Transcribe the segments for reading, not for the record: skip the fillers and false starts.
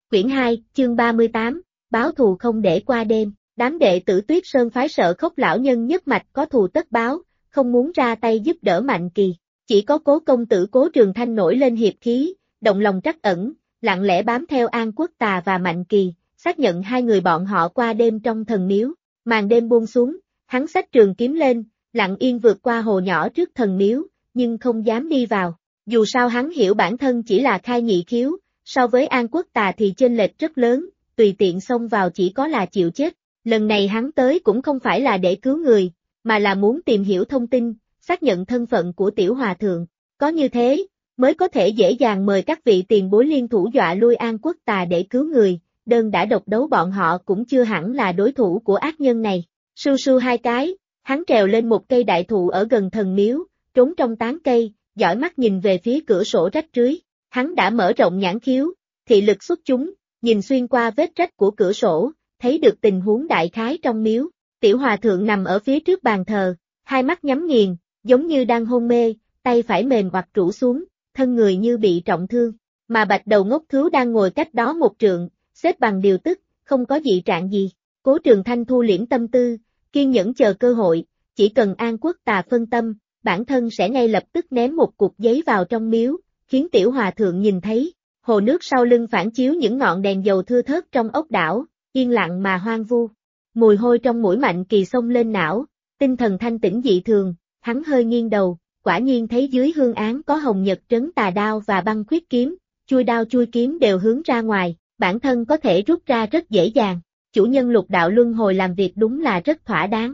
Quyển 2, chương 38, báo thù không để qua đêm. Đám đệ tử Tuyết Sơn phái Sợ Khốc lão nhân nhất mạch có thù tất báo, không muốn ra tay giúp đỡ Mạnh Kỳ. Chỉ có Cố công tử Cố Trường Thanh nổi lên hiệp khí, động lòng trắc ẩn, lặng lẽ bám theo An Quốc Tà và Mạnh Kỳ, xác nhận hai người bọn họ qua đêm trong thần miếu. Màn đêm buông xuống, hắn xách trường kiếm lên, lặng yên vượt qua hồ nhỏ trước thần miếu, nhưng không dám đi vào. Dù sao hắn hiểu bản thân chỉ là khai nhị khiếu, so với An Quốc Tà thì chênh lệch rất lớn, tùy tiện xông vào chỉ có là chịu chết. Lần này hắn tới cũng không phải là để cứu người, mà là muốn tìm hiểu thông tin, xác nhận thân phận của tiểu hòa thượng. Có như thế, mới có thể dễ dàng mời các vị tiền bối liên thủ dọa lui An Quốc Tà để cứu người, đơn đã độc đấu bọn họ cũng chưa hẳn là đối thủ của ác nhân này. Su su hai cái, hắn trèo lên một cây đại thụ ở gần thần miếu, trốn trong tán cây, dõi mắt nhìn về phía cửa sổ rách rưới. Hắn đã mở rộng nhãn khiếu, thị lực xuất chúng, nhìn xuyên qua vết rách của cửa sổ, thấy được tình huống đại khái trong miếu. Tiểu hòa thượng nằm ở phía trước bàn thờ, hai mắt nhắm nghiền, giống như đang hôn mê, tay phải mềm hoặc rũ xuống, thân người như bị trọng thương. Mà bạch đầu ngốc thứu đang ngồi cách đó một trượng, xếp bằng điều tức, không có dị trạng gì. Cố Trường Thanh thu liễm tâm tư, kiên nhẫn chờ cơ hội, chỉ cần An Quốc Tà phân tâm, bản thân sẽ ngay lập tức ném một cục giấy vào trong miếu, khiến tiểu hòa thượng nhìn thấy. Hồ nước sau lưng phản chiếu những ngọn đèn dầu thưa thớt trong ốc đảo, yên lặng mà hoang vu. Mùi hôi trong mũi Mạnh Kỳ xông lên não, tinh thần thanh tĩnh dị thường, hắn hơi nghiêng đầu, quả nhiên thấy dưới hương án có hồng nhật trấn tà đao và băng khuyết kiếm, chui đao chui kiếm đều hướng ra ngoài, bản thân có thể rút ra rất dễ dàng. Chủ nhân Lục đạo luân hồi làm việc đúng là rất thỏa đáng.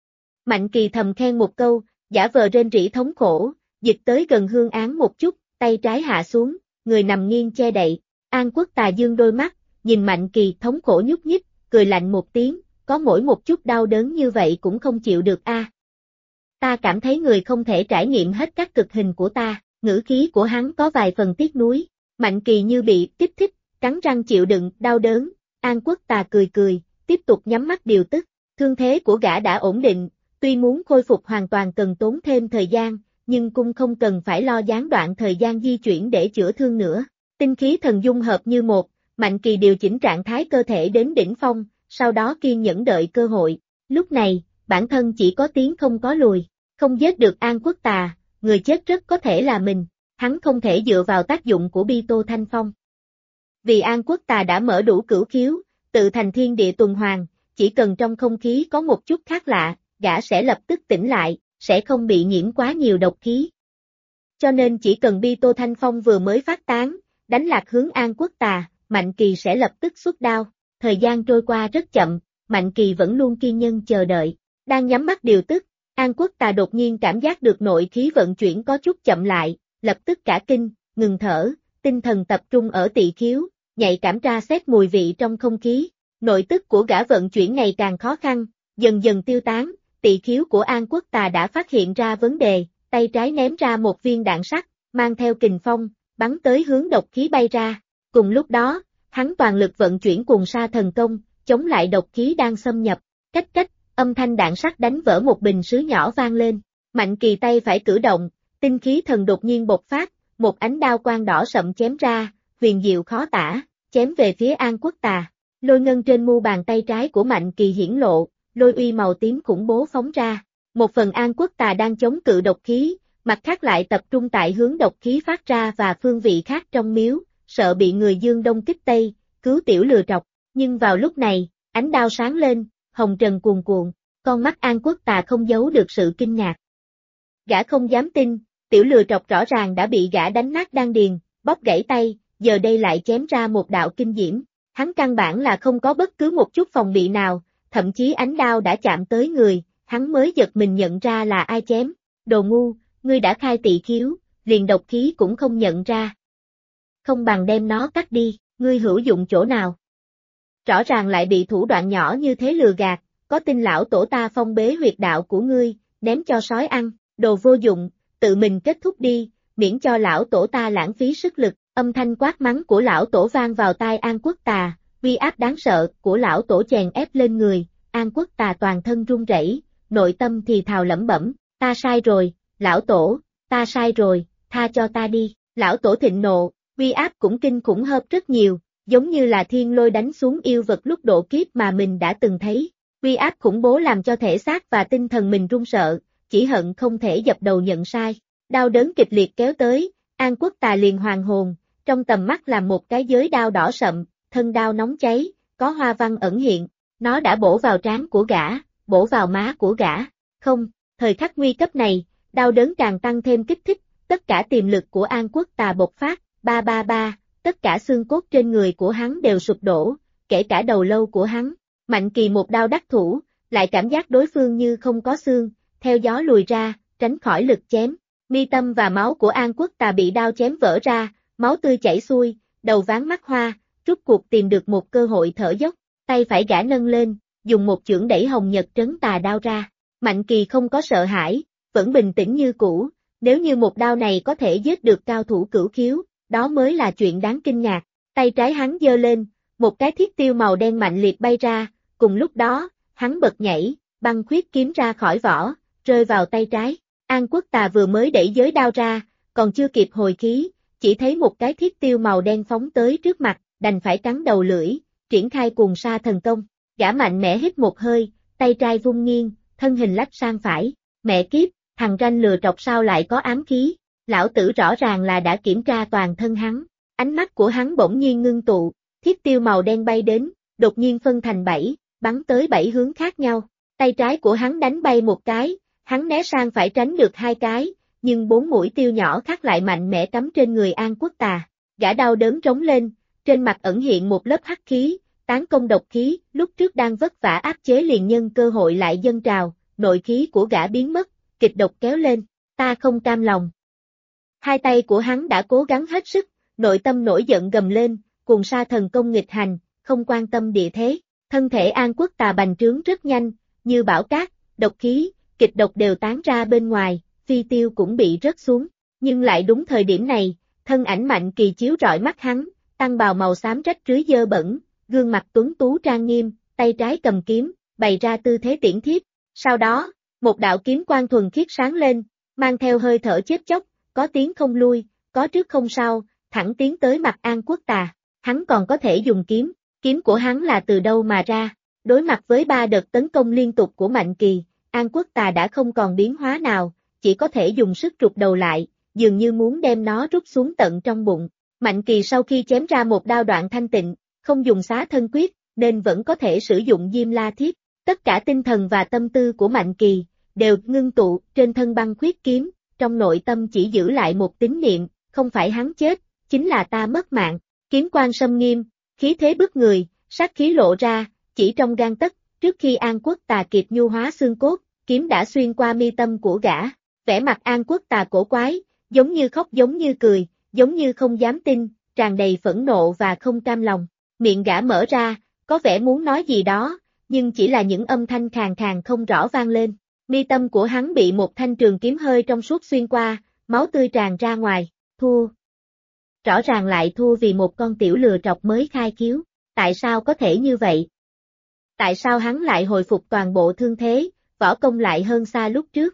Mạnh Kỳ thầm khen một câu, giả vờ rên rỉ thống khổ, dịch tới gần hương án một chút, tay trái hạ xuống, người nằm nghiêng che đậy. An Quốc Tà dương đôi mắt, nhìn Mạnh Kỳ thống khổ nhúc nhích, cười lạnh một tiếng, có mỗi một chút đau đớn như vậy cũng không chịu được a. Ta cảm thấy người không thể trải nghiệm hết các cực hình của ta, ngữ khí của hắn có vài phần tiếc nuối. Mạnh Kỳ như bị kích thích, cắn răng chịu đựng đau đớn. An Quốc Tà cười cười, tiếp tục nhắm mắt điều tức. Thương thế của gã đã ổn định, tuy muốn khôi phục hoàn toàn cần tốn thêm thời gian, nhưng cũng không cần phải lo gián đoạn thời gian di chuyển để chữa thương nữa. Tinh khí thần dung hợp như một, Mạnh Kỳ điều chỉnh trạng thái cơ thể đến đỉnh phong, sau đó kiên nhẫn đợi cơ hội. Lúc này, bản thân chỉ có tiến không có lùi, không giết được An Quốc Tà, người chết rất có thể là mình, hắn không thể dựa vào tác dụng của Bi Tô Thanh Phong. Vì An Quốc Tà đã mở đủ cửu khiếu, tự thành thiên địa tuần hoàn, chỉ cần trong không khí có một chút khác lạ, gã sẽ lập tức tỉnh lại, sẽ không bị nhiễm quá nhiều độc khí. Cho nên chỉ cần Bi Tô Thanh Phong vừa mới phát tán, đánh lạc hướng An Quốc Tà, Mạnh Kỳ sẽ lập tức xuất đao. Thời gian trôi qua rất chậm, Mạnh Kỳ vẫn luôn kiên nhẫn chờ đợi. Đang nhắm mắt điều tức, An Quốc Tà đột nhiên cảm giác được nội khí vận chuyển có chút chậm lại, lập tức cả kinh, ngừng thở, tinh thần tập trung ở tỵ khiếu, nhạy cảm tra xét mùi vị trong không khí. Nội tức của gã vận chuyển ngày càng khó khăn, dần dần tiêu tán, tỵ khiếu của An Quốc Tà đã phát hiện ra vấn đề, tay trái ném ra một viên đạn sắt, mang theo kình phong, bắn tới hướng độc khí bay ra. Cùng lúc đó, hắn toàn lực vận chuyển cuồng sa thần công, chống lại độc khí đang xâm nhập. Cách cách, âm thanh đạn sắt đánh vỡ một bình sứ nhỏ vang lên. Mạnh Kỳ tay phải cử động, tinh khí thần đột nhiên bộc phát, một ánh đao quang đỏ sậm chém ra, huyền diệu khó tả, chém về phía An Quốc Tà. Lôi ngân trên mu bàn tay trái của Mạnh Kỳ hiển lộ, lôi uy màu tím khủng bố phóng ra. Một phần An Quốc Tà đang chống cự độc khí, mặt khác lại tập trung tại hướng độc khí phát ra và phương vị khác trong miếu, sợ bị người dương đông kích tây, cứu tiểu lừa trọc. Nhưng vào lúc này, ánh đao sáng lên, hồng trần cuồn cuộn, con mắt An Quốc Tà không giấu được sự kinh ngạc. Gã không dám tin, tiểu lừa trọc rõ ràng đã bị gã đánh nát đan điền, bóp gãy tay, giờ đây lại chém ra một đạo kinh diễm. Hắn căn bản là không có bất cứ một chút phòng bị nào, thậm chí ánh đao đã chạm tới người, hắn mới giật mình nhận ra là ai chém. Đồ ngu, ngươi đã khai tỵ khiếu, liền độc khí cũng không nhận ra. Không bằng đem nó cắt đi, ngươi hữu dụng chỗ nào? Rõ ràng lại bị thủ đoạn nhỏ như thế lừa gạt, có tin lão tổ ta phong bế huyệt đạo của ngươi, ném cho sói ăn, đồ vô dụng, tự mình kết thúc đi, miễn cho lão tổ ta lãng phí sức lực. Âm thanh quát mắng của lão tổ vang vào tai An Quốc Tà, uy áp đáng sợ của lão tổ chèn ép lên người, An Quốc Tà toàn thân run rẩy, nội tâm thì thào lẩm bẩm, ta sai rồi, lão tổ, ta sai rồi, tha cho ta đi. Lão tổ thịnh nộ, uy áp cũng kinh khủng hơn rất nhiều, giống như là thiên lôi đánh xuống yêu vật lúc độ kiếp mà mình đã từng thấy. Uy áp khủng bố làm cho thể xác và tinh thần mình run sợ, chỉ hận không thể dập đầu nhận sai. Đau đớn kịch liệt kéo tới, An Quốc Tà liền hoàn hồn, trong tầm mắt là một cái giới đao đỏ sậm, thân đao nóng cháy, có hoa văn ẩn hiện, nó đã bổ vào trán của gã, bổ vào má của gã. Không, thời khắc nguy cấp này, đau đớn càng tăng thêm kích thích, tất cả tiềm lực của An Quốc Tà bộc phát, ba ba ba, tất cả xương cốt trên người của hắn đều sụp đổ, kể cả đầu lâu của hắn. Mạnh Kỳ một đao đắc thủ, lại cảm giác đối phương như không có xương, theo gió lùi ra, tránh khỏi lực chém. Mi tâm và máu của An Quốc Tà bị đao chém vỡ ra, máu tươi chảy xuôi, đầu ván mắt hoa, rút cuộc tìm được một cơ hội thở dốc, tay phải gã nâng lên, dùng một chưởng đẩy Hồng Nhật Trấn Tà đao ra. Mạnh Kỳ không có sợ hãi, vẫn bình tĩnh như cũ, nếu như một đao này có thể giết được cao thủ cửu khiếu, đó mới là chuyện đáng kinh ngạc. Tay trái hắn giơ lên, một cái thiết tiêu màu đen mạnh liệt bay ra, cùng lúc đó, hắn bật nhảy, băng khuyết kiếm ra khỏi vỏ, rơi vào tay trái. An Quốc Tà vừa mới đẩy giới đao ra, còn chưa kịp hồi khí, chỉ thấy một cái thiết tiêu màu đen phóng tới trước mặt, đành phải cắn đầu lưỡi, triển khai cuồng sa thần công. Gã mạnh mẽ hít một hơi, tay trái vung nghiêng, thân hình lách sang phải. Mẹ kiếp, thằng ranh lừa trọc sao lại có ám khí, lão tử rõ ràng là đã kiểm tra toàn thân hắn. Ánh mắt của hắn bỗng nhiên ngưng tụ, thiết tiêu màu đen bay đến, đột nhiên phân thành 7, bắn tới 7 hướng khác nhau. Tay trái của hắn đánh bay một cái, hắn né sang phải tránh được 2 cái, nhưng 4 mũi tiêu nhỏ khác lại mạnh mẽ cắm trên người An Quốc Tà. Gã đau đớn trống lên, trên mặt ẩn hiện một lớp hắc khí, tán công độc khí, lúc trước đang vất vả áp chế liền nhân cơ hội lại dâng trào, nội khí của gã biến mất, kịch độc kéo lên, ta không cam lòng. Hai tay của hắn đã cố gắng hết sức, nội tâm nổi giận gầm lên, cuồng sa thần công nghịch hành, không quan tâm địa thế, thân thể An Quốc Tà bành trướng rất nhanh, như bão cát, độc khí, kịch độc đều tán ra bên ngoài, phi tiêu cũng bị rớt xuống, nhưng lại đúng thời điểm này, thân ảnh Mạnh Kỳ chiếu rọi mắt hắn, tăng bào màu xám rách rưới dơ bẩn, gương mặt tuấn tú trang nghiêm, tay trái cầm kiếm, bày ra tư thế tiễn thiếp, sau đó, một đạo kiếm quang thuần khiết sáng lên, mang theo hơi thở chết chóc, có tiếng không lui, có trước không sau, thẳng tiến tới mặt An Quốc Tà. Hắn còn có thể dùng kiếm, kiếm của hắn là từ đâu mà ra? Đối mặt với 3 đợt tấn công liên tục của Mạnh Kỳ, An Quốc Tà đã không còn biến hóa nào, chỉ có thể dùng sức trục đầu lại, dường như muốn đem nó rút xuống tận trong bụng. Mạnh Kỳ sau khi chém ra một đao đoạn thanh tịnh, không dùng xá thân quyết, nên vẫn có thể sử dụng Diêm La Thiết. Tất cả tinh thần và tâm tư của Mạnh Kỳ đều ngưng tụ trên thân băng khuyết kiếm, trong nội tâm chỉ giữ lại một tín niệm, không phải hắn chết, chính là ta mất mạng. Kiếm quang sâm nghiêm, khí thế bức người, sát khí lộ ra, chỉ trong gang tấc, trước khi An Quốc Tà kịp nhu hóa xương cốt, kiếm đã xuyên qua mi tâm của gã. Vẻ mặt An Quốc Tà cổ quái, giống như khóc giống như cười, giống như không dám tin, tràn đầy phẫn nộ và không cam lòng. Miệng gã mở ra, có vẻ muốn nói gì đó, nhưng chỉ là những âm thanh khàn khàn không rõ vang lên. Mi tâm của hắn bị một thanh trường kiếm hơi trong suốt xuyên qua, máu tươi tràn ra ngoài, thua. Rõ ràng lại thua vì một con tiểu lừa trọc mới khai khiếu, tại sao có thể như vậy? Tại sao hắn lại hồi phục toàn bộ thương thế, võ công lại hơn xa lúc trước?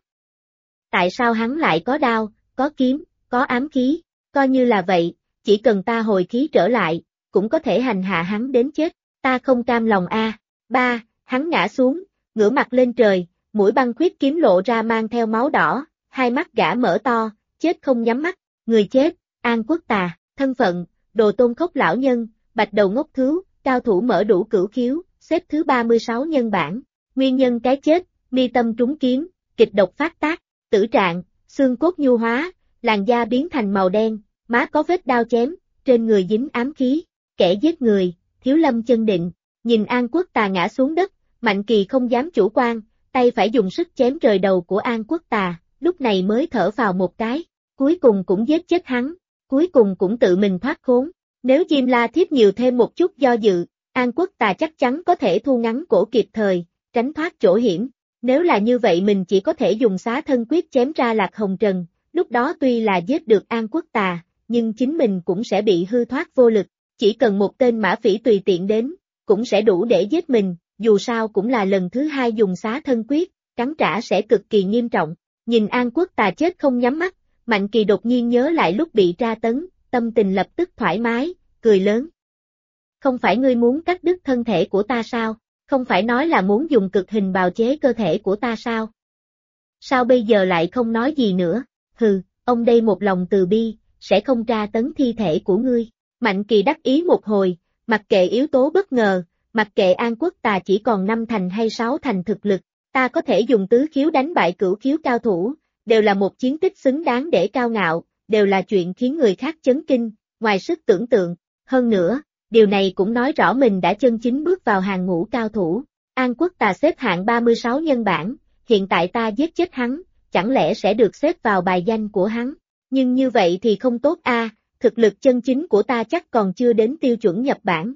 Tại sao hắn lại có đao, có kiếm, có ám khí? Coi như là vậy, chỉ cần ta hồi khí trở lại, cũng có thể hành hạ hắn đến chết, ta không cam lòng a. Ba, hắn ngã xuống, ngửa mặt lên trời, mũi băng khuyết kiếm lộ ra mang theo máu đỏ, hai mắt gã mở to, chết không nhắm mắt, người chết, An Quốc Tà, thân phận, Đồ Tôn Khốc lão nhân, Bạch Đầu Ngốc Thứu, cao thủ mở đủ cửu khiếu, xếp thứ 36 nhân bảng, nguyên nhân cái chết, mi tâm trúng kiếm, kịch độc phát tác, tử trạng, xương cốt nhu hóa, làn da biến thành màu đen, má có vết đao chém, trên người dính ám khí, kẻ giết người, Thiếu Lâm Chân Định, nhìn An Quốc Tà ngã xuống đất, Mạnh Kỳ không dám chủ quan, tay phải dùng sức chém rời đầu của An Quốc Tà, lúc này mới thở vào một cái, cuối cùng cũng giết chết hắn, cuối cùng cũng tự mình thoát khốn, nếu Diêm La Thiết nhiều thêm một chút do dự, An Quốc Tà chắc chắn có thể thu ngắn cổ kịp thời, tránh thoát chỗ hiểm, nếu là như vậy mình chỉ có thể dùng xá thân quyết chém ra Lạc Hồng Trần, lúc đó tuy là giết được An Quốc Tà, nhưng chính mình cũng sẽ bị hư thoát vô lực, chỉ cần một tên mã phỉ tùy tiện đến, cũng sẽ đủ để giết mình, dù sao cũng là lần thứ 2 dùng xá thân quyết, cắn trả sẽ cực kỳ nghiêm trọng. Nhìn An Quốc Tà chết không nhắm mắt, Mạnh Kỳ đột nhiên nhớ lại lúc bị tra tấn, tâm tình lập tức thoải mái, cười lớn. Không phải ngươi muốn cắt đứt thân thể của ta sao? Không phải nói là muốn dùng cực hình bào chế cơ thể của ta sao? Sao bây giờ lại không nói gì nữa? Hừ, ông đây một lòng từ bi, sẽ không tra tấn thi thể của ngươi. Mạnh Kỳ đắc ý một hồi, mặc kệ yếu tố bất ngờ, mặc kệ An Quốc Tà chỉ còn 5 thành hay 6 thành thực lực, ta có thể dùng tứ khiếu đánh bại cửu khiếu cao thủ, đều là một chiến tích xứng đáng để cao ngạo, đều là chuyện khiến người khác chấn kinh, ngoài sức tưởng tượng. Hơn nữa, điều này cũng nói rõ mình đã chân chính bước vào hàng ngũ cao thủ. An Quốc Tà xếp hạng 36 nhân bảng, hiện tại ta giết chết hắn, chẳng lẽ sẽ được xếp vào bài danh của hắn? Nhưng như vậy thì không tốt a, thực lực chân chính của ta chắc còn chưa đến tiêu chuẩn nhập bảng.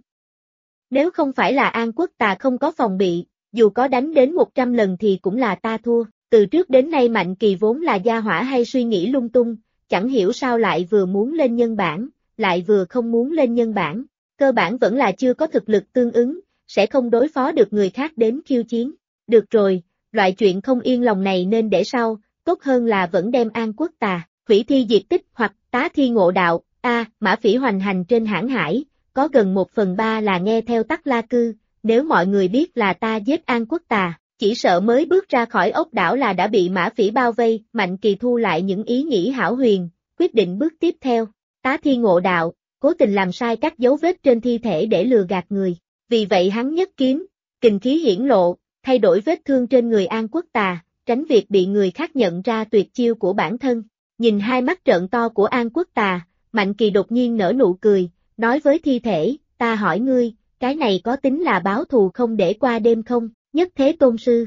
Nếu không phải là An Quốc Tà không có phòng bị, dù có đánh đến 100 lần thì cũng là ta thua. Từ trước đến nay Mạnh Kỳ vốn là gia hỏa hay suy nghĩ lung tung, chẳng hiểu sao lại vừa muốn lên nhân bảng, lại vừa không muốn lên nhân bảng. Cơ bản vẫn là chưa có thực lực tương ứng, sẽ không đối phó được người khác đến khiêu chiến. Được rồi, loại chuyện không yên lòng này nên để sau, tốt hơn là vẫn đem An Quốc Tà, hủy thi diệt tích hoặc tá thi ngộ đạo. Mã Phỉ hoành hành trên hãn hải, có gần 1/3 là nghe theo Tắc La Cư, nếu mọi người biết là ta giết An Quốc Tà, chỉ sợ mới bước ra khỏi ốc đảo là đã bị Mã Phỉ bao vây. Mạnh Kỳ thu lại những ý nghĩ hão huyền, quyết định bước tiếp theo, tá thi ngộ đạo, cố tình làm sai các dấu vết trên thi thể để lừa gạt người. Vì vậy hắn nhất kiếm, kình khí hiển lộ, thay đổi vết thương trên người An Quốc Tà, tránh việc bị người khác nhận ra tuyệt chiêu của bản thân. Nhìn hai mắt trợn to của An Quốc Tà, Mạnh Kỳ đột nhiên nở nụ cười, nói với thi thể, ta hỏi ngươi, cái này có tính là báo thù không để qua đêm không? Nhất Thế Tôn Sư.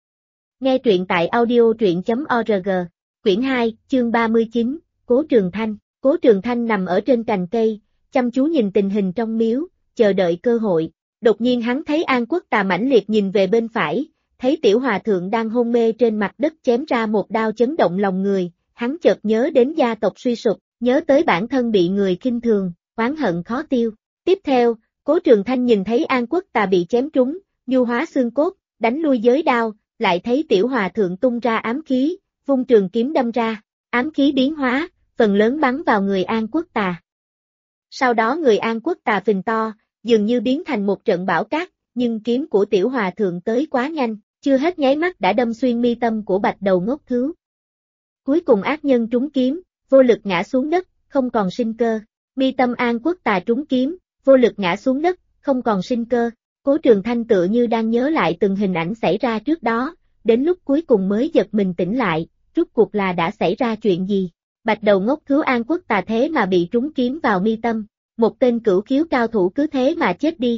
Nghe truyện tại audio.org, quyển 2, chương 39, Cố Trường Thanh. Cố Trường Thanh nằm ở trên cành cây, chăm chú nhìn tình hình trong miếu, chờ đợi cơ hội. Đột nhiên hắn thấy An Quốc Tà mãnh liệt nhìn về bên phải, thấy Tiểu Hòa Thượng đang hôn mê trên mặt đất chém ra một đao chấn động lòng người, hắn chợt nhớ đến gia tộc suy sụp, nhớ tới bản thân bị người khinh thường, oán hận khó tiêu. Tiếp theo, Cố Trường Thanh nhìn thấy An Quốc Tà bị chém trúng, nhu hóa xương cốt, đánh lui giới đao, lại thấy Tiểu Hòa Thượng tung ra ám khí, vung trường kiếm đâm ra, ám khí biến hóa, phần lớn bắn vào người An Quốc Tà. Sau đó người An Quốc Tà phình to, dường như biến thành một trận bão cát, nhưng kiếm của Tiểu Hòa Thượng tới quá nhanh, chưa hết nháy mắt đã đâm xuyên mi tâm của Bạch Đầu Ngốc Thứu. Cuối cùng ác nhân trúng kiếm, vô lực ngã xuống đất, không còn sinh cơ. Mi tâm An Quốc Tà trúng kiếm, vô lực ngã xuống đất, không còn sinh cơ. Cố Trường Thanh tựa như đang nhớ lại từng hình ảnh xảy ra trước đó, đến lúc cuối cùng mới giật mình tỉnh lại, rốt cuộc là đã xảy ra chuyện gì. Bạch Đầu Ngốc Thứu An Quốc Tà thế mà bị trúng kiếm vào mi tâm, một tên cửu khiếu cao thủ cứ thế mà chết đi.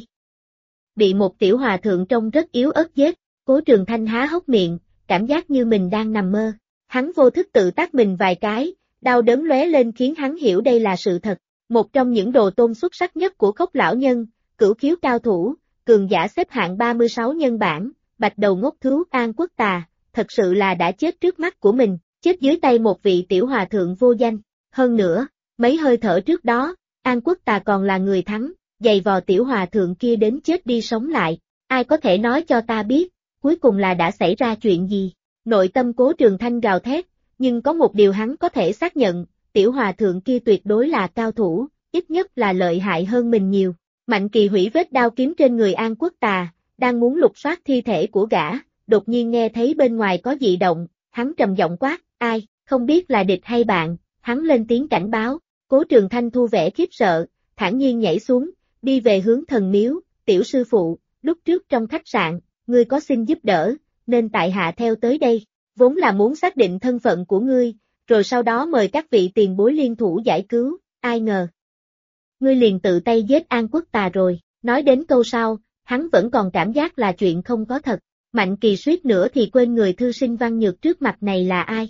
Bị một Tiểu Hòa Thượng trông rất yếu ớt giết, Cố Trường Thanh há hốc miệng, cảm giác như mình đang nằm mơ. Hắn vô thức tự tát mình vài cái, đau đớn lóe lên khiến hắn hiểu đây là sự thật. Một trong những đồ tôn xuất sắc nhất của Khốc lão nhân, cửu khiếu cao thủ, cường giả xếp hạng 36 nhân bảng, Bạch Đầu Ngốc Thứu An Quốc Tà, thật sự là đã chết trước mắt của mình, chết dưới tay một vị Tiểu Hòa Thượng vô danh. Hơn nữa, mấy hơi thở trước đó, An Quốc Tà còn là người thắng, giày vò Tiểu Hòa Thượng kia đến chết đi sống lại. Ai có thể nói cho ta biết, cuối cùng là đã xảy ra chuyện gì? Nội tâm Cố Trường Thanh gào thét, nhưng có một điều hắn có thể xác nhận, Tiểu Hòa Thượng kia tuyệt đối là cao thủ, ít nhất là lợi hại hơn mình nhiều. Mạnh Kỳ hủy vết đao kiếm trên người An Quốc Tà, đang muốn lục soát thi thể của gã, đột nhiên nghe thấy bên ngoài có dị động, hắn trầm giọng quát, ai, không biết là địch hay bạn, hắn lên tiếng cảnh báo. Cố Trường Thanh thu vẻ khiếp sợ, thản nhiên nhảy xuống, đi về hướng thần miếu. Tiểu sư phụ, lúc trước trong khách sạn, ngươi có xin giúp đỡ, nên tại hạ theo tới đây, vốn là muốn xác định thân phận của ngươi, rồi sau đó mời các vị tiền bối liên thủ giải cứu, ai ngờ. Ngươi liền tự tay giết An Quốc Tà rồi. Nói đến câu sau, hắn vẫn còn cảm giác là chuyện không có thật. Mạnh Kỳ suýt nữa thì quên người thư sinh văn nhược trước mặt này là ai.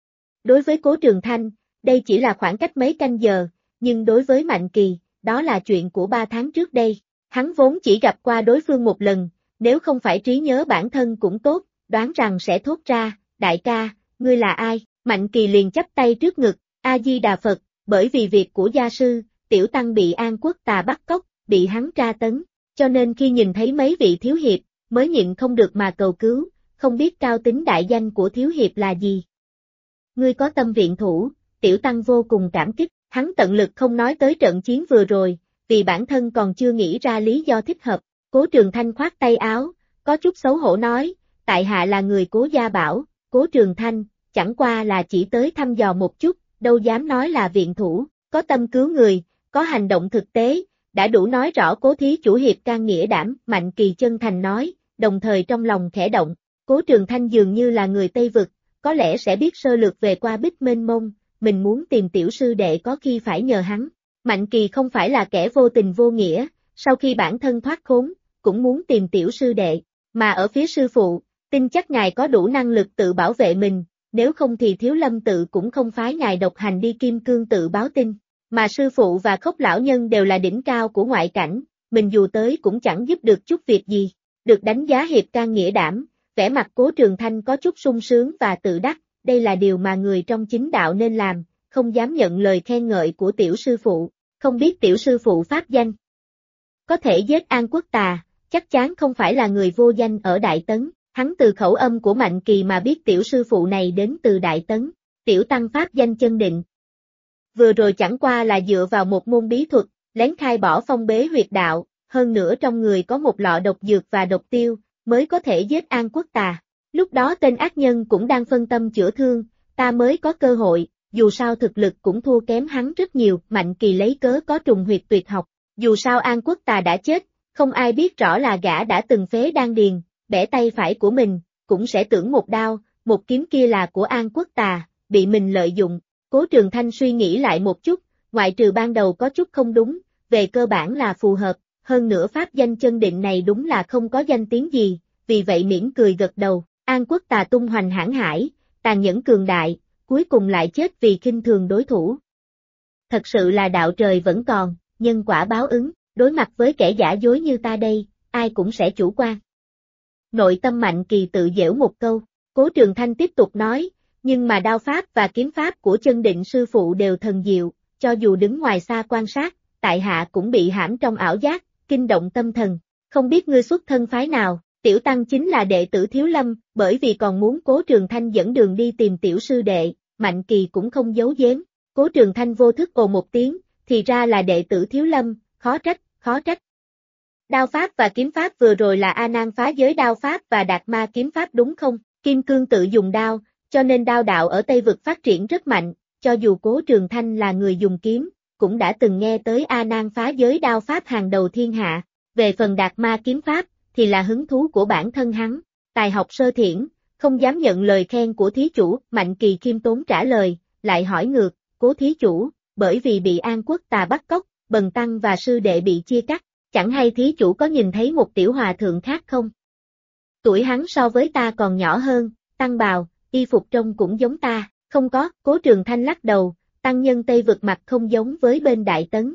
Đối với Cố Trường Thanh, đây chỉ là khoảng cách mấy canh giờ, nhưng đối với Mạnh Kỳ, đó là chuyện của 3 tháng trước đây. Hắn vốn chỉ gặp qua đối phương một lần, nếu không phải trí nhớ bản thân cũng tốt, đoán rằng sẽ thốt ra, đại ca, ngươi là ai? Mạnh Kỳ liền chắp tay trước ngực, A-di-đà Phật, bởi vì việc của gia sư, Tiểu Tăng bị An Quốc Tà bắt cóc, bị hắn tra tấn, cho nên khi nhìn thấy mấy vị thiếu hiệp, mới nhịn không được mà cầu cứu, không biết cao tính đại danh của thiếu hiệp là gì. Ngươi có tâm viện thủ, Tiểu Tăng vô cùng cảm kích, hắn tận lực không nói tới trận chiến vừa rồi, vì bản thân còn chưa nghĩ ra lý do thích hợp. Cố Trường Thanh khoát tay áo, có chút xấu hổ nói, tại hạ là người Cố gia bảo, Cố Trường Thanh, chẳng qua là chỉ tới thăm dò một chút, đâu dám nói là viện thủ, có tâm cứu người, có hành động thực tế, đã đủ nói rõ Cố thí chủ hiệp can nghĩa đảm, Mạnh Kỳ chân thành nói, đồng thời trong lòng khẽ động, Cố Trường Thanh dường như là người Tây Vực, có lẽ sẽ biết sơ lược về qua bích mênh mông, mình muốn tìm tiểu sư đệ có khi phải nhờ hắn. Mạnh Kỳ không phải là kẻ vô tình vô nghĩa, sau khi bản thân thoát khốn, cũng muốn tìm tiểu sư đệ, mà ở phía sư phụ, tin chắc ngài có đủ năng lực tự bảo vệ mình, nếu không thì Thiếu Lâm tự cũng không phái ngài độc hành đi Kim Cương tự báo tin, mà sư phụ và Khốc lão nhân đều là đỉnh cao của ngoại cảnh, mình dù tới cũng chẳng giúp được chút việc gì, được đánh giá hiệp can nghĩa đảm, vẻ mặt Cố Trường Thanh có chút sung sướng và tự đắc, đây là điều mà người trong chính đạo nên làm, không dám nhận lời khen ngợi của tiểu sư phụ, không biết tiểu sư phụ pháp danh. Có thể giết An Quốc Tà, chắc chắn không phải là người vô danh ở Đại Tấn, hắn từ khẩu âm của Mạnh Kỳ mà biết tiểu sư phụ này đến từ Đại Tấn, tiểu tăng pháp danh Chân Định. Vừa rồi chẳng qua là dựa vào một môn bí thuật, lén khai bỏ phong bế huyệt đạo, hơn nữa trong người có một lọ độc dược và độc tiêu, mới có thể giết An Quốc Tà. Lúc đó tên ác nhân cũng đang phân tâm chữa thương, ta mới có cơ hội, dù sao thực lực cũng thua kém hắn rất nhiều, Mạnh Kỳ lấy cớ có trùng huyệt tuyệt học, dù sao An Quốc Tà đã chết, không ai biết rõ là gã đã từng phế đan điền, bẻ tay phải của mình, cũng sẽ tưởng một đao, một kiếm kia là của An Quốc Tà, bị mình lợi dụng. Cố Trường Thanh suy nghĩ lại một chút, ngoại trừ ban đầu có chút không đúng, về cơ bản là phù hợp, hơn nữa pháp danh Chân Định này đúng là không có danh tiếng gì, vì vậy mỉm cười gật đầu, An Quốc Tà tung hoành hãn hải, tàn nhẫn cường đại, cuối cùng lại chết vì khinh thường đối thủ. Thật sự là đạo trời vẫn còn, nhân quả báo ứng, đối mặt với kẻ giả dối như ta đây, ai cũng sẽ chủ quan. Nội tâm Mạnh Kỳ tự giễu một câu, Cố Trường Thanh tiếp tục nói, nhưng mà đao pháp và kiếm pháp của Chân Định sư phụ đều thần diệu, cho dù đứng ngoài xa quan sát, tại hạ cũng bị hãm trong ảo giác, kinh động tâm thần, không biết ngươi xuất thân phái nào, tiểu tăng chính là đệ tử Thiếu Lâm, bởi vì còn muốn Cố Trường Thanh dẫn đường đi tìm tiểu sư đệ, Mạnh Kỳ cũng không giấu giếm, Cố Trường Thanh vô thức ồ một tiếng, thì ra là đệ tử Thiếu Lâm, khó trách, khó trách. Đao pháp và kiếm pháp vừa rồi là A Nan phá giới đao pháp và Đạt Ma kiếm pháp đúng không? Kim Cương tự dùng đao, cho nên đao đạo ở Tây Vực phát triển rất mạnh, cho dù Cố Trường Thanh là người dùng kiếm, cũng đã từng nghe tới A Nan phá giới đao pháp hàng đầu thiên hạ, về phần Đạt Ma kiếm pháp, thì là hứng thú của bản thân hắn, tài học sơ thiển, không dám nhận lời khen của thí chủ, Mạnh Kỳ khiêm tốn trả lời, lại hỏi ngược, Cố thí chủ, bởi vì bị An Quốc Tà bắt cóc, Bần Tăng và sư đệ bị chia cắt, chẳng hay thí chủ có nhìn thấy một tiểu hòa thượng khác không? Tuổi hắn so với ta còn nhỏ hơn, tăng bào, y phục trông cũng giống ta, không có, Cố Trường Thanh lắc đầu, tăng nhân Tây Vực mặt không giống với bên Đại Tấn.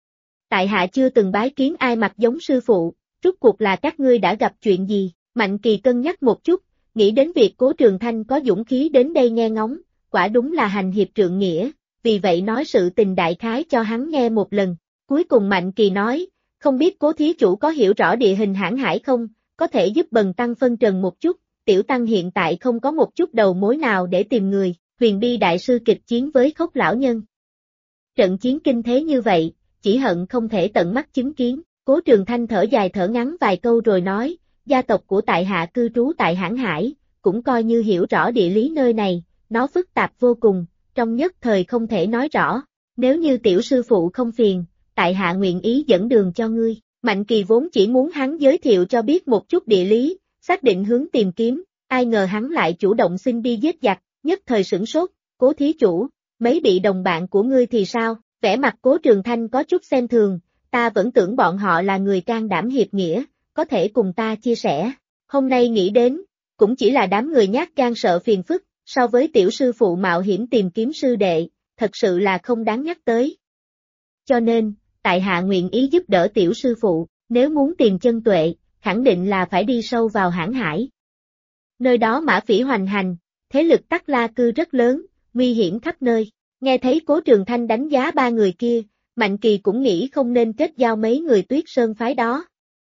Tại hạ chưa từng bái kiến ai mặt giống sư phụ, rốt cuộc là các ngươi đã gặp chuyện gì, Mạnh Kỳ cân nhắc một chút, nghĩ đến việc Cố Trường Thanh có dũng khí đến đây nghe ngóng, quả đúng là hành hiệp trượng nghĩa, vì vậy nói sự tình đại khái cho hắn nghe một lần, cuối cùng Mạnh Kỳ nói, không biết Cố thí chủ có hiểu rõ địa hình hãn hải không, có thể giúp Bần Tăng phân trần một chút, tiểu tăng hiện tại không có một chút đầu mối nào để tìm người, Huyền Bi đại sư kịch chiến với Khốc lão nhân. Trận chiến kinh thế như vậy, chỉ hận không thể tận mắt chứng kiến, Cố Trường Thanh thở dài thở ngắn vài câu rồi nói, gia tộc của tại hạ cư trú tại hãn hải, cũng coi như hiểu rõ địa lý nơi này, nó phức tạp vô cùng, trong nhất thời không thể nói rõ, nếu như tiểu sư phụ không phiền, tại hạ nguyện ý dẫn đường cho ngươi. Mạnh Kỳ vốn chỉ muốn hắn giới thiệu cho biết một chút địa lý, xác định hướng tìm kiếm, ai ngờ hắn lại chủ động xin đi giết giặc, nhất thời sửng sốt, Cố thí chủ, mấy bị đồng bạn của ngươi thì sao, vẻ mặt Cố Trường Thanh có chút xem thường, ta vẫn tưởng bọn họ là người can đảm hiệp nghĩa, có thể cùng ta chia sẻ, hôm nay nghĩ đến, cũng chỉ là đám người nhát gan sợ phiền phức, so với tiểu sư phụ mạo hiểm tìm kiếm sư đệ, thật sự là không đáng nhắc tới. Cho nên, tại hạ nguyện ý giúp đỡ tiểu sư phụ, nếu muốn tìm chân tuệ, khẳng định là phải đi sâu vào hãn hải. Nơi đó mã phỉ hoành hành, thế lực Tắc La cư rất lớn, nguy hiểm khắp nơi, nghe thấy Cố Trường Thanh đánh giá ba người kia, Mạnh Kỳ cũng nghĩ không nên kết giao mấy người Tuyết Sơn phái đó.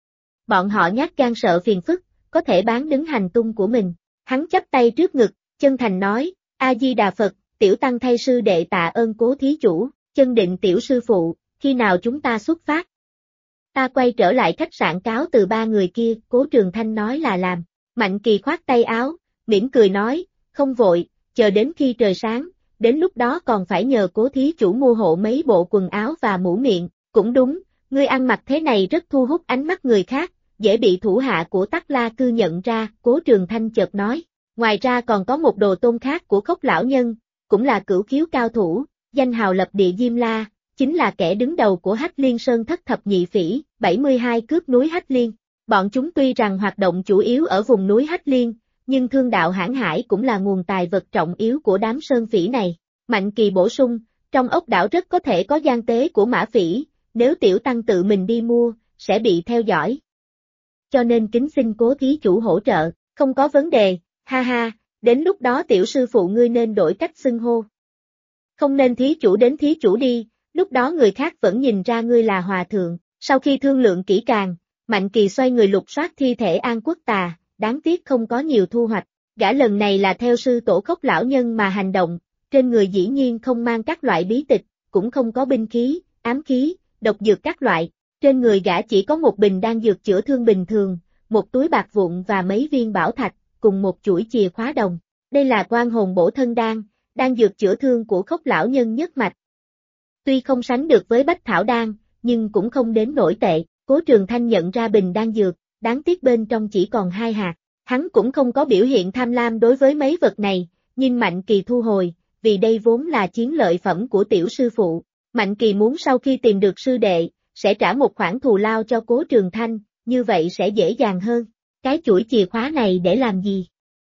Bọn họ nhát gan sợ phiền phức, có thể bán đứng hành tung của mình, hắn chắp tay trước ngực, chân thành nói, A-di-đà Phật, tiểu tăng thay sư đệ tạ ơn Cố thí chủ, Chân Định tiểu sư phụ, khi nào chúng ta xuất phát? Ta quay trở lại khách sạn cáo từ ba người kia, Cố Trường Thanh nói là làm. Mạnh Kỳ khoát tay áo, mỉm cười nói, không vội, chờ đến khi trời sáng, đến lúc đó còn phải nhờ Cố thí chủ mua hộ mấy bộ quần áo và mũ miệng, cũng đúng, ngươi ăn mặc thế này rất thu hút ánh mắt người khác, dễ bị thủ hạ của Tắc La Cư nhận ra, Cố Trường Thanh chợt nói. Ngoài ra còn có một đồ tôn khác của Khốc lão nhân, cũng là cửu khiếu cao thủ, danh hào lập địa Diêm La, chính là kẻ đứng đầu của Hách Liên Sơn thất thập nhị phỉ, 72 cướp núi Hách Liên. Bọn chúng tuy rằng hoạt động chủ yếu ở vùng núi Hách Liên, nhưng thương đạo hãn hải cũng là nguồn tài vật trọng yếu của đám sơn phỉ này. Mạnh Kỳ bổ sung, trong ốc đảo rất có thể có gian tế của mã phỉ, nếu tiểu tăng tự mình đi mua, sẽ bị theo dõi. Cho nên kính xin Cố thí chủ hỗ trợ, không có vấn đề, ha ha, đến lúc đó tiểu sư phụ ngươi nên đổi cách xưng hô. Không nên thí chủ đến thí chủ đi, lúc đó người khác vẫn nhìn ra ngươi là hòa thượng. Sau khi thương lượng kỹ càng, Mạnh Kỳ xoay người lục soát thi thể An Quốc Tà, đáng tiếc không có nhiều thu hoạch. Gã lần này là theo sư tổ Khốc lão nhân mà hành động, trên người dĩ nhiên không mang các loại bí tịch, cũng không có binh khí, ám khí, độc dược các loại. Trên người gã chỉ có một bình đan dược chữa thương bình thường, một túi bạc vụn và mấy viên bảo thạch, cùng một chuỗi chìa khóa đồng. Đây là quan hồn bổ thân đan, đan dược chữa thương của Khốc lão nhân nhất mạch. Tuy không sánh được với Bách Thảo đan, nhưng cũng không đến nổi tệ. Cố Trường Thanh nhận ra bình đan dược, đáng tiếc bên trong chỉ còn 2 hạt. Hắn cũng không có biểu hiện tham lam đối với mấy vật này, nhưng Mạnh Kỳ thu hồi, vì đây vốn là chiến lợi phẩm của tiểu sư phụ. Mạnh Kỳ muốn sau khi tìm được sư đệ, sẽ trả một khoản thù lao cho Cố Trường Thanh, như vậy sẽ dễ dàng hơn. Cái chuỗi chìa khóa này để làm gì?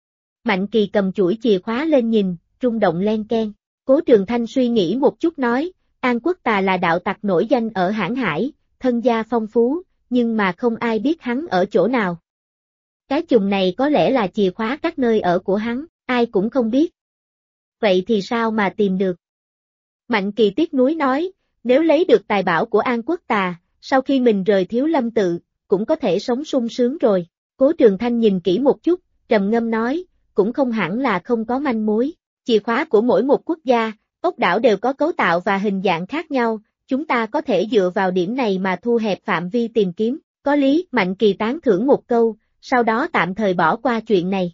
Mạnh Kỳ cầm chuỗi chìa khóa lên nhìn, rung động len keng. Cố Trường Thanh suy nghĩ một chút nói, An Quốc Tà là đạo tặc nổi danh ở Hãn Hải, thân gia phong phú, nhưng mà không ai biết hắn ở chỗ nào. Cái chùm này có lẽ là chìa khóa các nơi ở của hắn, ai cũng không biết. Vậy thì sao mà tìm được? Mạnh Kỳ tiếc nuối nói, nếu lấy được tài bảo của An Quốc Tà, sau khi mình rời Thiếu Lâm tự, cũng có thể sống sung sướng rồi. Cố Trường Thanh nhìn kỹ một chút, trầm ngâm nói, cũng không hẳn là không có manh mối. Chìa khóa của mỗi một quốc gia, ốc đảo đều có cấu tạo và hình dạng khác nhau, chúng ta có thể dựa vào điểm này mà thu hẹp phạm vi tìm kiếm. Có lý, Mạnh Kỳ tán thưởng một câu, sau đó tạm thời bỏ qua chuyện này.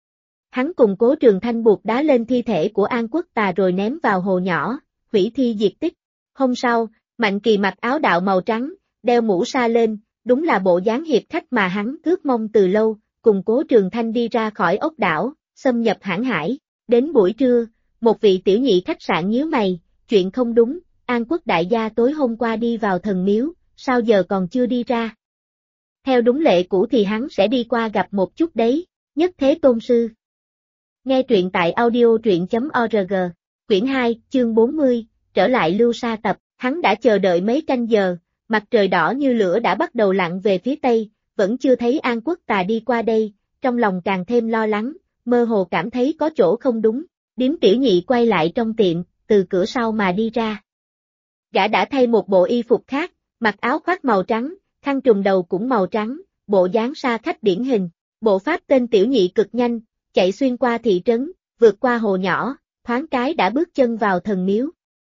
Hắn cùng Cố Trường Thanh buộc đá lên thi thể của An Quốc Tà rồi ném vào hồ nhỏ, hủy thi diệt tích. Hôm sau, Mạnh Kỳ mặc áo đạo màu trắng, đeo mũ sa lên, đúng là bộ dáng hiệp khách mà hắn ước mong từ lâu, cùng Cố Trường Thanh đi ra khỏi ốc đảo, xâm nhập Hãn Hải. Đến buổi trưa, một vị tiểu nhị khách sạn nhíu mày, chuyện không đúng, An Quốc đại gia tối hôm qua đi vào thần miếu, sao giờ còn chưa đi ra? Theo đúng lệ cũ thì hắn sẽ đi qua gặp một chút đấy, Nhất Thế Tôn Sư. Nghe truyện tại audio truyện.org, quyển 2, chương 40, trở lại Lưu Sa tập, hắn đã chờ đợi mấy canh giờ, mặt trời đỏ như lửa đã bắt đầu lặn về phía tây, vẫn chưa thấy An Quốc Tà đi qua đây, trong lòng càng thêm lo lắng, mơ hồ cảm thấy có chỗ không đúng. Điếm tiểu nhị quay lại trong tiệm, từ cửa sau mà đi ra. Gã đã thay một bộ y phục khác, mặc áo khoác màu trắng, khăn trùm đầu cũng màu trắng, bộ dáng sa khách điển hình. Bộ pháp tên tiểu nhị cực nhanh, chạy xuyên qua thị trấn, vượt qua hồ nhỏ, thoáng cái đã bước chân vào thần miếu.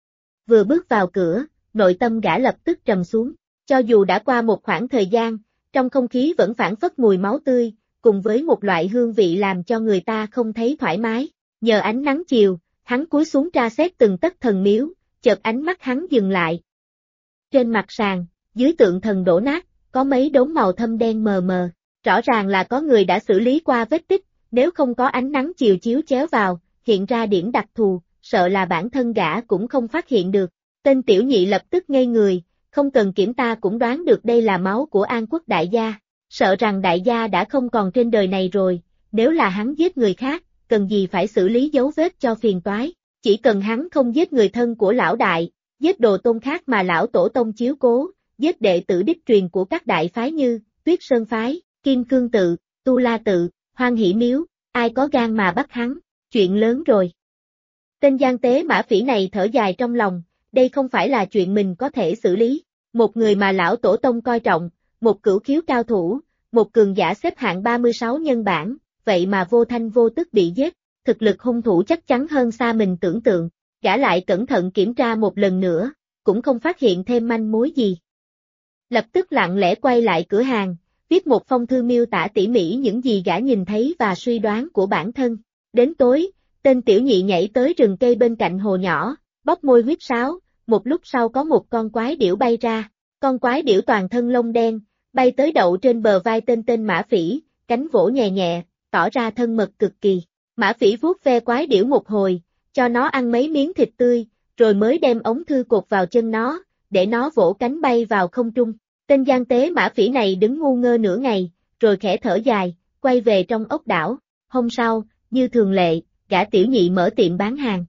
Vừa bước vào cửa, nội tâm gã lập tức trầm xuống. Cho dù đã qua một khoảng thời gian, trong không khí vẫn phảng phất mùi máu tươi, cùng với một loại hương vị làm cho người ta không thấy thoải mái. Nhờ ánh nắng chiều, hắn cúi xuống tra xét từng tấc thần miếu, chợt ánh mắt hắn dừng lại. Trên mặt sàn, dưới tượng thần đổ nát, có mấy đốm màu thâm đen mờ mờ, rõ ràng là có người đã xử lý qua vết tích, nếu không có ánh nắng chiều chiếu chéo vào, hiện ra điểm đặc thù, sợ là bản thân gã cũng không phát hiện được. Tên tiểu nhị lập tức ngây người, không cần kiểm tra cũng đoán được đây là máu của An Quốc đại gia, sợ rằng đại gia đã không còn trên đời này rồi, nếu là hắn giết người khác, cần gì phải xử lý dấu vết cho phiền toái, chỉ cần hắn không giết người thân của lão đại, giết đồ tôn khác mà lão tổ tông chiếu cố, giết đệ tử đích truyền của các đại phái như Tuyết Sơn phái, Kim Cương tự, Tu La tự, Hoan Hỷ miếu, ai có gan mà bắt hắn, chuyện lớn rồi. Tên gian tế mã phỉ này thở dài trong lòng, đây không phải là chuyện mình có thể xử lý, một người mà lão tổ tông coi trọng, một cửu khiếu cao thủ, một cường giả xếp hạng 36 nhân bản, vậy mà vô thanh vô tức bị giết, thực lực hung thủ chắc chắn hơn xa mình tưởng tượng, gã lại cẩn thận kiểm tra một lần nữa, cũng không phát hiện thêm manh mối gì. lập tức lặng lẽ quay lại cửa hàng, viết một phong thư miêu tả tỉ mỉ những gì gã nhìn thấy và suy đoán của bản thân. Đến tối, tên tiểu nhị nhảy tới rừng cây bên cạnh hồ nhỏ, bóp môi huýt sáo, một lúc sau có một con quái điểu bay ra. Con quái điểu toàn thân lông đen, bay tới đậu trên bờ vai tên Mã Phỉ, cánh vỗ nhẹ nhẹ, tỏ ra thân mật cực kỳ. Mã Phỉ vuốt ve quái điểu một hồi, cho nó ăn mấy miếng thịt tươi, rồi mới đem ống thư cột vào chân nó, để nó vỗ cánh bay vào không trung. Tên gian tế Mã Phỉ này đứng ngu ngơ nửa ngày, rồi khẽ thở dài, quay về trong ốc đảo. Hôm sau, như thường lệ, gã tiểu nhị mở tiệm bán hàng.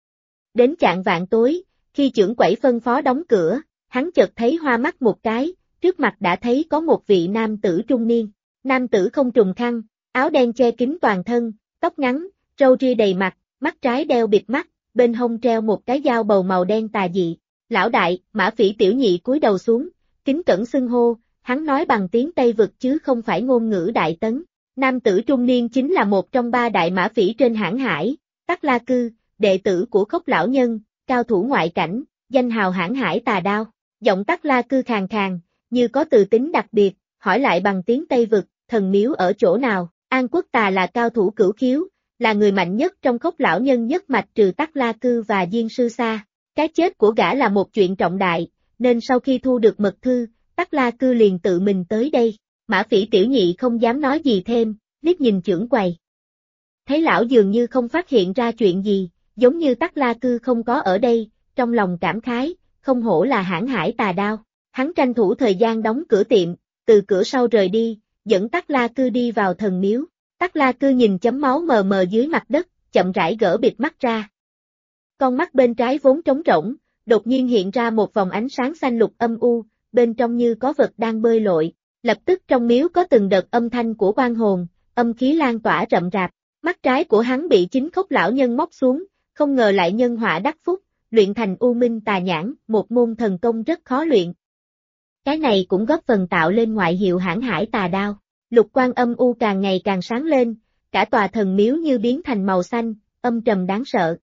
Đến chạng vạng tối, khi trưởng quẩy phân phó đóng cửa, hắn chợt thấy hoa mắt một cái, trước mặt đã thấy có một vị nam tử trung niên. Nam tử không trùng khăn, áo đen che kín toàn thân, tóc ngắn, râu ria đầy mặt, mắt trái đeo bịt mắt, bên hông treo một cái dao bầu màu đen tà dị. Lão đại, Mã Phỉ tiểu nhị cúi đầu xuống, kính cẩn xưng hô, hắn nói bằng tiếng Tây Vực chứ không phải ngôn ngữ Đại Tấn. Nam tử trung niên chính là một trong ba đại mã phỉ trên hãn hải, Tắc La Cư, đệ tử của Khốc lão nhân, cao thủ ngoại cảnh, danh hào hãn hải tà đao. Giọng Tắc La Cư khàn khàn, như có từ tính đặc biệt, hỏi lại bằng tiếng Tây Vực, thần miếu ở chỗ nào? An Quốc Tà là cao thủ cửu khiếu, là người mạnh nhất trong Khốc lão nhân nhất mạch trừ Tắc La Cư và Diên Sư Sa. Cái chết của gã là một chuyện trọng đại, nên sau khi thu được mật thư, Tắc La Cư liền tự mình tới đây. Mã Phỉ tiểu nhị không dám nói gì thêm, liếc nhìn trưởng quầy. Thấy lão dường như không phát hiện ra chuyện gì, giống như Tắc La Cư không có ở đây, trong lòng cảm khái, không hổ là hãn hải tà đao. Hắn tranh thủ thời gian đóng cửa tiệm, từ cửa sau rời đi, dẫn Tắc La Cư đi vào thần miếu. Tắc La Cư nhìn chấm máu mờ mờ dưới mặt đất, chậm rãi gỡ bịt mắt ra. Con mắt bên trái vốn trống rỗng, đột nhiên hiện ra một vòng ánh sáng xanh lục âm u, bên trong như có vật đang bơi lội. Lập tức trong miếu có từng đợt âm thanh của oan hồn, âm khí lan tỏa rậm rạp. Mắt trái của hắn bị chính Khốc lão nhân móc xuống, không ngờ lại nhân họa đắc phúc, luyện thành U Minh Tà Nhãn, một môn thần công rất khó luyện. Cái này cũng góp phần tạo lên ngoại hiệu hãn hải tà đao. Lục quang âm u càng ngày càng sáng lên, cả tòa thần miếu như biến thành màu xanh, âm trầm đáng sợ.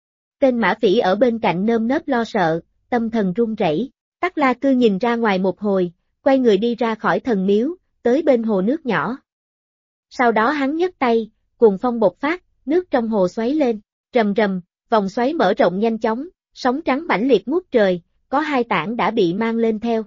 Tên Mã Phỉ ở bên cạnh nơm nớp lo sợ, tâm thần run rẩy. Tắc La Cư nhìn ra ngoài một hồi, quay người đi ra khỏi thần miếu, tới bên hồ nước nhỏ. Sau đó hắn nhấc tay, cuồng phong bộc phát, nước trong hồ xoáy lên, rầm rầm, vòng xoáy mở rộng nhanh chóng, sóng trắng mãnh liệt ngút trời, có hai tảng đã bị mang lên theo.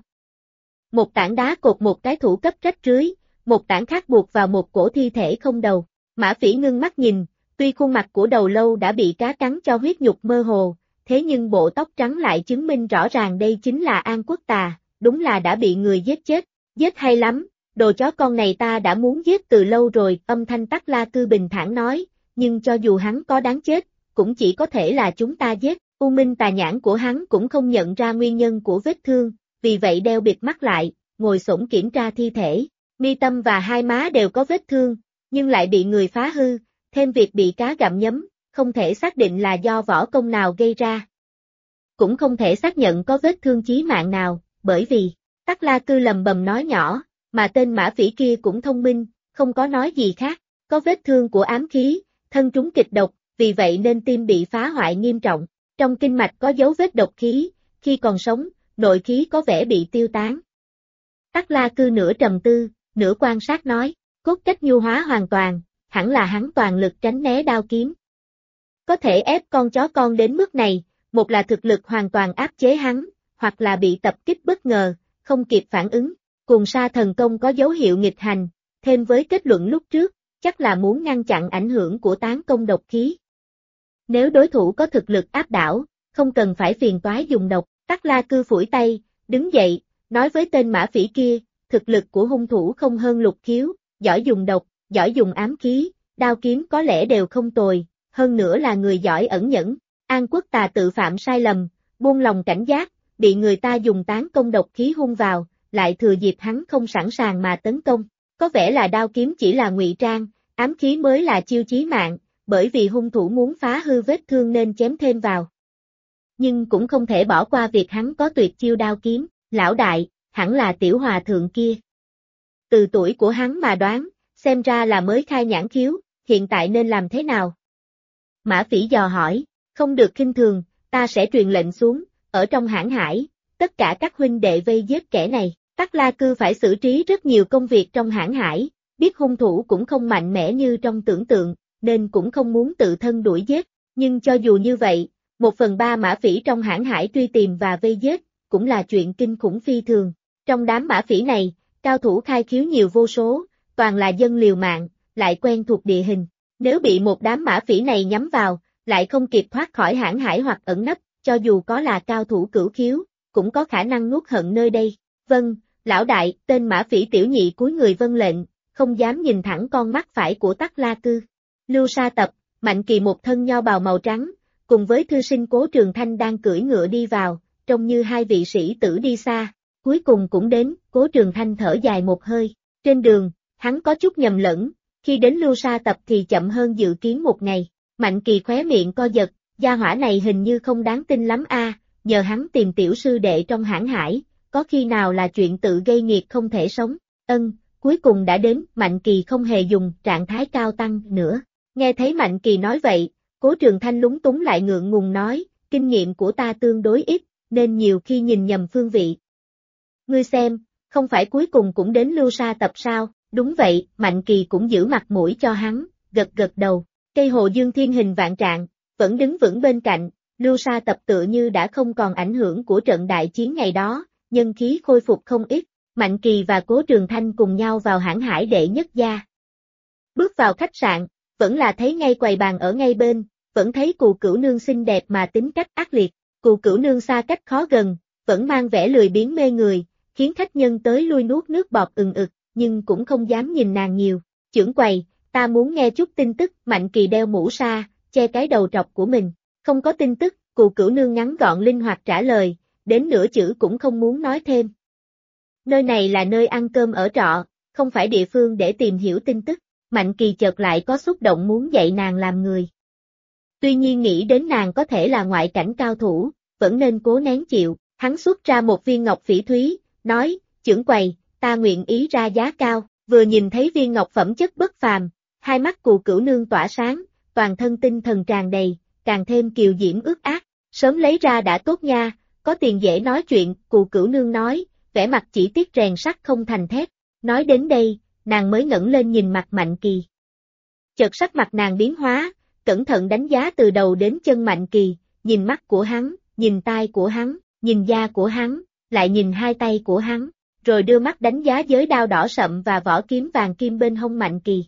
Một tảng đá cột một cái thủ cấp rách rưới, một tảng khác buộc vào một cổ thi thể không đầu. Mã Phỉ ngưng mắt nhìn, tuy khuôn mặt của đầu lâu đã bị cá cắn cho huyết nhục mơ hồ, thế nhưng bộ tóc trắng lại chứng minh rõ ràng đây chính là An Quốc Tà, đúng là đã bị người giết chết. Giết hay lắm, đồ chó con này ta đã muốn giết từ lâu rồi, âm thanh Tắc La Cư bình thản nói, nhưng cho dù hắn có đáng chết, cũng chỉ có thể là chúng ta giết. U Minh Tà Nhãn của hắn cũng không nhận ra nguyên nhân của vết thương, vì vậy đeo bịt mắt lại, ngồi xổm kiểm tra thi thể. Mi tâm và hai má đều có vết thương, nhưng lại bị người phá hư, thêm việc bị cá gặm nhấm, không thể xác định là do võ công nào gây ra. Cũng không thể xác nhận có vết thương chí mạng nào, bởi vì, Tắc La Cư lầm bầm nói nhỏ, mà tên Mã Phỉ kia cũng thông minh, không có nói gì khác, có vết thương của ám khí, thân trúng kịch độc, vì vậy nên tim bị phá hoại nghiêm trọng, trong kinh mạch có dấu vết độc khí, khi còn sống, nội khí có vẻ bị tiêu tán. Tắc La Cư nửa trầm tư, nửa quan sát nói, cốt cách nhu hóa hoàn toàn, hẳn là hắn toàn lực tránh né đao kiếm. Có thể ép con chó con đến mức này, một là thực lực hoàn toàn áp chế hắn, hoặc là bị tập kích bất ngờ, không kịp phản ứng. Cuồng sa thần công có dấu hiệu nghịch hành, thêm với kết luận lúc trước, chắc là muốn ngăn chặn ảnh hưởng của tán công độc khí. Nếu đối thủ có thực lực áp đảo, không cần phải phiền toái dùng độc. Tắc La Cư phủi tay, đứng dậy, nói với tên Mã Phỉ kia, thực lực của hung thủ không hơn Lục Khiếu, giỏi dùng độc, giỏi dùng ám khí, đao kiếm có lẽ đều không tồi, hơn nữa là người giỏi ẩn nhẫn. An Quốc Tà tự phạm sai lầm, buông lòng cảnh giác, bị người ta dùng tán công độc khí hung vào, lại thừa dịp hắn không sẵn sàng mà tấn công. Có vẻ là đao kiếm chỉ là ngụy trang, ám khí mới là chiêu chí mạng, bởi vì hung thủ muốn phá hư vết thương nên chém thêm vào. Nhưng cũng không thể bỏ qua việc hắn có tuyệt chiêu đao kiếm. Lão đại, hẳn là tiểu hòa thượng kia. Từ tuổi của hắn mà đoán, xem ra là mới khai nhãn khiếu, hiện tại nên làm thế nào? Mã Phỉ dò hỏi, không được khinh thường, ta sẽ truyền lệnh xuống, ở trong hãn hải, tất cả các huynh đệ vây giết kẻ này. Tắc La Cư phải xử trí rất nhiều công việc trong hãng hải, biết hung thủ cũng không mạnh mẽ như trong tưởng tượng, nên cũng không muốn tự thân đuổi giết, nhưng cho dù như vậy, 1/3 mã phỉ trong hãng hải truy tìm và vây giết, cũng là chuyện kinh khủng phi thường. Trong đám mã phỉ này, cao thủ khai khiếu nhiều vô số, toàn là dân liều mạng, lại quen thuộc địa hình. Nếu bị một đám mã phỉ này nhắm vào, lại không kịp thoát khỏi hãng hải hoặc ẩn nấp, cho dù có là cao thủ cửu khiếu, cũng có khả năng nuốt hận nơi đây. Vâng, lão đại, tên mã phỉ tiểu nhị cúi người vâng lệnh, không dám nhìn thẳng con mắt phải của Tắc La Cư. Lưu Sa Tập, Mạnh Kỳ một thân nho bào màu trắng, cùng với thư sinh Cố Trường Thanh đang cưỡi ngựa đi vào, trông như hai vị sĩ tử đi xa. Cuối cùng cũng đến, Cố Trường Thanh thở dài một hơi. Trên đường, hắn có chút nhầm lẫn, khi đến Lưu Sa Tập thì chậm hơn dự kiến một ngày. Mạnh Kỳ khóe miệng co giật, gia hỏa này hình như không đáng tin lắm a, nhờ hắn tìm tiểu sư đệ trong hãng hải, có khi nào là chuyện tự gây nghiệt không thể sống. Cuối cùng đã đến, Mạnh Kỳ không hề dùng trạng thái cao tăng nữa. Nghe thấy Mạnh Kỳ nói vậy, Cố Trường Thanh lúng túng lại ngượng ngùng nói, kinh nghiệm của ta tương đối ít, nên nhiều khi nhìn nhầm phương vị. Ngươi xem, không phải cuối cùng cũng đến Lưu Sa Tập sao? Đúng vậy, Mạnh Kỳ cũng giữ mặt mũi cho hắn, gật gật đầu. Cây hồ dương thiên hình vạn trạng, vẫn đứng vững bên cạnh, Lưu Sa Tập tựa như đã không còn ảnh hưởng của trận đại chiến ngày đó, nhân khí khôi phục không ít. Mạnh Kỳ và Cố Trường Thanh cùng nhau vào hãng hải đệ nhất gia. Bước vào khách sạn, vẫn là thấy ngay quầy bàn ở ngay bên, vẫn thấy Cù Cửu Nương xinh đẹp mà tính cách ác liệt. Cù Cửu Nương xa cách khó gần, vẫn mang vẻ lười biếng mê người, khiến khách nhân tới lui nuốt nước bọt ực, nhưng cũng không dám nhìn nàng nhiều. Chưởng quầy, ta muốn nghe chút tin tức. Mạnh Kỳ đeo mũ sa, che cái đầu trọc của mình. Không có tin tức, Cù Cửu Nương ngắn gọn linh hoạt trả lời, đến nửa chữ cũng không muốn nói thêm. Nơi này là nơi ăn cơm ở trọ, không phải địa phương để tìm hiểu tin tức. Mạnh Kỳ chợt lại có xúc động muốn dạy nàng làm người. Tuy nhiên nghĩ đến nàng có thể là ngoại cảnh cao thủ, vẫn nên cố nén chịu. Hắn xuất ra một viên ngọc phỉ thúy, nói, chưởng quầy, ta nguyện ý ra giá cao. Vừa nhìn thấy viên ngọc phẩm chất bất phàm, hai mắt Cù Cửu Nương tỏa sáng, toàn thân tinh thần tràn đầy, càng thêm kiều diễm ước ác. Sớm lấy ra đã tốt nha, có tiền dễ nói chuyện. Cù Cửu Nương nói, vẻ mặt chỉ tiếc rèn sắt không thành thép. Nói đến đây, nàng mới ngẩng lên nhìn mặt Mạnh Kỳ. Chợt sắc mặt nàng biến hóa, cẩn thận đánh giá từ đầu đến chân Mạnh Kỳ, nhìn mắt của hắn, nhìn tai của hắn, nhìn da của hắn, lại nhìn hai tay của hắn, rồi đưa mắt đánh giá giới đao đỏ sậm và vỏ kiếm vàng kim bên hông Mạnh Kỳ.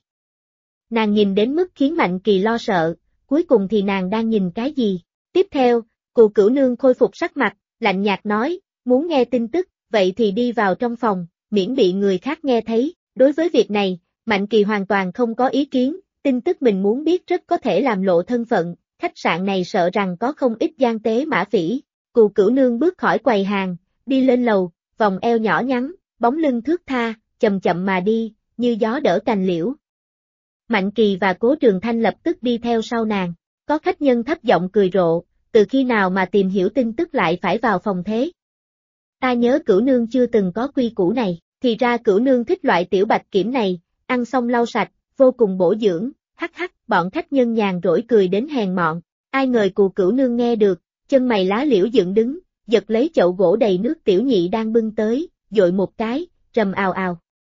Nàng nhìn đến mức khiến Mạnh Kỳ lo sợ, cuối cùng thì nàng đang nhìn cái gì? Tiếp theo, Cù Cửu Nương khôi phục sắc mặt, lạnh nhạt nói, muốn nghe tin tức, vậy thì đi vào trong phòng, miễn bị người khác nghe thấy. Đối với việc này, Mạnh Kỳ hoàn toàn không có ý kiến, tin tức mình muốn biết rất có thể làm lộ thân phận, khách sạn này sợ rằng có không ít gian tế mã phỉ. Cù Cửu Nương bước khỏi quầy hàng, đi lên lầu, vòng eo nhỏ nhắn, bóng lưng thướt tha, chậm chậm mà đi, như gió đỡ cành liễu. Mạnh Kỳ và Cố Trường Thanh lập tức đi theo sau nàng, có khách nhân thấp giọng cười rộ, từ khi nào mà tìm hiểu tin tức lại phải vào phòng thế? Ta nhớ Cửu Nương chưa từng có quy củ này, thì ra Cửu Nương thích loại tiểu bạch kiểm này, ăn xong lau sạch, vô cùng bổ dưỡng, hắc hắc, bọn khách nhân nhàn rỗi cười đến hèn mọn, ai ngờ Cù Cửu Nương nghe được, chân mày lá liễu dựng đứng, giật lấy chậu gỗ đầy nước tiểu nhị đang bưng tới, dội một cái, rầm ào ào.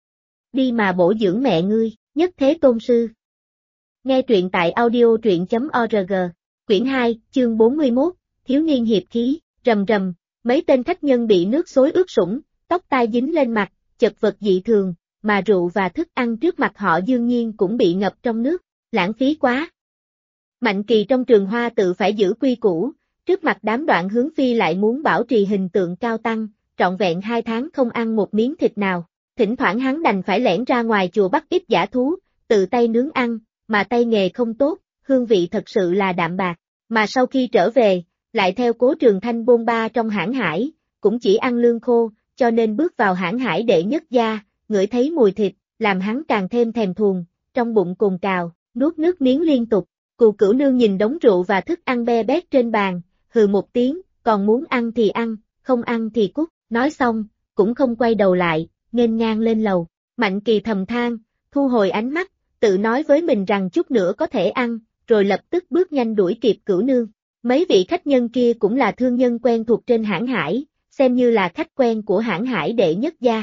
Đi mà bổ dưỡng mẹ ngươi, nhất thế tôn sư. Nghe truyện tại audio truyện.org, quyển 2, chương 41, thiếu niên hiệp khí, rầm rầm, mấy tên khách nhân bị nước xối ướt sũng, tóc tai dính lên mặt, chật vật dị thường, mà rượu và thức ăn trước mặt họ đương nhiên cũng bị ngập trong nước, lãng phí quá. Mạnh Kỳ trong Trường Hoa tự phải giữ quy củ, trước mặt đám Đoạn Hướng Phi lại muốn bảo trì hình tượng cao tăng, trọn vẹn 2 tháng không ăn một miếng thịt nào, thỉnh thoảng hắn đành phải lẻn ra ngoài chùa bắt ít dã thú, tự tay nướng ăn, mà tay nghề không tốt, hương vị thật sự là đạm bạc, mà sau khi trở về, lại theo Cố Trường Thanh bôn ba trong hãng hải, cũng chỉ ăn lương khô, cho nên bước vào hãng hải đệ nhất gia, ngửi thấy mùi thịt, làm hắn càng thêm thèm thuồng, trong bụng cồn cào, nuốt nước miếng liên tục. Cù Cửu Nương nhìn đống rượu và thức ăn be bét trên bàn, hừ một tiếng, còn muốn ăn thì ăn, không ăn thì cút, nói xong, cũng không quay đầu lại, nghênh ngang lên lầu. Mạnh Kỳ thầm than, thu hồi ánh mắt, tự nói với mình rằng chút nữa có thể ăn, rồi lập tức bước nhanh đuổi kịp Cửu Nương. Mấy vị khách nhân kia cũng là thương nhân quen thuộc trên hãng hải, xem như là khách quen của Hãn Hải đệ nhất gia.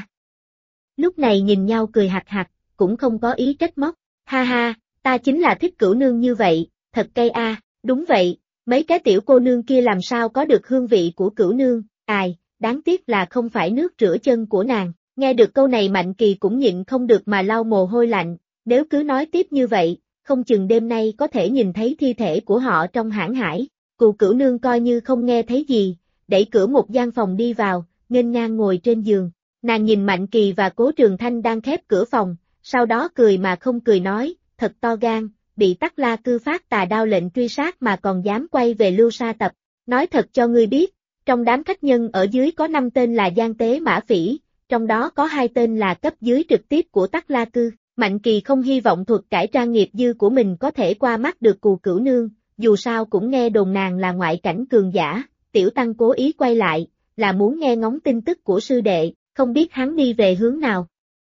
Lúc này nhìn nhau cười hạc hạc, cũng không có ý trách móc, ha ha, ta chính là thích Cửu nương như vậy, thật cay a, đúng vậy, mấy cái tiểu cô nương kia làm sao có được hương vị của Cửu nương, ai, đáng tiếc là không phải nước rửa chân của nàng. Nghe được câu này Mạnh Kỳ cũng nhịn không được mà lau mồ hôi lạnh, nếu cứ nói tiếp như vậy, không chừng đêm nay có thể nhìn thấy thi thể của họ trong Hãn Hải. Cửu nương coi như không nghe thấy gì, đẩy cửa một gian phòng đi vào, nghênh ngang ngồi trên giường. Nàng nhìn Mạnh Kỳ và Cố Trường Thanh đang khép cửa phòng, sau đó cười mà không cười nói, thật to gan, bị Tắc La Cư phát tà đao lệnh truy sát mà còn dám quay về Lưu Sa Tập. Nói thật cho ngươi biết, trong đám khách nhân ở dưới có 5 tên là gian tế mã phỉ, trong đó có 2 tên là cấp dưới trực tiếp của Tắc La Cư. Mạnh Kỳ không hy vọng thuật cải trang nghiệp dư của mình có thể qua mắt được Cửu nương, dù sao cũng nghe đồn nàng là ngoại cảnh cường giả, Tiểu Tăng cố ý quay lại, là muốn nghe ngóng tin tức của sư đệ, không biết hắn đi về hướng nào.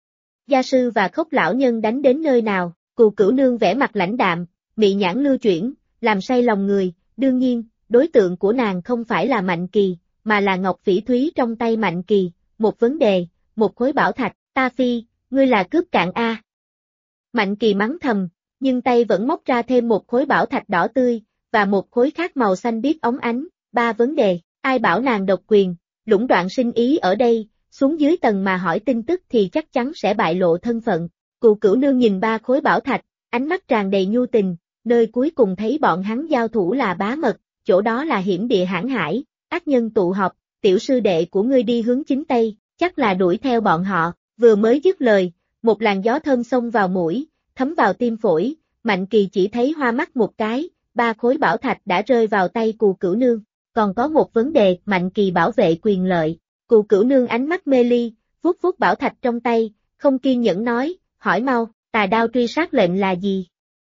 Gia sư và Khốc lão nhân đánh đến nơi nào, Cửu nương vẻ mặt lãnh đạm, mị nhãn lưu chuyển, làm say lòng người, đương nhiên, đối tượng của nàng không phải là Mạnh Kỳ, mà là Ngọc Phỉ Thúy trong tay Mạnh Kỳ, một vấn đề, một khối bảo thạch, ta phi, ngươi là cướp cạn a. Mạnh Kỳ mắng thầm, nhưng tay vẫn móc ra thêm một khối bảo thạch đỏ tươi, và một khối khác màu xanh biếc óng ánh, 3 vấn đề, ai bảo nàng độc quyền, lũng đoạn sinh ý ở đây, xuống dưới tầng mà hỏi tin tức thì chắc chắn sẽ bại lộ thân phận. Cửu nương nhìn 3 khối bảo thạch, ánh mắt tràn đầy nhu tình, nơi cuối cùng thấy bọn hắn giao thủ là bá mật, chỗ đó là hiểm địa Hãn Hải, ác nhân tụ họp, tiểu sư đệ của ngươi đi hướng chính tây, chắc là đuổi theo bọn họ, vừa mới dứt lời, một làn gió thơm xông vào mũi, thấm vào tim phổi, Mạnh Kỳ chỉ thấy hoa mắt một cái, 3 khối bảo thạch đã rơi vào tay Cửu nương, còn có một vấn đề, Mạnh Kỳ bảo vệ quyền lợi, Cửu nương ánh mắt mê ly, vuốt vuốt bảo thạch trong tay, không kiên nhẫn nói, hỏi mau, tà đao truy sát lệnh là gì?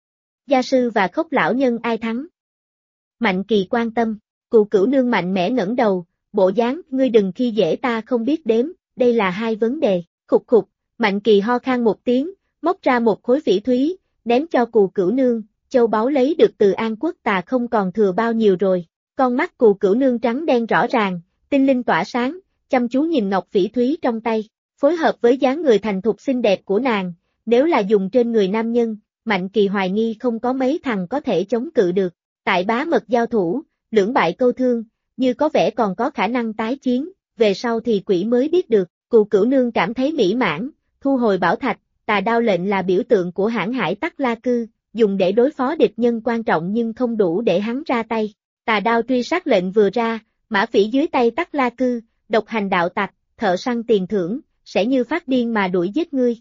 Gia sư và Khốc lão nhân ai thắng? Mạnh Kỳ quan tâm, Cửu nương mạnh mẽ ngẩng đầu, bộ dáng, ngươi đừng khi dễ ta không biết đếm, đây là 2 vấn đề, khục, Mạnh Kỳ ho khan một tiếng, móc ra một khối phỉ thúy, ném cho Cửu nương, châu báu lấy được từ An Quốc tà không còn thừa bao nhiêu rồi, con mắt Cửu nương trắng đen rõ ràng, tinh linh tỏa sáng, chăm chú nhìn ngọc phỉ thúy trong tay, phối hợp với dáng người thành thục xinh đẹp của nàng, nếu là dùng trên người nam nhân, Mạnh Kỳ hoài nghi không có mấy thằng có thể chống cự được, tại bá mật giao thủ, lưỡng bại câu thương, như có vẻ còn có khả năng tái chiến, về sau thì quỷ mới biết được, Cửu nương cảm thấy mỹ mãn, thu hồi bảo thạch, tà đao lệnh là biểu tượng của Hãn Hải Tắc La Cư, dùng để đối phó địch nhân quan trọng nhưng không đủ để hắn ra tay. Tà đao truy sát lệnh vừa ra, mã phỉ dưới tay Tắc La Cư, độc hành đạo tặc, thợ săn tiền thưởng, sẽ như phát điên mà đuổi giết ngươi.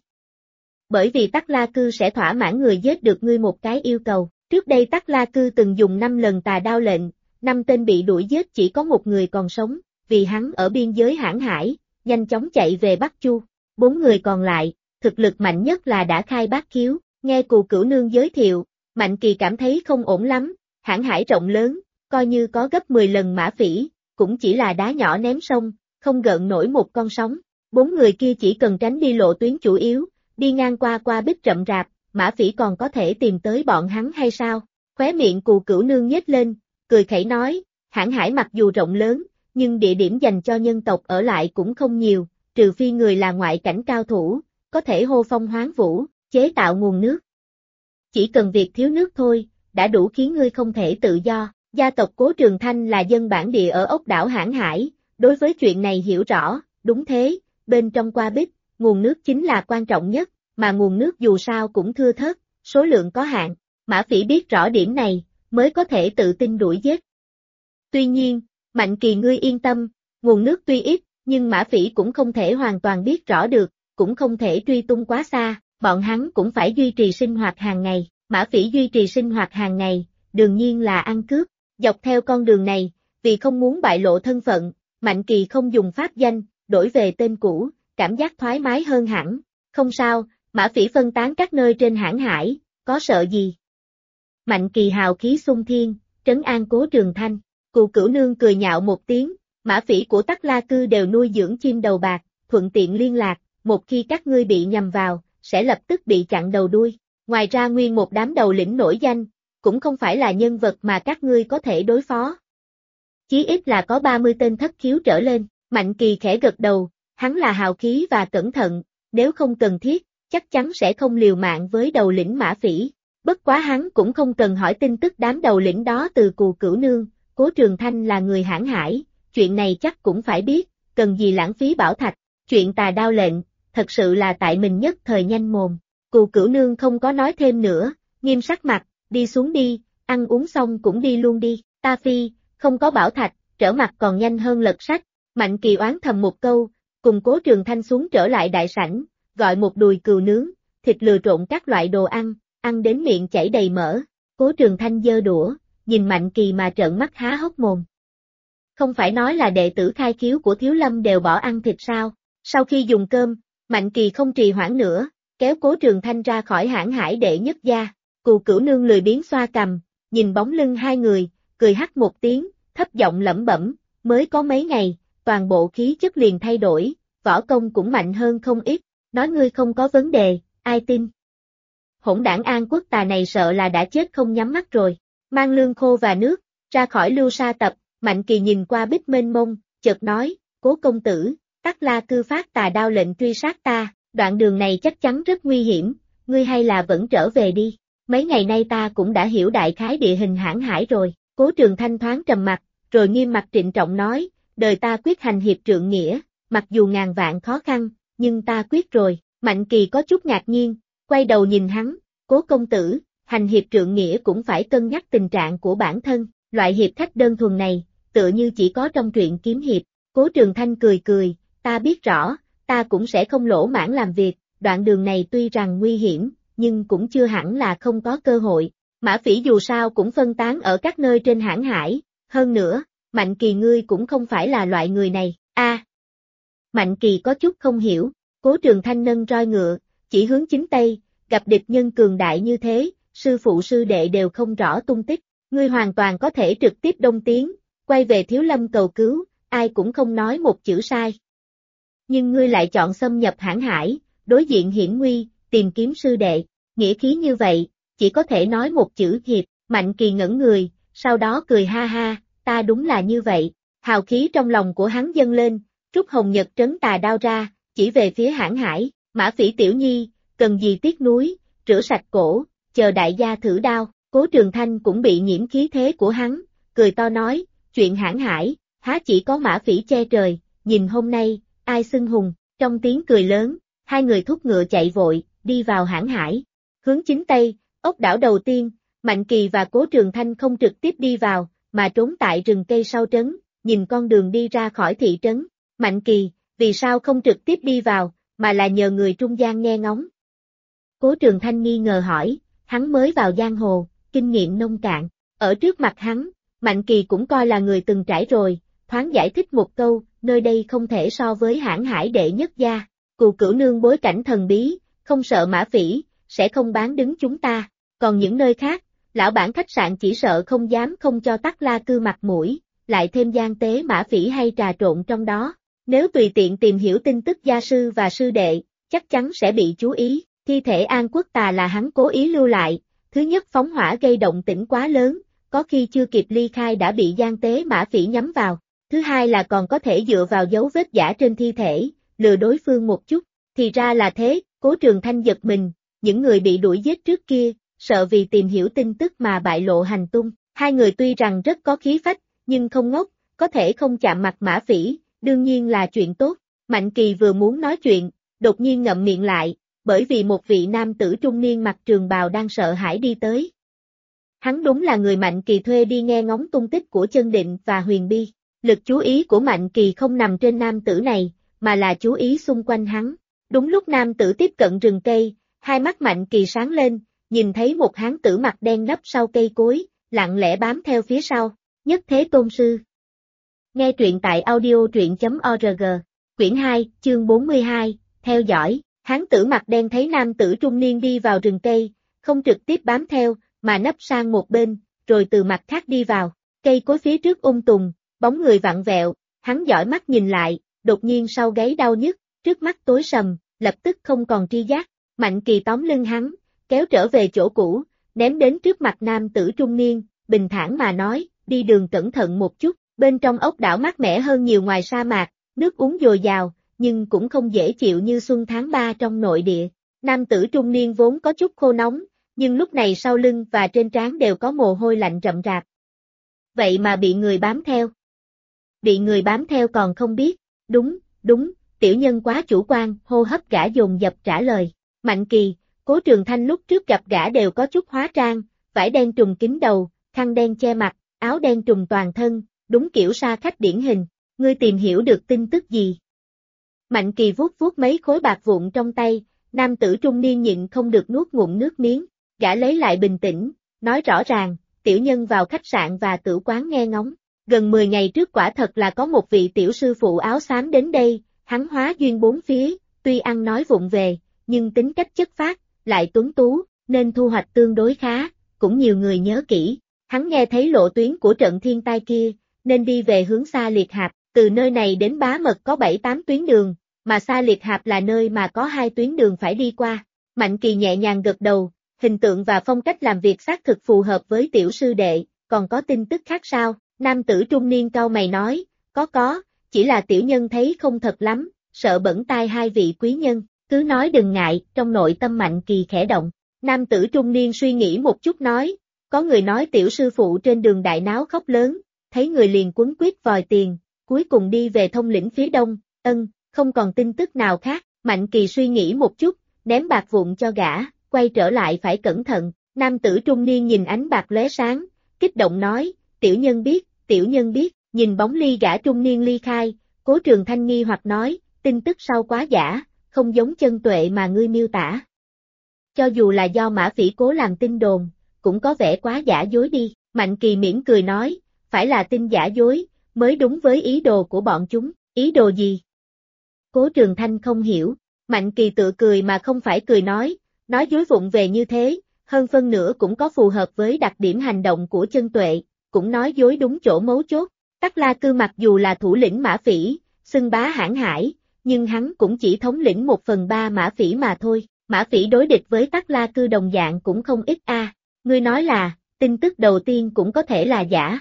Bởi vì Tắc La Cư sẽ thỏa mãn người giết được ngươi một cái yêu cầu. Trước đây Tắc La Cư từng dùng 5 lần tà đao lệnh, 5 tên bị đuổi giết chỉ có một người còn sống, vì hắn ở biên giới Hãn Hải, nhanh chóng chạy về Bắc Chu. 4 người còn lại, thực lực mạnh nhất là đã khai bát khiếu, nghe Cửu nương giới thiệu, Mạnh Kỳ cảm thấy không ổn lắm, Hãn Hải rộng lớn, coi như có gấp 10 lần mã phỉ, cũng chỉ là đá nhỏ ném sông, không gợn nổi một con sóng. 4 người kia chỉ cần tránh đi lộ tuyến chủ yếu, đi ngang qua bích rậm rạp, mã phỉ còn có thể tìm tới bọn hắn hay sao? Khóe miệng Cửu nương nhếch lên, cười khẩy nói, Hãn Hải mặc dù rộng lớn, nhưng địa điểm dành cho nhân tộc ở lại cũng không nhiều, trừ phi người là ngoại cảnh cao thủ, có thể hô phong hoán vũ, chế tạo nguồn nước. Chỉ cần việc thiếu nước thôi, đã đủ khiến ngươi không thể tự do. Gia tộc Cố Trường Thanh là dân bản địa ở ốc đảo Hãn Hải, đối với chuyện này hiểu rõ, đúng thế, bên trong qua bích, nguồn nước chính là quan trọng nhất, mà nguồn nước dù sao cũng thưa thớt, số lượng có hạn, Mã Phỉ biết rõ điểm này, mới có thể tự tin đuổi giết. Tuy nhiên, Mạnh Kỳ ngươi yên tâm, nguồn nước tuy ít, nhưng Mã Phỉ cũng không thể hoàn toàn biết rõ được, cũng không thể truy tung quá xa, bọn hắn cũng phải duy trì sinh hoạt hàng ngày, Mã Phỉ duy trì sinh hoạt hàng ngày, đương nhiên là ăn cướp, dọc theo con đường này, vì không muốn bại lộ thân phận, Mạnh Kỳ không dùng pháp danh, đổi về tên cũ, cảm giác thoải mái hơn hẳn, không sao, Mã Phỉ phân tán các nơi trên Hãn Hải, có sợ gì. Mạnh Kỳ hào khí xung thiên, trấn an Cố Trường Thanh, Cửu nương cười nhạo một tiếng, Mã Phỉ của Tắc La Cư đều nuôi dưỡng chim đầu bạc, thuận tiện liên lạc, một khi các ngươi bị nhầm vào, sẽ lập tức bị chặn đầu đuôi, ngoài ra nguyên một đám đầu lĩnh nổi danh, cũng không phải là nhân vật mà các ngươi có thể đối phó. Chí ít là có 30 tên thất khiếu trở lên, Mạnh Kỳ khẽ gật đầu, hắn là hào khí và cẩn thận, nếu không cần thiết, chắc chắn sẽ không liều mạng với đầu lĩnh Mã Phỉ. Bất quá hắn cũng không cần hỏi tin tức đám đầu lĩnh đó từ Cù Cửu Nương, Cố Trường Thanh là người hãn hải, chuyện này chắc cũng phải biết, cần gì lãng phí bảo thạch, chuyện Tà Đao lệnh, thật sự là tại mình nhất thời nhanh mồm. Cù Cửu Nương không có nói thêm nữa, nghiêm sắc mặt, đi xuống đi, ăn uống xong cũng đi luôn đi, ta phi, không có bảo thạch, trở mặt còn nhanh hơn lật sách. Mạnh Kỳ oán thầm một câu, cùng Cố Trường Thanh xuống trở lại đại sảnh, gọi một đùi cừu nướng, thịt lừa trộn các loại đồ ăn đến miệng chảy đầy mỡ. Cố Trường Thanh giơ đũa, nhìn Mạnh Kỳ mà trợn mắt há hốc mồm. Không phải nói là đệ tử khai khiếu của Thiếu Lâm đều bỏ ăn thịt sao? Sau khi dùng cơm, Mạnh Kỳ không trì hoãn nữa, kéo Cố Trường Thanh ra khỏi hãn hải đệ nhất gia. Cù Cửu Nương lười biếng xoa cằm, nhìn bóng lưng hai người, cười hắc một tiếng, thấp giọng lẩm bẩm, mới có mấy ngày, toàn bộ khí chất liền thay đổi, võ công cũng mạnh hơn không ít, nói ngươi không có vấn đề, ai tin. Hỗn đảng An Quốc Tà này sợ là đã chết không nhắm mắt rồi, mang lương khô và nước, ra khỏi lưu sa tập, Mạnh Kỳ nhìn qua bích mênh mông, chợt nói, Cố công tử, Tắc La Cư phát Tà Đao lệnh truy sát ta, đoạn đường này chắc chắn rất nguy hiểm, ngươi hay là vẫn trở về đi, mấy ngày nay ta cũng đã hiểu đại khái địa hình hãn hải rồi. Cố Trường Thanh thoáng trầm mặt, rồi nghiêm mặt trịnh trọng nói, đời ta quyết hành hiệp trượng nghĩa, mặc dù ngàn vạn khó khăn, nhưng ta quyết rồi. Mạnh Kỳ có chút ngạc nhiên, quay đầu nhìn hắn, Cố công tử, hành hiệp trượng nghĩa cũng phải cân nhắc tình trạng của bản thân, loại hiệp khách đơn thuần này, tựa như chỉ có trong truyện kiếm hiệp. Cố Trường Thanh cười cười, ta biết rõ, ta cũng sẽ không lỗ mãn làm việc, đoạn đường này tuy rằng nguy hiểm, nhưng cũng chưa hẳn là không có cơ hội. Mã Phỉ dù sao cũng phân tán ở các nơi trên hãn hải, hơn nữa, Mạnh Kỳ ngươi cũng không phải là loại người này, Mạnh Kỳ có chút không hiểu, Cố Trường Thanh nâng roi ngựa, chỉ hướng chính Tây, gặp địch nhân cường đại như thế, sư phụ sư đệ đều không rõ tung tích, ngươi hoàn toàn có thể trực tiếp đông tiến, quay về Thiếu Lâm cầu cứu, ai cũng không nói một chữ sai. Nhưng ngươi lại chọn xâm nhập hãn hải, đối diện hiểm nguy, tìm kiếm sư đệ, nghĩa khí như vậy, chỉ có thể nói một chữ hiệp. Mạnh Kỳ ngẩn người, sau đó cười ha ha, ta đúng là như vậy, hào khí trong lòng của hắn dâng lên, rút hồng nhật trấn tà đao ra, chỉ về phía hãn hải, Mã Phỉ tiểu nhi, cần gì tiếc núi, rửa sạch cổ, chờ đại gia thử đao. Cố Trường Thanh cũng bị nhiễm khí thế của hắn, cười to nói, chuyện hãn hải, há chỉ có Mã Phỉ che trời, nhìn hôm nay, ai xưng hùng. Trong tiếng cười lớn, hai người thúc ngựa chạy vội, đi vào hãn hải, hướng chính Tây, ốc đảo đầu tiên. Mạnh Kỳ và Cố Trường Thanh không trực tiếp đi vào, mà trốn tại rừng cây sau trấn, nhìn con đường đi ra khỏi thị trấn. Mạnh Kỳ, vì sao không trực tiếp đi vào, mà là nhờ người trung gian nghe ngóng? Cố Trường Thanh nghi ngờ hỏi, hắn mới vào giang hồ, kinh nghiệm nông cạn, ở trước mặt hắn, Mạnh Kỳ cũng coi là người từng trải rồi, thoáng giải thích một câu, nơi đây không thể so với hãn hải đệ nhất gia, Cù Cửu Nương bối cảnh thần bí, không sợ Mã Phỉ, sẽ không bán đứng chúng ta, còn những nơi khác, lão bản khách sạn chỉ sợ không dám không cho Tắc La Cư mặt mũi, lại thêm gian tế Mã Phỉ hay trà trộn trong đó, nếu tùy tiện tìm hiểu tin tức gia sư và sư đệ, chắc chắn sẽ bị chú ý. Thi thể An Quốc Tà là hắn cố ý lưu lại, thứ nhất phóng hỏa gây động tĩnh quá lớn, có khi chưa kịp ly khai đã bị gian tế Mã Phỉ nhắm vào, thứ hai là còn có thể dựa vào dấu vết giả trên thi thể, lừa đối phương một chút, thì ra là thế. Cố Trường Thanh giật mình, những người bị đuổi giết trước kia, sợ vì tìm hiểu tin tức mà bại lộ hành tung, hai người tuy rằng rất có khí phách, nhưng không ngốc, có thể không chạm mặt Mã Phỉ, đương nhiên là chuyện tốt. Mạnh Kỳ vừa muốn nói chuyện, đột nhiên ngậm miệng lại, bởi vì một vị nam tử trung niên mặc trường bào đang sợ hãi đi tới. Hắn đúng là người Mạnh Kỳ thuê đi nghe ngóng tung tích của Chân Định và Huyền Bi. Lực chú ý của Mạnh Kỳ không nằm trên nam tử này, mà là chú ý xung quanh hắn. Đúng lúc nam tử tiếp cận rừng cây, hai mắt Mạnh Kỳ sáng lên, nhìn thấy một hán tử mặt đen nấp sau cây cối, lặng lẽ bám theo phía sau. Nhất Thế Tôn Sư. Nghe truyện tại audio.org, quyển 2, chương 42, theo dõi. Hán tử mặt đen thấy nam tử trung niên đi vào rừng cây, không trực tiếp bám theo, mà nấp sang một bên, rồi từ mặt khác đi vào. Cây cối phía trước tùng, bóng người vặn vẹo, hắn dõi mắt nhìn lại, đột nhiên sau gáy đau nhức, trước mắt tối sầm, lập tức không còn tri giác. Mạnh Kỳ tóm lưng hắn, kéo trở về chỗ cũ, ném đến trước mặt nam tử trung niên, bình thản mà nói, đi đường cẩn thận một chút, bên trong ốc đảo mát mẻ hơn nhiều ngoài sa mạc, nước uống dồi dào, nhưng cũng không dễ chịu như xuân tháng 3 trong nội địa. Nam tử trung niên vốn có chút khô nóng, nhưng lúc này sau lưng và trên trán đều có mồ hôi lạnh rậm rạp. Vậy mà bị người bám theo. Bị người bám theo còn không biết, đúng, tiểu nhân quá chủ quan, hô hấp gã dồn dập trả lời. Mạnh Kỳ, Cố Trường Thanh lúc trước gặp gã đều có chút hóa trang, vải đen trùm kín đầu, khăn đen che mặt, áo đen trùm toàn thân, đúng kiểu sa khách điển hình, ngươi tìm hiểu được tin tức gì? Mạnh Kỳ vuốt vuốt mấy khối bạc vụn trong tay, nam tử trung niên nhịn không được nuốt ngụm nước miếng, gã lấy lại bình tĩnh, nói rõ ràng, tiểu nhân vào khách sạn và tử quán nghe ngóng, gần 10 ngày trước quả thật là có một vị tiểu sư phụ áo xám đến đây, hắn hóa duyên bốn phía, tuy ăn nói vụng về, nhưng tính cách chất phác, lại tuấn tú, nên thu hoạch tương đối khá, cũng nhiều người nhớ kỹ, hắn nghe thấy lộ tuyến của trận thiên tai kia, nên đi về hướng Sa Liệt Hạp, từ nơi này đến Bá Mật có 7-8 tuyến đường, mà Sa Liệt Hạp là nơi mà có 2 tuyến đường phải đi qua. Mạnh Kỳ nhẹ nhàng gật đầu, hình tượng và phong cách làm việc xác thực phù hợp với tiểu sư đệ, còn có tin tức khác sao? Nam tử trung niên cau mày nói, có, chỉ là tiểu nhân thấy không thật lắm, sợ bẩn tai hai vị quý nhân, cứ nói đừng ngại, trong nội tâm Mạnh Kỳ khẽ động. Nam tử trung niên suy nghĩ một chút nói, có người nói tiểu sư phụ trên đường đại náo khóc lớn, thấy người liền quấn quýt vòi tiền, cuối cùng đi về thông lĩnh phía đông, không còn tin tức nào khác. Mạnh Kỳ suy nghĩ một chút, ném bạc vụn cho gã, quay trở lại phải cẩn thận. Nam tử trung niên nhìn ánh bạc lóe sáng, kích động nói, tiểu nhân biết, nhìn bóng ly gã trung niên ly khai, Cố Trường Thanh nghi hoặc nói, tin tức sau quá giả, không giống chân tuệ mà ngươi miêu tả. Cho dù là do Mã Phỉ Cố làm tin đồn, cũng có vẻ quá giả dối đi. Mạnh Kỳ mỉm cười nói, phải là tin giả dối, mới đúng với ý đồ của bọn chúng. Ý đồ gì? Cố Trường Thanh không hiểu. Mạnh Kỳ tự cười mà không phải cười nói dối vụng về như thế, hơn phân nửa cũng có phù hợp với đặc điểm hành động của chân tuệ, cũng nói dối đúng chỗ mấu chốt. Tắc La Cư mặc dù là thủ lĩnh Mã Phỉ, xưng bá hãn hải, nhưng hắn cũng chỉ thống lĩnh 1/3 Mã Phỉ mà thôi. Mã Phỉ đối địch với Tắc La Cư đồng dạng cũng không ít a. Ngươi nói là, tin tức đầu tiên cũng có thể là giả.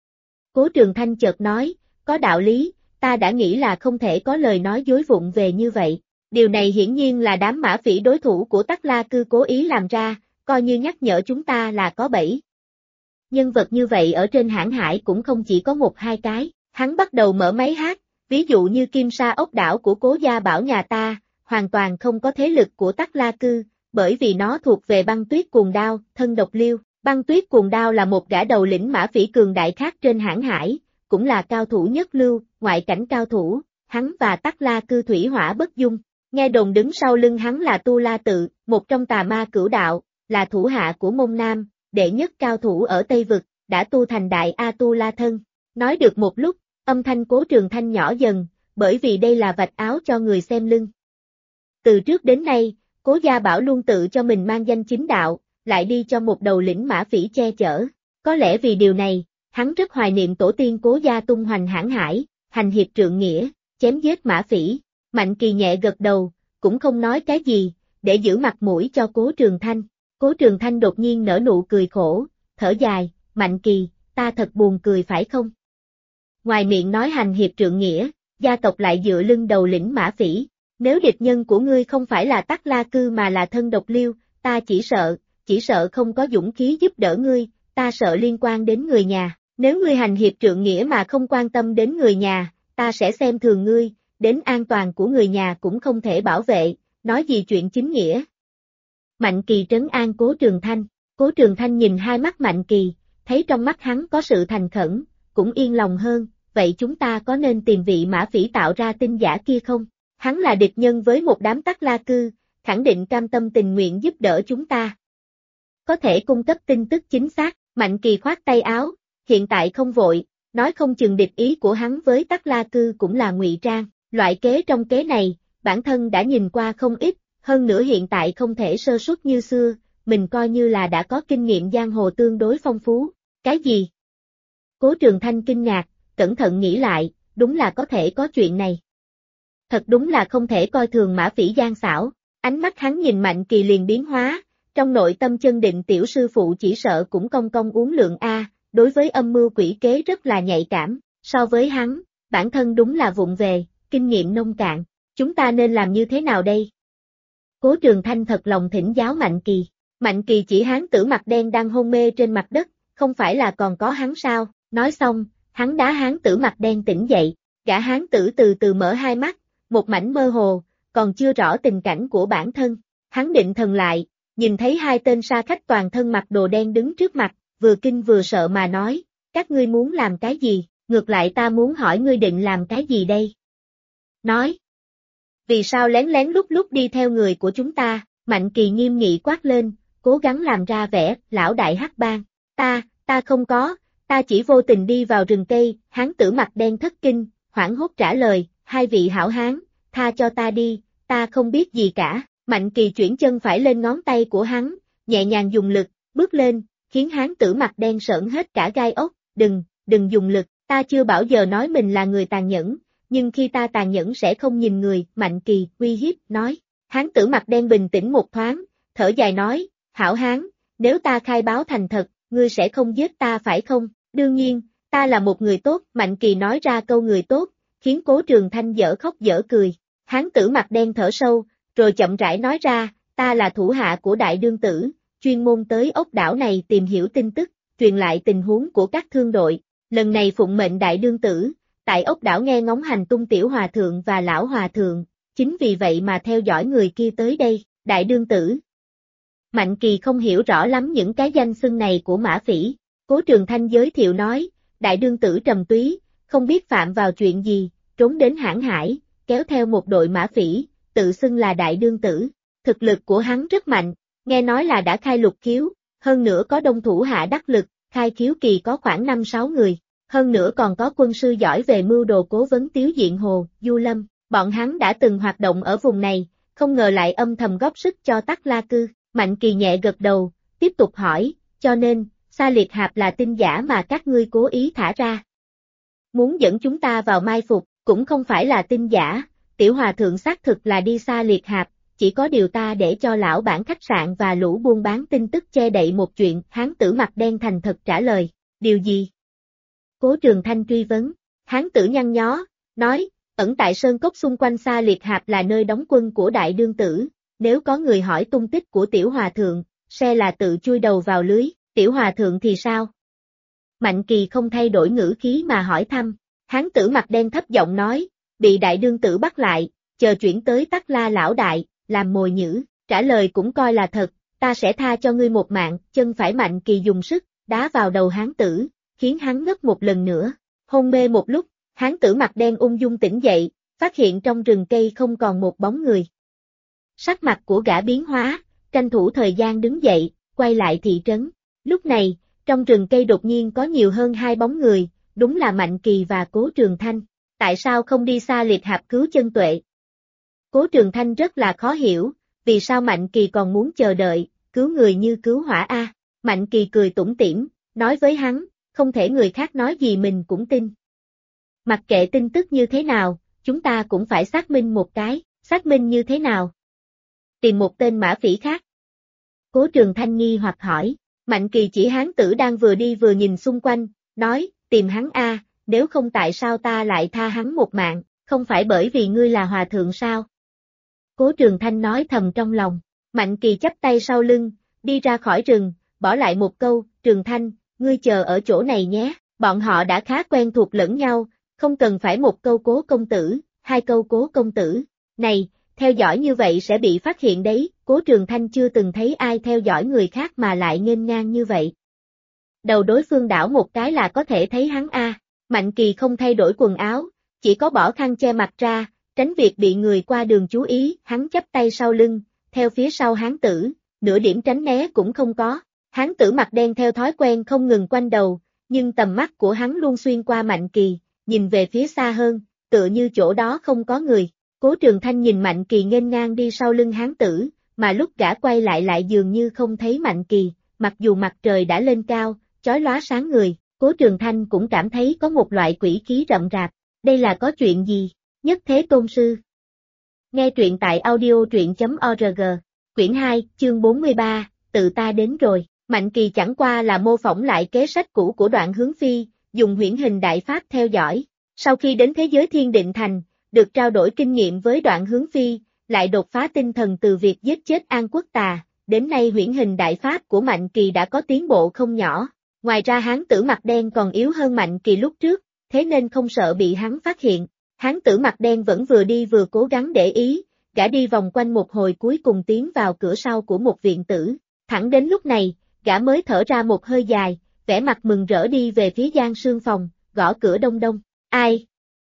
Cố Trường Thanh chợt nói, có đạo lý, ta đã nghĩ là không thể có lời nói dối vụng về như vậy. Điều này hiển nhiên là đám Mã Phỉ đối thủ của Tắc La Cư cố ý làm ra, coi như nhắc nhở chúng ta là có bẫy. Nhân vật như vậy ở trên hãn hải cũng không chỉ có 1-2 cái, hắn bắt đầu mở máy hát, ví dụ như Kim Sa ốc đảo của Cố Gia Bảo nhà ta, hoàn toàn không có thế lực của Tắc La Cư, bởi vì nó thuộc về Băng Tuyết Cuồng Đao, thân độc liêu. Băng Tuyết Cuồng Đao là một gã đầu lĩnh Mã Phỉ cường đại khác trên hãn hải, cũng là cao thủ nhất lưu, ngoại cảnh cao thủ, hắn và Tắc La Cư thủy hỏa bất dung. Nghe đồn đứng sau lưng hắn là Tu La Tự, một trong tà ma cửu đạo, là thủ hạ của Mông Nam, đệ nhất cao thủ ở Tây Vực, đã tu thành đại A-tu-la thân. Nói được một lúc, âm thanh Cố Trường Thanh nhỏ dần, bởi vì đây là vạch áo cho người xem lưng. Từ trước đến nay, Cố Gia Bảo luôn tự cho mình mang danh chính đạo, lại đi cho một đầu lĩnh Mã Phỉ che chở. Có lẽ vì điều này, hắn rất hoài niệm tổ tiên Cố Gia tung hoành hãn hải, hành hiệp trượng nghĩa, chém giết Mã Phỉ. Mạnh Kỳ nhẹ gật đầu, cũng không nói cái gì, để giữ mặt mũi cho Cố Trường Thanh. Cố Trường Thanh đột nhiên nở nụ cười khổ, thở dài, Mạnh Kỳ, ta thật buồn cười phải không? Ngoài miệng nói hành hiệp trượng nghĩa, gia tộc lại dựa lưng đầu lĩnh Mã Phỉ. Nếu địch nhân của ngươi không phải là Tắc La Cư mà là thân độc liêu, ta chỉ sợ không có dũng khí giúp đỡ ngươi, ta sợ liên quan đến người nhà. Nếu ngươi hành hiệp trượng nghĩa mà không quan tâm đến người nhà, ta sẽ xem thường ngươi, đến an toàn của người nhà cũng không thể bảo vệ, nói gì chuyện chính nghĩa. Mạnh Kỳ trấn an Cố Trường Thanh. Cố Trường Thanh nhìn hai mắt Mạnh Kỳ, thấy trong mắt hắn có sự thành khẩn, cũng yên lòng hơn, vậy chúng ta có nên tìm vị Mã Phỉ tạo ra tin giả kia không? Hắn là địch nhân với một đám Tắc La Cư, khẳng định cam tâm tình nguyện giúp đỡ chúng ta. Có thể cung cấp tin tức chính xác. Mạnh Kỳ khoát tay áo, hiện tại không vội, nói không chừng địch ý của hắn với Tắc La Cư cũng là ngụy trang, loại kế trong kế này, bản thân đã nhìn qua không ít, hơn nữa hiện tại không thể sơ suất như xưa, mình coi như là đã có kinh nghiệm giang hồ tương đối phong phú. Cái gì? Cố Trường Thanh kinh ngạc, cẩn thận nghĩ lại, đúng là có thể có chuyện này. Thật đúng là không thể coi thường Mã Phỉ gian xảo, ánh mắt hắn nhìn Mạnh Kỳ liền biến hóa, trong nội tâm chân định tiểu sư phụ chỉ sợ cũng cong cong uốn lượn a, đối với âm mưu quỷ kế rất là nhạy cảm, so với hắn, bản thân đúng là vụng về, kinh nghiệm nông cạn. Chúng ta nên làm như thế nào đây? Cố Trường Thanh thật lòng thỉnh giáo Mạnh Kỳ. Mạnh Kỳ chỉ hán tử mặt đen đang hôn mê trên mặt đất, không phải là còn có hắn sao? Nói xong, hắn đá hán tử mặt đen tỉnh dậy. Gã hán tử từ từ mở hai mắt, một mảnh mơ hồ, còn chưa rõ tình cảnh của bản thân. Hắn định thần lại, nhìn thấy hai tên sa khách toàn thân mặc đồ đen đứng trước mặt, vừa kinh vừa sợ mà nói, các ngươi muốn làm cái gì? Ngược lại ta muốn hỏi ngươi định làm cái gì đây? Nói. Vì sao lén lén lút lút đi theo người của chúng ta? Mạnh Kỳ nghiêm nghị quát lên, cố gắng làm ra vẻ, lão đại hắc bang. Ta không có, ta chỉ vô tình đi vào rừng cây. Hán tử mặt đen thất kinh, hoảng hốt trả lời, hai vị hảo hán, tha cho ta đi, ta không biết gì cả. Mạnh Kỳ chuyển chân phải lên ngón tay của hắn, nhẹ nhàng dùng lực, bước lên, khiến hán tử mặt đen sởn hết cả gai ốc. Đừng dùng lực, ta chưa bao giờ nói mình là người tàn nhẫn, nhưng khi ta tàn nhẫn sẽ không nhìn người. Mạnh Kỳ uy hiếp nói. Hán tử mặt đen bình tĩnh một thoáng, thở dài nói, hảo hán, nếu ta khai báo thành thật, ngươi sẽ không giết ta phải không? Đương nhiên, ta là một người tốt. Mạnh Kỳ nói ra câu người tốt, khiến Cố Trường Thanh dở khóc dở cười. Hán tử mặt đen thở sâu, rồi chậm rãi nói ra, ta là thủ hạ của đại đương tử, chuyên môn tới ốc đảo này tìm hiểu tin tức, truyền lại tình huống của các thương đội. Lần này phụng mệnh đại đương tử, tại ốc đảo nghe ngóng hành tung tiểu hòa thượng và lão hòa thượng, chính vì vậy mà theo dõi người kia tới đây. Đại đương tử. Mạnh Kỳ không hiểu rõ lắm những cái danh xưng này của Mã Phỉ. Cố Trường Thanh giới thiệu nói, đại đương tử trầm túy, không biết phạm vào chuyện gì, trốn đến Hãn Hải, kéo theo một đội Mã Phỉ, tự xưng là đại đương tử. Thực lực của hắn rất mạnh, nghe nói là đã khai lục khiếu, hơn nữa có đông thủ hạ đắc lực, khai khiếu kỳ có khoảng 5-6 người, hơn nữa còn có quân sư giỏi về mưu đồ cố vấn Tiếu Diện Hồ, Du Lâm. Bọn hắn đã từng hoạt động ở vùng này, không ngờ lại âm thầm góp sức cho Tắc La Cư. Mạnh Kỳ nhẹ gật đầu, tiếp tục hỏi, cho nên, Sa Liệt Hạp là tin giả mà các ngươi cố ý thả ra. Muốn dẫn chúng ta vào mai phục, cũng không phải là tin giả, tiểu hòa thượng xác thực là đi Sa Liệt Hạp, chỉ có điều ta để cho lão bản khách sạn và lũ buôn bán tin tức che đậy một chuyện. Hán tử mặt đen thành thật trả lời, điều gì? Cố Trường Thanh truy vấn. Hán tử nhăn nhó, nói, ẩn tại sơn cốc xung quanh Sa Liệt Hạp là nơi đóng quân của đại đương tử, nếu có người hỏi tung tích của tiểu hòa thượng, sẽ là tự chui đầu vào lưới. Tiểu hòa thượng thì sao? Mạnh Kỳ không thay đổi ngữ khí mà hỏi thăm. Hán tử mặt đen thấp giọng nói, bị đại đương tử bắt lại, chờ chuyển tới Tắc La lão đại, làm mồi nhử. Trả lời cũng coi là thật, ta sẽ tha cho ngươi một mạng. Chân phải Mạnh Kỳ dùng sức, đá vào đầu hán tử, khiến hắn ngất một lần nữa. Hôn mê một lúc, hán tử mặt đen ung dung tỉnh dậy, phát hiện trong rừng cây không còn một bóng người. Sắc mặt của gã biến hóa, tranh thủ thời gian đứng dậy, quay lại thị trấn. Lúc này, trong rừng cây đột nhiên có nhiều hơn 2 bóng người, đúng là Mạnh Kỳ và Cố Trường Thanh. Tại sao không đi Sa Liệt Hạp cứu chân tuệ? Cố Trường Thanh rất là khó hiểu, vì sao Mạnh Kỳ còn muốn chờ đợi, cứu người như cứu hỏa a? Mạnh Kỳ cười tủm tỉm, nói với hắn, không thể người khác nói gì mình cũng tin. Mặc kệ tin tức như thế nào, chúng ta cũng phải xác minh một cái. Xác minh như thế nào? Tìm một tên Mã Phỉ khác. Cố Trường Thanh nghi hoặc hỏi. Mạnh Kỳ chỉ hán tử đang vừa đi vừa nhìn xung quanh, nói, tìm hắn a, nếu không tại sao ta lại tha hắn một mạng, không phải bởi vì ngươi là hòa thượng sao? Cố Trường Thanh nói thầm trong lòng. Mạnh Kỳ chắp tay sau lưng, đi ra khỏi rừng, bỏ lại một câu, Trường Thanh, ngươi chờ ở chỗ này nhé. Bọn họ đã khá quen thuộc lẫn nhau, không cần phải một câu Cố công tử, 2 câu Cố công tử. Này, theo dõi như vậy sẽ bị phát hiện đấy. Cố Trường Thanh chưa từng thấy ai theo dõi người khác mà lại nghênh ngang như vậy. Đầu đối phương đảo một cái là có thể thấy hắn a. Mạnh Kỳ không thay đổi quần áo, chỉ có bỏ khăn che mặt ra, tránh việc bị người qua đường chú ý. Hắn chắp tay sau lưng, theo phía sau hán tử, nửa điểm tránh né cũng không có. Hán tử mặt đen theo thói quen không ngừng quanh đầu, nhưng tầm mắt của hắn luôn xuyên qua Mạnh Kỳ, nhìn về phía xa hơn, tựa như chỗ đó không có người. Cố Trường Thanh nhìn Mạnh Kỳ nghênh ngang đi sau lưng hán tử, mà lúc gã quay lại dường như không thấy Mạnh Kỳ, mặc dù mặt trời đã lên cao, chói lóa sáng người, Cố Trường Thanh cũng cảm thấy có một loại quỷ khí rậm rạp. Đây là có chuyện gì? Nhất Thế Tôn Sư. Nghe truyện tại audio truyện.org, quyển 2, chương 43, tự ta đến rồi. Mạnh Kỳ chẳng qua là mô phỏng lại kế sách cũ của Đoạn Hướng Phi, dùng huyễn hình đại pháp theo dõi. Sau khi đến thế giới Thiên Định Thành, được trao đổi kinh nghiệm với Đoạn Hướng Phi, lại đột phá tinh thần từ việc giết chết An Quốc Tà, đến nay huyễn hình đại pháp của Mạnh Kỳ đã có tiến bộ không nhỏ. Ngoài ra hán tử mặt đen còn yếu hơn Mạnh Kỳ lúc trước, thế nên không sợ bị hắn phát hiện. Hán tử mặt đen vẫn vừa đi vừa cố gắng để ý, gã đi vòng quanh một hồi cuối cùng tiến vào cửa sau của một viện tử. Thẳng đến lúc này, gã mới thở ra một hơi dài, vẻ mặt mừng rỡ đi về phía Giang Sương phòng, gõ cửa đông đông. Ai?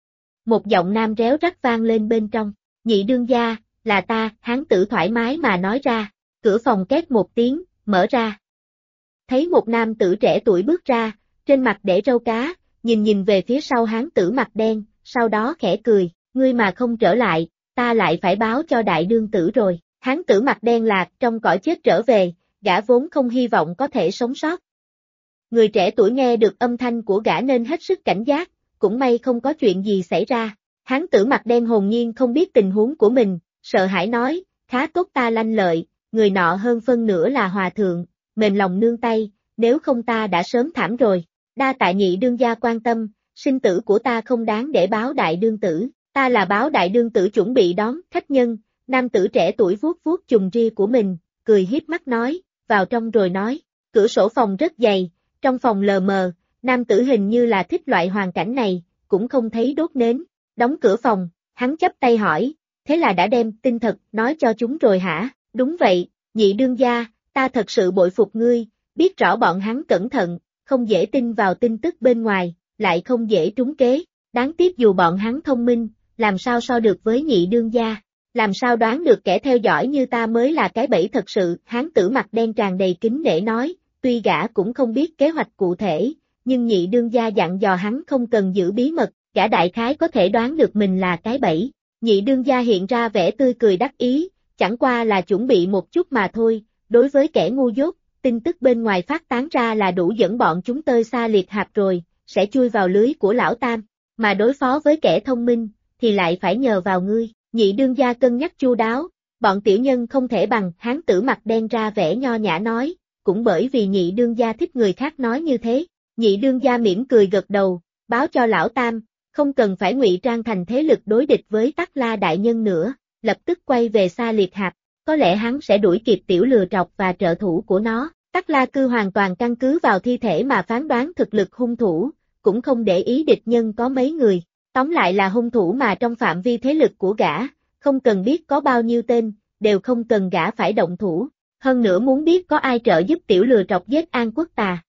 Một giọng nam réo rắt vang lên bên trong. Nhị đương gia, là ta, hán tử thoải mái mà nói ra. Cửa phòng két một tiếng, mở ra. Thấy một nam tử trẻ tuổi bước ra, trên mặt để râu cá, nhìn về phía sau hán tử mặt đen, sau đó khẽ cười, ngươi mà không trở lại, ta lại phải báo cho đại đương tử rồi. Hán tử mặt đen lạc trong cõi chết trở về, gã vốn không hy vọng có thể sống sót. Người trẻ tuổi nghe được âm thanh của gã nên hết sức cảnh giác, cũng may không có chuyện gì xảy ra. Hán tử mặt đen hồn nhiên không biết tình huống của mình, sợ hãi nói, khá tốt ta lanh lợi, người nọ hơn phân nửa là hòa thượng, mềm lòng nương tay, nếu không ta đã sớm thảm rồi. Đa tạ nhị đương gia quan tâm, sinh tử của ta không đáng để báo đại đương tử, ta là báo đại đương tử chuẩn bị đón khách nhân. Nam tử trẻ tuổi vuốt vuốt chùm ria của mình, cười hiếp mắt nói, vào trong rồi nói. Cửa sổ phòng rất dày, trong phòng lờ mờ, nam tử hình như là thích loại hoàn cảnh này, cũng không thấy đốt nến. Đóng cửa phòng, hắn chắp tay hỏi, thế là đã đem tin thật nói cho chúng rồi hả? Đúng vậy, nhị đương gia, ta thật sự bội phục ngươi, biết rõ bọn hắn cẩn thận, không dễ tin vào tin tức bên ngoài, lại không dễ trúng kế. Đáng tiếc dù bọn hắn thông minh, làm sao so được với nhị đương gia, làm sao đoán được kẻ theo dõi như ta mới là cái bẫy thật sự. Hán tử mặt đen tràn đầy kính nể nói, tuy gã cũng không biết kế hoạch cụ thể, nhưng nhị đương gia dặn dò hắn không cần giữ bí mật, gã đại khái có thể đoán được mình là cái bẫy. Nhị đương gia hiện ra vẻ tươi cười đắc ý, chẳng qua là chuẩn bị một chút mà thôi, đối với kẻ ngu dốt, tin tức bên ngoài phát tán ra là đủ dẫn bọn chúng tơi xa liệt hạp rồi, sẽ chui vào lưới của lão tam, mà đối phó với kẻ thông minh, thì lại phải nhờ vào ngươi. Nhị đương gia cân nhắc chu đáo, bọn tiểu nhân không thể bằng. Hán tử mặt đen ra vẻ nho nhã nói, cũng bởi vì nhị đương gia thích người khác nói như thế. Nhị đương gia mỉm cười gật đầu, báo cho lão tam, không cần phải ngụy trang thành thế lực đối địch với Tắc La đại nhân nữa, lập tức quay về Sa Liệt Hạp, có lẽ hắn sẽ đuổi kịp tiểu lừa trọc và trợ thủ của nó. Tắc La Cư hoàn toàn căn cứ vào thi thể mà phán đoán thực lực hung thủ, cũng không để ý địch nhân có mấy người. Tóm lại là hung thủ mà trong phạm vi thế lực của gã, không cần biết có bao nhiêu tên, đều không cần gã phải động thủ. Hơn nữa muốn biết có ai trợ giúp tiểu lừa trọc giết An Quốc Tà.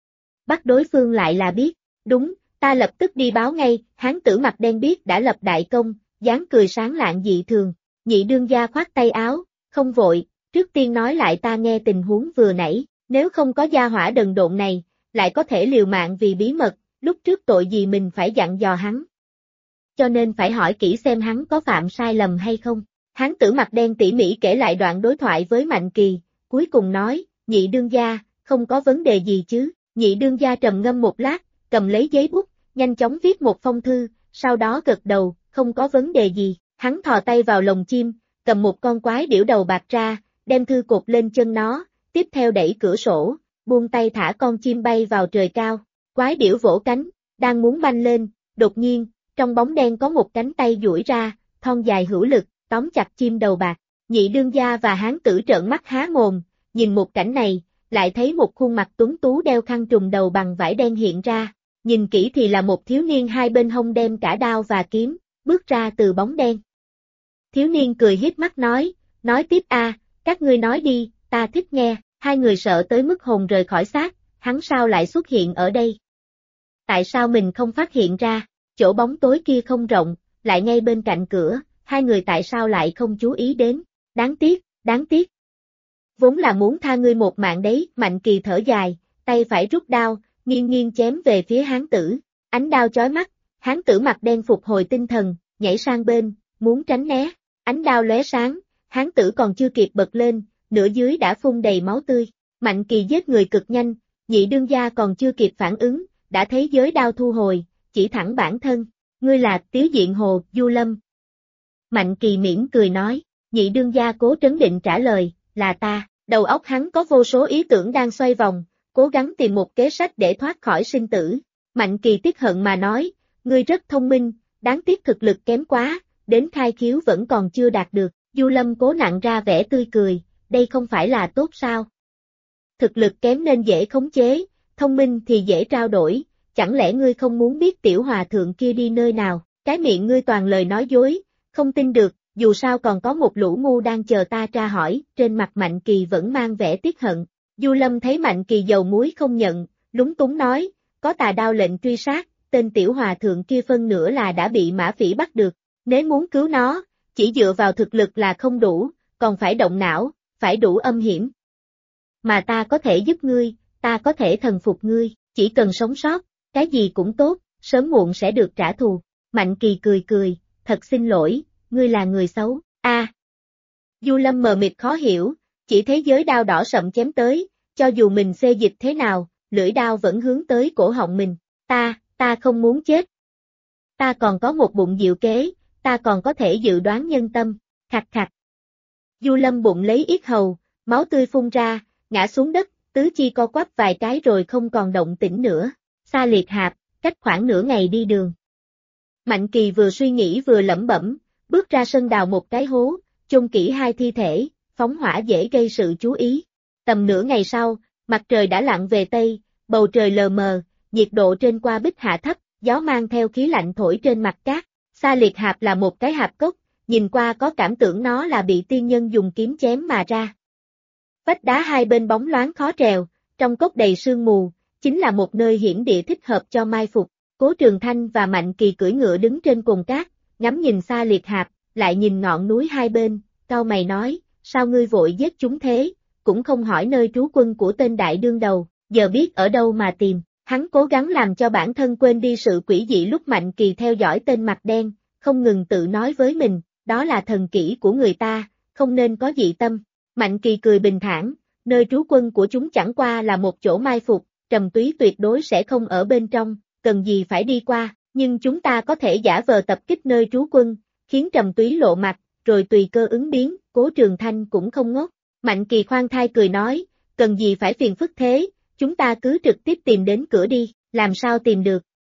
Bắt đối phương lại là biết, đúng, ta lập tức đi báo ngay. Hán tử mặt đen biết đã lập đại công, dáng cười sáng lạng dị thường. Nhị đương gia khoát tay áo, không vội, trước tiên nói lại ta nghe tình huống vừa nãy, nếu không có gia hỏa đần độn này, lại có thể liều mạng vì bí mật, lúc trước tội gì mình phải dặn dò hắn. Cho nên phải hỏi kỹ xem hắn có phạm sai lầm hay không. Hán tử mặt đen tỉ mỉ kể lại đoạn đối thoại với Mạnh Kỳ, cuối cùng nói, nhị đương gia, không có vấn đề gì chứ. Nhị đương gia trầm ngâm một lát, cầm lấy giấy bút, nhanh chóng viết một phong thư, sau đó gật đầu, không có vấn đề gì. Hắn thò tay vào lồng chim, cầm một con quái điểu đầu bạc ra, đem thư cột lên chân nó, tiếp theo đẩy cửa sổ, buông tay thả con chim bay vào trời cao. Quái điểu vỗ cánh, đang muốn bay lên, đột nhiên, trong bóng đen có một cánh tay duỗi ra, thon dài hữu lực, tóm chặt chim đầu bạc. Nhị đương gia và hán tử trợn mắt há mồm, nhìn một cảnh này, lại thấy một khuôn mặt tuấn tú đeo khăn trùm đầu bằng vải đen hiện ra. Nhìn kỹ thì là một thiếu niên hai bên hông đem cả đao và kiếm, bước ra từ bóng đen. Thiếu niên cười hiếp mắt nói tiếp các ngươi nói đi, ta thích nghe. Hai người sợ tới mức hồn rời khỏi xác, hắn sao lại xuất hiện ở đây? Tại sao mình không phát hiện ra? Chỗ bóng tối kia không rộng, lại ngay bên cạnh cửa, hai người tại sao lại không chú ý đến? Đáng tiếc. Vốn là muốn tha ngươi một mạng đấy. Mạnh Kỳ thở dài, tay phải rút đao, nghiêng chém về phía hán tử. Ánh đao chói mắt, hán tử mặt đen phục hồi tinh thần, nhảy sang bên, muốn tránh né. Ánh đao lóe sáng, hán tử còn chưa kịp bật lên, nửa dưới đã phun đầy máu tươi. Mạnh Kỳ giết người cực nhanh, nhị đương gia còn chưa kịp phản ứng, đã thấy giới đao thu hồi, chỉ thẳng bản thân. Ngươi là Tiếu Diện Hồ, Du Lâm. Mạnh Kỳ mỉm cười nói, nhị đương gia cố trấn định trả lời, là ta. Đầu óc hắn có vô số ý tưởng đang xoay vòng, cố gắng tìm một kế sách để thoát khỏi sinh tử. Mạnh Kỳ tiếc hận mà nói, ngươi rất thông minh, đáng tiếc thực lực kém quá, đến khai khiếu vẫn còn chưa đạt được. Du Lâm cố nặn ra vẻ tươi cười, đây không phải là tốt sao? Thực lực kém nên dễ khống chế, thông minh thì dễ trao đổi, chẳng lẽ ngươi không muốn biết tiểu hòa thượng kia đi nơi nào? Cái miệng ngươi toàn lời nói dối, không tin được, dù sao còn có một lũ ngu đang chờ ta tra hỏi, trên mặt Mạnh Kỳ vẫn mang vẻ tiếc hận. Du Lâm thấy Mạnh Kỳ dầu muối không nhận, lúng túng nói, có tà đao lệnh truy sát, tên tiểu hòa thượng kia phân nửa là đã bị mã phỉ bắt được, nếu muốn cứu nó, chỉ dựa vào thực lực là không đủ, còn phải động não, phải đủ âm hiểm. Mà ta có thể giúp ngươi, ta có thể thần phục ngươi, chỉ cần sống sót, cái gì cũng tốt, sớm muộn sẽ được trả thù. Mạnh Kỳ cười cười, thật xin lỗi, ngươi là người xấu, Du Lâm mờ mịt khó hiểu, chỉ thấy giới đao đỏ sậm chém tới, cho dù mình xê dịch thế nào, lưỡi đao vẫn hướng tới cổ họng mình, ta không muốn chết. Ta còn có một bụng diệu kế, ta còn có thể dự đoán nhân tâm, khặt khặt. Du Lâm bụng lấy yết hầu, máu tươi phun ra, ngã xuống đất, tứ chi co quắp vài cái rồi không còn động tĩnh nữa. Xa Liệt Hạp, cách khoảng nửa ngày đi đường. Mạnh Kỳ vừa suy nghĩ vừa lẩm bẩm, bước ra sân đào một cái hố, chôn kỹ hai thi thể, phóng hỏa dễ gây sự chú ý. Tầm nửa ngày sau, mặt trời đã lặn về Tây, bầu trời lờ mờ, nhiệt độ trên qua bích hạ thấp, gió mang theo khí lạnh thổi trên mặt cát. Xa Liệt Hạp là một cái hạp cốc, nhìn qua có cảm tưởng nó là bị tiên nhân dùng kiếm chém mà ra. Vách đá hai bên bóng loáng khó trèo, trong cốc đầy sương mù, chính là một nơi hiểm địa thích hợp cho mai phục. Cố Trường Thanh và Mạnh Kỳ cưỡi ngựa đứng trên cồn cát, ngắm nhìn Xa Liệt Hạp, lại nhìn ngọn núi hai bên, cau mày nói, sao ngươi vội giết chúng thế, cũng không hỏi nơi trú quân của tên đại đương đầu, giờ biết ở đâu mà tìm. Hắn cố gắng làm cho bản thân quên đi sự quỷ dị lúc Mạnh Kỳ theo dõi tên mặt đen, không ngừng tự nói với mình, đó là thần kỹ của người ta, không nên có dị tâm. Mạnh Kỳ cười bình thản, nơi trú quân của chúng chẳng qua là một chỗ mai phục, Trầm Túy tuyệt đối sẽ không ở bên trong, cần gì phải đi qua, nhưng chúng ta có thể giả vờ tập kích nơi trú quân, khiến Trầm Túy lộ mặt, rồi tùy cơ ứng biến. Cố Trường Thanh cũng không ngốc. Mạnh Kỳ khoan thai cười nói, cần gì phải phiền phức thế, chúng ta cứ trực tiếp tìm đến cửa đi, làm sao tìm được.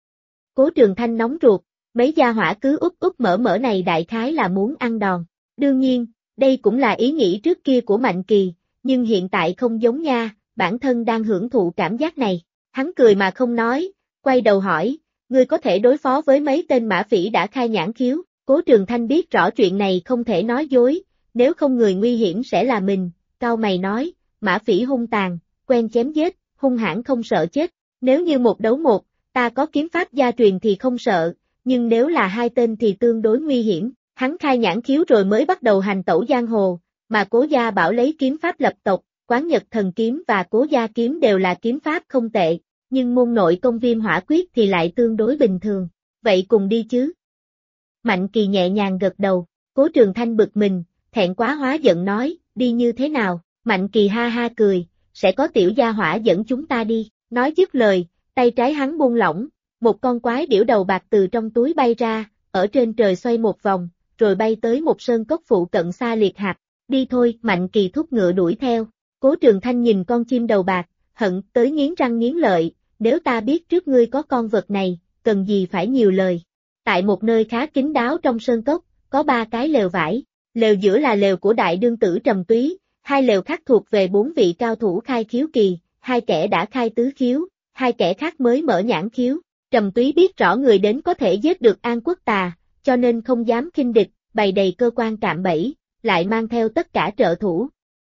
Cố Trường Thanh nóng ruột, mấy gia hỏa cứ úp úp mở này đại khái là muốn ăn đòn. Đương nhiên, đây cũng là ý nghĩ trước kia của Mạnh Kỳ, nhưng hiện tại không giống nha, bản thân đang hưởng thụ cảm giác này. Hắn cười mà không nói, quay đầu hỏi, ngươi có thể đối phó với mấy tên mã phỉ đã khai nhãn khiếu. Cố Trường Thanh biết rõ chuyện này không thể nói dối, nếu không người nguy hiểm sẽ là mình, cau mày nói, mã phỉ hung tàn, quen chém giết, hung hãn không sợ chết, nếu như một đấu một, ta có kiếm pháp gia truyền thì không sợ, nhưng nếu là hai tên thì tương đối nguy hiểm. Hắn khai nhãn khiếu rồi mới bắt đầu hành tẩu giang hồ, mà Cố Gia Bảo lấy kiếm pháp lập tộc, Quán Nhật Thần Kiếm và Cố Gia Kiếm đều là kiếm pháp không tệ, nhưng môn nội công Viêm Hỏa Quyết thì lại tương đối bình thường. Vậy cùng đi chứ? Mạnh Kỳ nhẹ nhàng gật đầu, Cố Trường Thanh bực mình, thẹn quá hóa giận nói, đi như thế nào? Mạnh Kỳ ha ha cười, sẽ có tiểu gia hỏa dẫn chúng ta đi. Nói dứt lời, tay trái hắn buông lỏng, một con quái điểu đầu bạc từ trong túi bay ra, ở trên trời xoay một vòng, rồi bay tới một sơn cốc phụ cận Xa Liệt Hạp. Đi thôi, Mạnh Kỳ thúc ngựa đuổi theo. Cố Trường Thanh nhìn con chim đầu bạc, hận tới nghiến răng nghiến lợi, nếu ta biết trước ngươi có con vật này, cần gì phải nhiều lời. Tại một nơi khá kín đáo trong sơn cốc, có 3 cái lều vải, lều giữa là lều của đại đương tử Trầm Túy, 2 lều khác thuộc về 4 vị cao thủ khai khiếu kỳ, 2 kẻ đã khai tứ khiếu, 2 kẻ khác mới mở nhãn khiếu. Trầm Túy biết rõ người đến có thể giết được An Quốc Tà, cho nên không dám khinh địch, bày đầy cơ quan cạm bẫy, lại mang theo tất cả trợ thủ.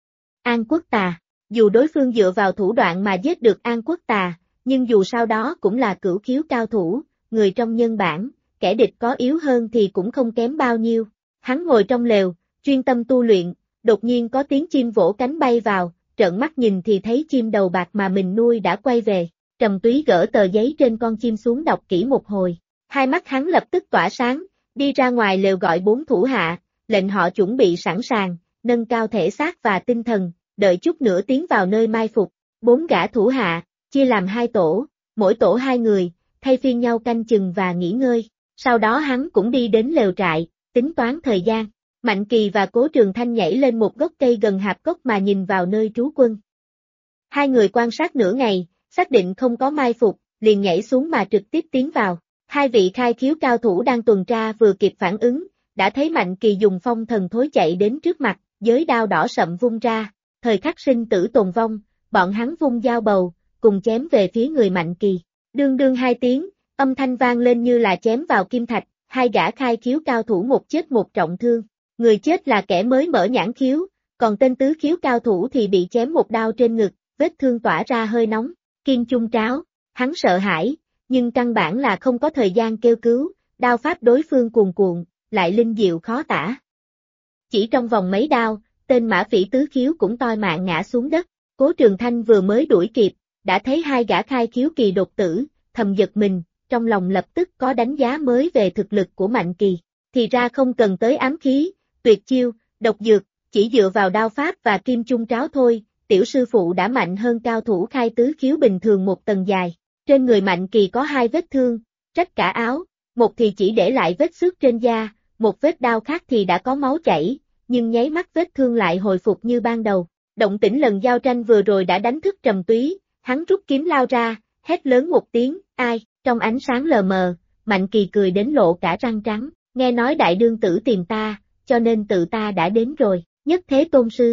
An Quốc Tà, dù đối phương dựa vào thủ đoạn mà giết được An Quốc Tà, nhưng dù sau đó cũng là cửu khiếu cao thủ, người trong nhân bản, kẻ địch có yếu hơn thì cũng không kém bao nhiêu. Hắn ngồi trong lều, chuyên tâm tu luyện, đột nhiên có tiếng chim vỗ cánh bay vào, trợn mắt nhìn thì thấy chim đầu bạc mà mình nuôi đã quay về. Trầm Túy gỡ tờ giấy trên con chim xuống đọc kỹ một hồi, hai mắt hắn lập tức tỏa sáng, đi ra ngoài lều gọi 4 thủ hạ, lệnh họ chuẩn bị sẵn sàng, nâng cao thể xác và tinh thần, đợi chút nữa tiến vào nơi mai phục. 4 gã thủ hạ, chia làm 2 tổ, mỗi tổ 2 người, thay phiên nhau canh chừng và nghỉ ngơi. Sau đó hắn cũng đi đến lều trại, tính toán thời gian. Mạnh Kỳ và Cố Trường Thanh nhảy lên một gốc cây gần hạp cốc mà nhìn vào nơi trú quân. Hai người quan sát nửa ngày, xác định không có mai phục, liền nhảy xuống mà trực tiếp tiến vào. Hai vị khai khiếu cao thủ đang tuần tra vừa kịp phản ứng, đã thấy Mạnh Kỳ dùng phong thần thối chạy đến trước mặt, giới đao đỏ sậm vung ra, thời khắc sinh tử tồn vong, bọn hắn vung dao bầu, cùng chém về phía người Mạnh Kỳ. Đương đương hai tiếng, âm thanh vang lên như là chém vào kim thạch, hai gã khai khiếu cao thủ một chết một trọng thương. Người chết là kẻ mới mở nhãn khiếu, còn tên tứ khiếu cao thủ thì bị chém một đao trên ngực, vết thương tỏa ra hơi nóng. Kim chung tráo, hắn sợ hãi, nhưng căn bản là không có thời gian kêu cứu, đao pháp đối phương cuồn cuộn, lại linh diệu khó tả. Chỉ trong vòng mấy đao, tên mã phỉ tứ khiếu cũng toi mạng ngã xuống đất. Cố Trường Thanh vừa mới đuổi kịp, đã thấy hai gã khai khiếu kỳ đột tử, thầm giật mình, trong lòng lập tức có đánh giá mới về thực lực của Mạnh Kỳ. Thì ra không cần tới ám khí, tuyệt chiêu, độc dược, chỉ dựa vào đao pháp và kim chung tráo thôi, tiểu sư phụ đã mạnh hơn cao thủ khai tứ khiếu bình thường một tầng dài. Trên người Mạnh Kỳ có hai vết thương, rách cả áo, một thì chỉ để lại vết xước trên da, một vết đao khác thì đã có máu chảy, nhưng nháy mắt vết thương lại hồi phục như ban đầu. Động tĩnh lần giao tranh vừa rồi đã đánh thức Trầm Túy, hắn rút kiếm lao ra, hét lớn một tiếng, ai, trong ánh sáng lờ mờ, Mạnh Kỳ cười đến lộ cả răng trắng, nghe nói đại đương tử tìm ta, cho nên tự ta đã đến rồi, nhất thế tôn sư.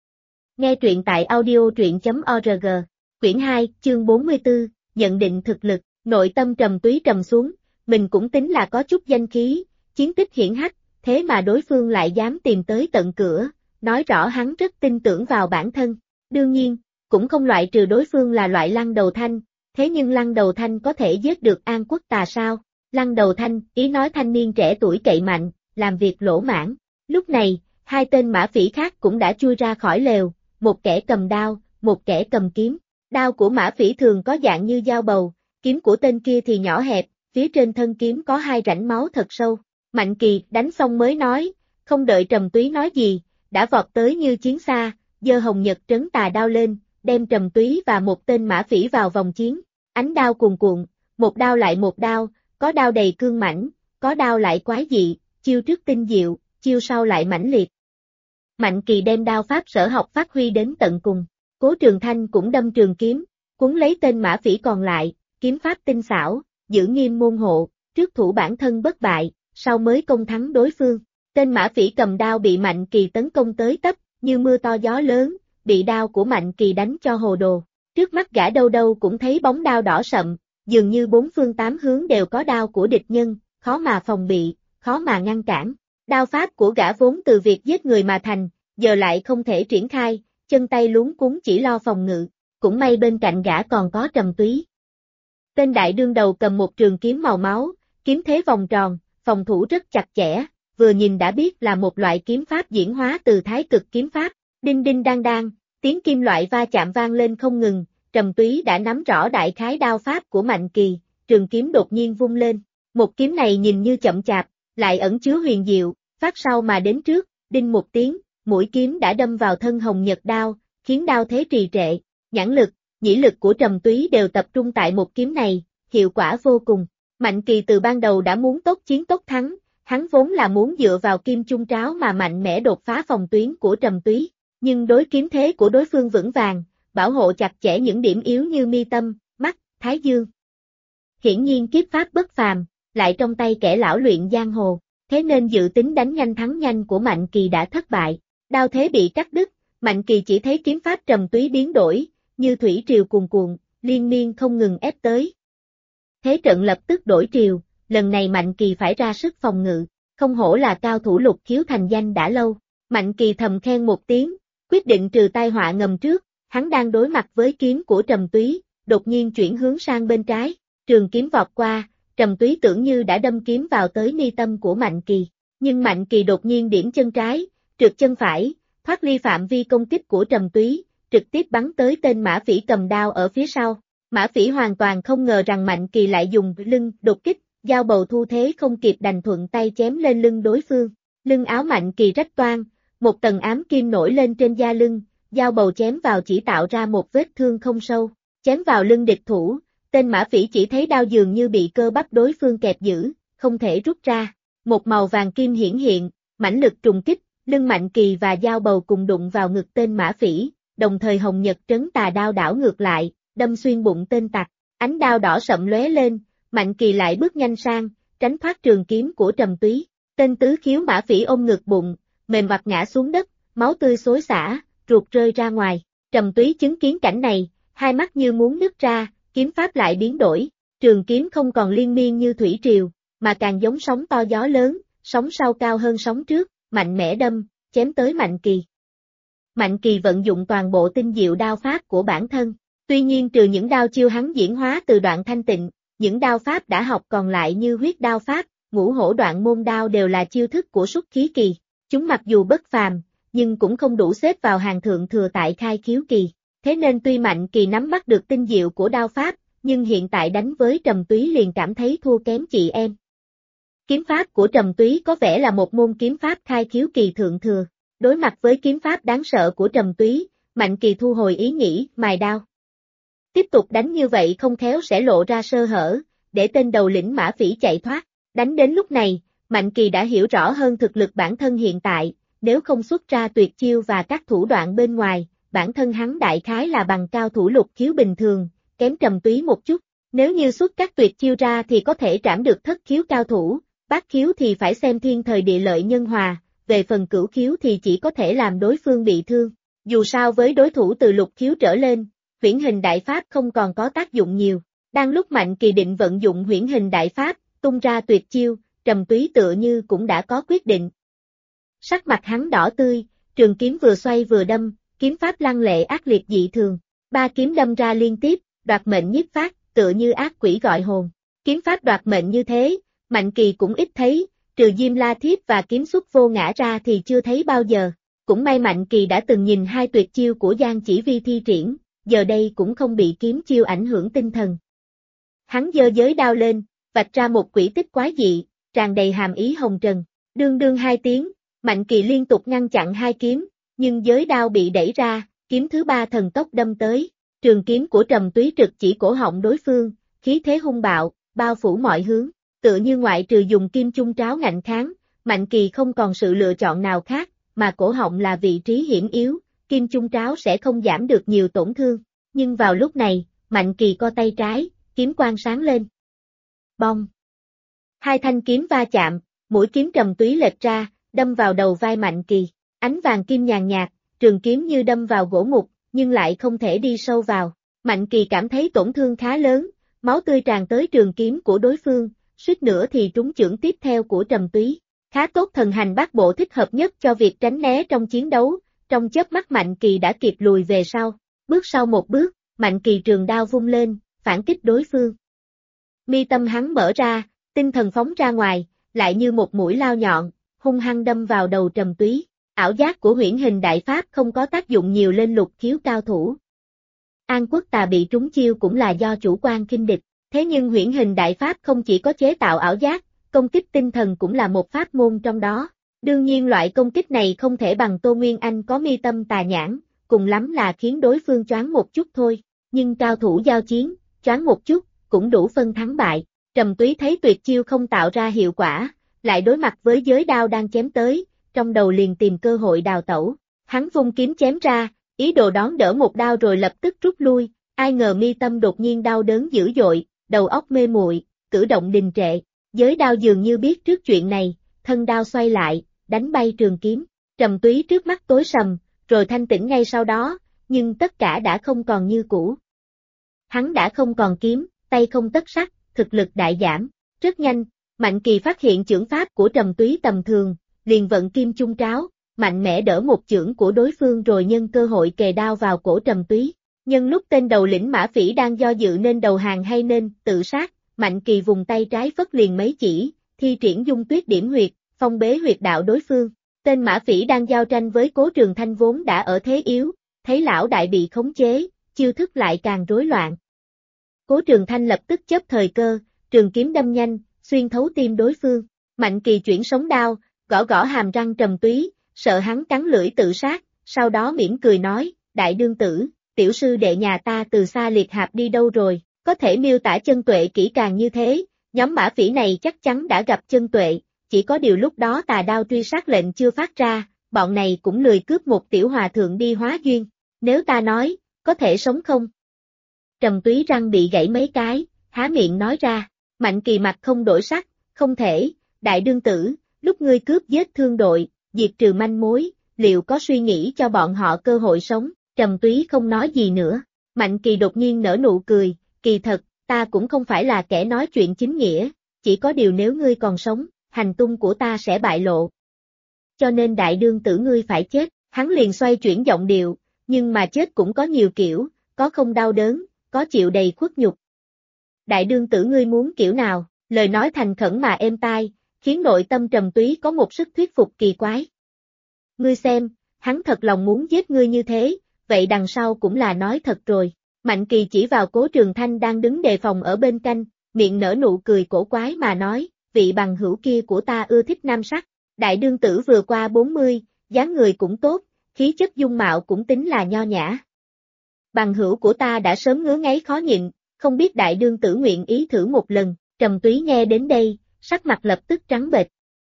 Nghe truyện tại audio.org, quyển 2, chương 44, nhận định thực lực, nội tâm Trầm Túy trầm xuống, mình cũng tính là có chút danh khí, chiến tích hiển hách, thế mà đối phương lại dám tìm tới tận cửa, nói rõ hắn rất tin tưởng vào bản thân. Đương nhiên, cũng không loại trừ đối phương là loại Lăng Đầu Thanh, thế nhưng Lăng Đầu Thanh có thể giết được An Quốc Tà sao? Lăng Đầu Thanh, ý nói thanh niên trẻ tuổi cậy mạnh, làm việc lỗ mãn. Lúc này, hai tên mã phỉ khác cũng đã chui ra khỏi lều, một kẻ cầm đao, một kẻ cầm kiếm. Đao của mã phỉ thường có dạng như dao bầu, kiếm của tên kia thì nhỏ hẹp, phía trên thân kiếm có hai rãnh máu thật sâu. Mạnh Kỳ đánh xong mới nói, không đợi Trầm Túy nói gì, đã vọt tới như chiến xa, giơ hồng nhật trấn tà đao lên, đem Trầm Túy và một tên mã phỉ vào vòng chiến. Ánh đao cuồn cuộn, một đao lại một đao, có đao đầy cương mãnh, có đao lại quái dị, chiêu trước tinh diệu, chiêu sau lại mãnh liệt. Mạnh Kỳ đem đao pháp sở học phát huy đến tận cùng. Cố Trường Thanh cũng đâm trường kiếm, cuốn lấy tên mã phỉ còn lại, kiếm pháp tinh xảo, giữ nghiêm môn hộ, trước thủ bản thân bất bại, sau mới công thắng đối phương. Tên mã phỉ cầm đao bị Mạnh Kỳ tấn công tới tấp, như mưa to gió lớn, bị đao của Mạnh Kỳ đánh cho hồ đồ. Trước mắt gã đâu đâu cũng thấy bóng đao đỏ sậm, dường như bốn phương tám hướng đều có đao của địch nhân, khó mà phòng bị, khó mà ngăn cản. Đao pháp của gã vốn từ việc giết người mà thành, giờ lại không thể triển khai, chân tay luống cuống chỉ lo phòng ngự, cũng may bên cạnh gã còn có Trầm Túy. Tên đại đương đầu cầm một trường kiếm màu máu, kiếm thế vòng tròn, phòng thủ rất chặt chẽ, vừa nhìn đã biết là một loại kiếm pháp diễn hóa từ Thái Cực kiếm pháp. Đinh đinh đang đang, tiếng kim loại va chạm vang lên không ngừng, Trầm Túy đã nắm rõ đại khái đao pháp của Mạnh Kỳ, trường kiếm đột nhiên vung lên. Một kiếm này nhìn như chậm chạp, lại ẩn chứa huyền diệu, phát sau mà đến trước, đinh một tiếng, mũi kiếm đã đâm vào thân hồng nhật đao, khiến đao thế trì trệ. Nhãn lực, nhĩ lực của Trầm Túy đều tập trung tại một kiếm này, hiệu quả vô cùng. Mạnh Kỳ từ ban đầu đã muốn tốc chiến tốc thắng, hắn vốn là muốn dựa vào kim chung tráo mà mạnh mẽ đột phá phòng tuyến của Trầm Túy, nhưng đối kiếm thế của đối phương vững vàng, bảo hộ chặt chẽ những điểm yếu như mi tâm, mắt, thái dương. Hiển nhiên kiếp pháp bất phàm, lại trong tay kẻ lão luyện giang hồ, thế nên dự tính đánh nhanh thắng nhanh của Mạnh Kỳ đã thất bại. Đao thế bị cắt đứt, Mạnh Kỳ chỉ thấy kiếm pháp Trầm Túy biến đổi, như thủy triều cuồn cuộn, liên miên không ngừng ép tới. Thế trận lập tức đổi triều, lần này Mạnh Kỳ phải ra sức phòng ngự, không hổ là cao thủ lục khiếu thành danh đã lâu. Mạnh Kỳ thầm khen một tiếng, quyết định trừ tai họa ngầm trước, hắn đang đối mặt với kiếm của Trầm Túy, đột nhiên chuyển hướng sang bên trái, trường kiếm vọt qua, Trầm Túy tưởng như đã đâm kiếm vào tới mi tâm của Mạnh Kỳ, nhưng Mạnh Kỳ đột nhiên điểm chân trái, trượt chân phải, thoát ly phạm vi công kích của Trầm Túy, trực tiếp bắn tới tên mã phỉ cầm đao ở phía sau. Mã phỉ hoàn toàn không ngờ rằng Mạnh Kỳ lại dùng lưng đột kích, dao bầu thu thế không kịp đành thuận tay chém lên lưng đối phương. Lưng áo Mạnh Kỳ rách toang, một tầng ám kim nổi lên trên da lưng, dao bầu chém vào chỉ tạo ra một vết thương không sâu, chém vào lưng địch thủ, tên mã phỉ chỉ thấy đao dường như bị cơ bắp đối phương kẹp giữ, không thể rút ra. Một màu vàng kim hiển hiện, mãnh lực trùng kích, lưng Mạnh Kỳ và dao bầu cùng đụng vào ngực tên mã phỉ, đồng thời hồng nhật trấn tà đao đảo ngược lại, đâm xuyên bụng tên tặc. Ánh đao đỏ sậm lóe lên, Mạnh Kỳ lại bước nhanh sang, tránh thoát trường kiếm của Trầm Túy. Tên tứ khiếu mã phỉ ôm ngực bụng, mềm mặt ngã xuống đất, máu tươi xối xả, ruột rơi ra ngoài. Trầm Túy chứng kiến cảnh này, hai mắt như muốn nứt ra, kiếm pháp lại biến đổi. Trường kiếm không còn liên miên như thủy triều, mà càng giống sóng to gió lớn, sóng sau cao hơn sóng trước, mạnh mẽ đâm, chém tới Mạnh Kỳ. Mạnh Kỳ vận dụng toàn bộ tinh diệu đao pháp của bản thân. Tuy nhiên trừ những đao chiêu hắn diễn hóa từ Đoạn Thanh Tịnh, những đao pháp đã học còn lại như huyết đao pháp, ngũ hổ đoạn môn đao đều là chiêu thức của Xuất Khí Kỳ. Chúng mặc dù bất phàm, nhưng cũng không đủ xếp vào hàng thượng thừa tại Khai Khiếu Kỳ. Thế nên tuy Mạnh Kỳ nắm bắt được tinh diệu của đao pháp, nhưng hiện tại đánh với Trầm Túy liền cảm thấy thua kém chị em. Kiếm pháp của Trầm Túy có vẻ là một môn kiếm pháp Khai Khiếu Kỳ thượng thừa. Đối mặt với kiếm pháp đáng sợ của Trầm Túy, Mạnh Kỳ thu hồi ý nghĩ, mài đao. Tiếp tục đánh như vậy không khéo sẽ lộ ra sơ hở, để tên đầu lĩnh mã phỉ chạy thoát. Đánh đến lúc này, Mạnh Kỳ đã hiểu rõ hơn thực lực bản thân hiện tại, nếu không xuất ra tuyệt chiêu và các thủ đoạn bên ngoài, bản thân hắn đại khái là bằng cao thủ lục khiếu bình thường, kém Trầm Túy một chút. Nếu như xuất các tuyệt chiêu ra thì có thể trảm được thất khiếu cao thủ, bát khiếu thì phải xem thiên thời địa lợi nhân hòa, về phần cửu khiếu thì chỉ có thể làm đối phương bị thương. Dù sao với đối thủ từ lục khiếu trở lên, huyễn hình đại pháp không còn có tác dụng nhiều. Đang lúc Mạnh Kỳ định vận dụng huyễn hình đại pháp, tung ra tuyệt chiêu, Trầm Túy tựa như cũng đã có quyết định. Sắc mặt hắn đỏ tươi, trường kiếm vừa xoay vừa đâm, kiếm pháp lăng lệ ác liệt dị thường. Ba kiếm đâm ra liên tiếp, đoạt mệnh nhiếp phát, tựa như ác quỷ gọi hồn. Kiếm pháp đoạt mệnh như thế, Mạnh Kỳ cũng ít thấy, trừ Diêm La Thiếp và kiếm xuất vô ngã ra thì chưa thấy bao giờ. Cũng may Mạnh Kỳ đã từng nhìn hai tuyệt chiêu của Giang Chỉ Vi thi triển, giờ đây cũng không bị kiếm chiêu ảnh hưởng tinh thần. Hắn giơ giới đao lên, vạch ra một quỷ tích quái dị, tràn đầy hàm ý hồng trần. Đương đương hai tiếng, Mạnh Kỳ liên tục ngăn chặn hai kiếm, nhưng giới đao bị đẩy ra, kiếm thứ ba thần tốc đâm tới. Trường kiếm của Trầm Túy trực chỉ cổ họng đối phương, khí thế hung bạo, bao phủ mọi hướng, tựa như ngoại trừ dùng kim chung tráo ngạnh kháng, Mạnh Kỳ không còn sự lựa chọn nào khác, mà cổ họng là vị trí hiểm yếu, kim chung tráo sẽ không giảm được nhiều tổn thương. Nhưng vào lúc này, Mạnh Kỳ co tay trái, kiếm quang sáng lên. Bong! Hai thanh kiếm va chạm, mũi kiếm Trầm Túy lệch ra, đâm vào đầu vai Mạnh Kỳ. Ánh vàng kim nhàn nhạt, trường kiếm như đâm vào gỗ mục, nhưng lại không thể đi sâu vào. Mạnh Kỳ cảm thấy tổn thương khá lớn, máu tươi tràn tới trường kiếm của đối phương, suýt nữa thì trúng chưởng tiếp theo của Trầm Túy. Khá tốt thần hành bát bộ thích hợp nhất cho việc tránh né trong chiến đấu, trong chớp mắt Mạnh Kỳ đã kịp lùi về sau. Bước sau một bước, Mạnh Kỳ trường đao vung lên, phản kích đối phương. Mi tâm hắn mở ra, tinh thần phóng ra ngoài, lại như một mũi lao nhọn, hung hăng đâm vào đầu Trầm Túy. Ảo giác của huyễn hình đại pháp không có tác dụng nhiều lên lục khiếu cao thủ. An Quốc Tà bị trúng chiêu cũng là do chủ quan khinh địch, thế nhưng huyễn hình đại pháp không chỉ có chế tạo ảo giác, công kích tinh thần cũng là một pháp môn trong đó. Đương nhiên loại công kích này không thể bằng Tô Nguyên Anh có mi tâm tà nhãn, cùng lắm là khiến đối phương choáng một chút thôi, nhưng cao thủ giao chiến, choáng một chút, cũng đủ phân thắng bại. Trầm Túy thấy tuyệt chiêu không tạo ra hiệu quả, lại đối mặt với giới đao đang chém tới, trong đầu liền tìm cơ hội đào tẩu. Hắn vung kiếm chém ra, ý đồ đón đỡ một đao rồi lập tức rút lui, ai ngờ mi tâm đột nhiên đau đớn dữ dội, đầu óc mê muội, cử động đình trệ. Giới đao dường như biết trước chuyện này, thân đao xoay lại, đánh bay trường kiếm. Trầm Túy trước mắt tối sầm, rồi thanh tĩnh ngay sau đó, nhưng tất cả đã không còn như cũ. Hắn đã không còn kiếm, tay không tất sắt, thực lực đại giảm. Rất nhanh, Mạnh Kỳ phát hiện chưởng pháp của Trầm Túy tầm thường, liền vận kim chung tráo, mạnh mẽ đỡ một chưởng của đối phương rồi nhân cơ hội kề đao vào cổ Trầm Túy. Nhân lúc tên đầu lĩnh mã phỉ đang do dự nên đầu hàng hay nên tự sát, Mạnh Kỳ vùng tay trái phất liền mấy chỉ, thi triển dung tuyết điểm huyệt, phong bế huyệt đạo đối phương. Tên mã phỉ đang giao tranh với Cố Trường Thanh vốn đã ở thế yếu, thấy lão đại bị khống chế, chiêu thức lại càng rối loạn. Cố Trường Thanh lập tức chớp thời cơ, trường kiếm đâm nhanh, xuyên thấu tim đối phương. Mạnh Kỳ chuyển sống đao, gõ gõ hàm răng Trầm Túy, sợ hắn cắn lưỡi tự sát, sau đó mỉm cười nói, đại đương tử, tiểu sư đệ nhà ta từ xa liệt hạp đi đâu rồi, có thể miêu tả chân tuệ kỹ càng như thế, nhóm mã phỉ này chắc chắn đã gặp chân tuệ, chỉ có điều lúc đó tà đao truy sát lệnh chưa phát ra, bọn này cũng lười cướp một tiểu hòa thượng đi hóa duyên, nếu ta nói, có thể sống không? Trầm Túy răng bị gãy mấy cái, há miệng nói ra, Mạnh Kỳ mặt không đổi sắc, không thể, đại đương tử, lúc ngươi cướp giết thương đội, diệt trừ manh mối, liệu có suy nghĩ cho bọn họ cơ hội sống, Trầm Túy không nói gì nữa. Mạnh Kỳ đột nhiên nở nụ cười, kỳ thật, ta cũng không phải là kẻ nói chuyện chính nghĩa, chỉ có điều nếu ngươi còn sống, hành tung của ta sẽ bại lộ. Cho nên đại đương tử ngươi phải chết, hắn liền xoay chuyển giọng điệu, nhưng mà chết cũng có nhiều kiểu, có không đau đớn, có chịu đầy khuất nhục. Đại đương tử ngươi muốn kiểu nào, lời nói thành khẩn mà êm tai, khiến nội tâm Trầm Túy có một sức thuyết phục kỳ quái. Ngươi xem, hắn thật lòng muốn giết ngươi như thế, vậy đằng sau cũng là nói thật rồi. Mạnh Kỳ chỉ vào Cố Trường Thanh đang đứng đề phòng ở bên cạnh, miệng nở nụ cười cổ quái mà nói, vị bằng hữu kia của ta ưa thích nam sắc. Đại đương tử vừa qua 40, dáng người cũng tốt, khí chất dung mạo cũng tính là nho nhã. Bằng hữu của ta đã sớm ngứa ngáy khó nhịn, không biết đại đương tử nguyện ý thử một lần. Trầm Túy nghe đến đây, sắc mặt lập tức trắng bệch.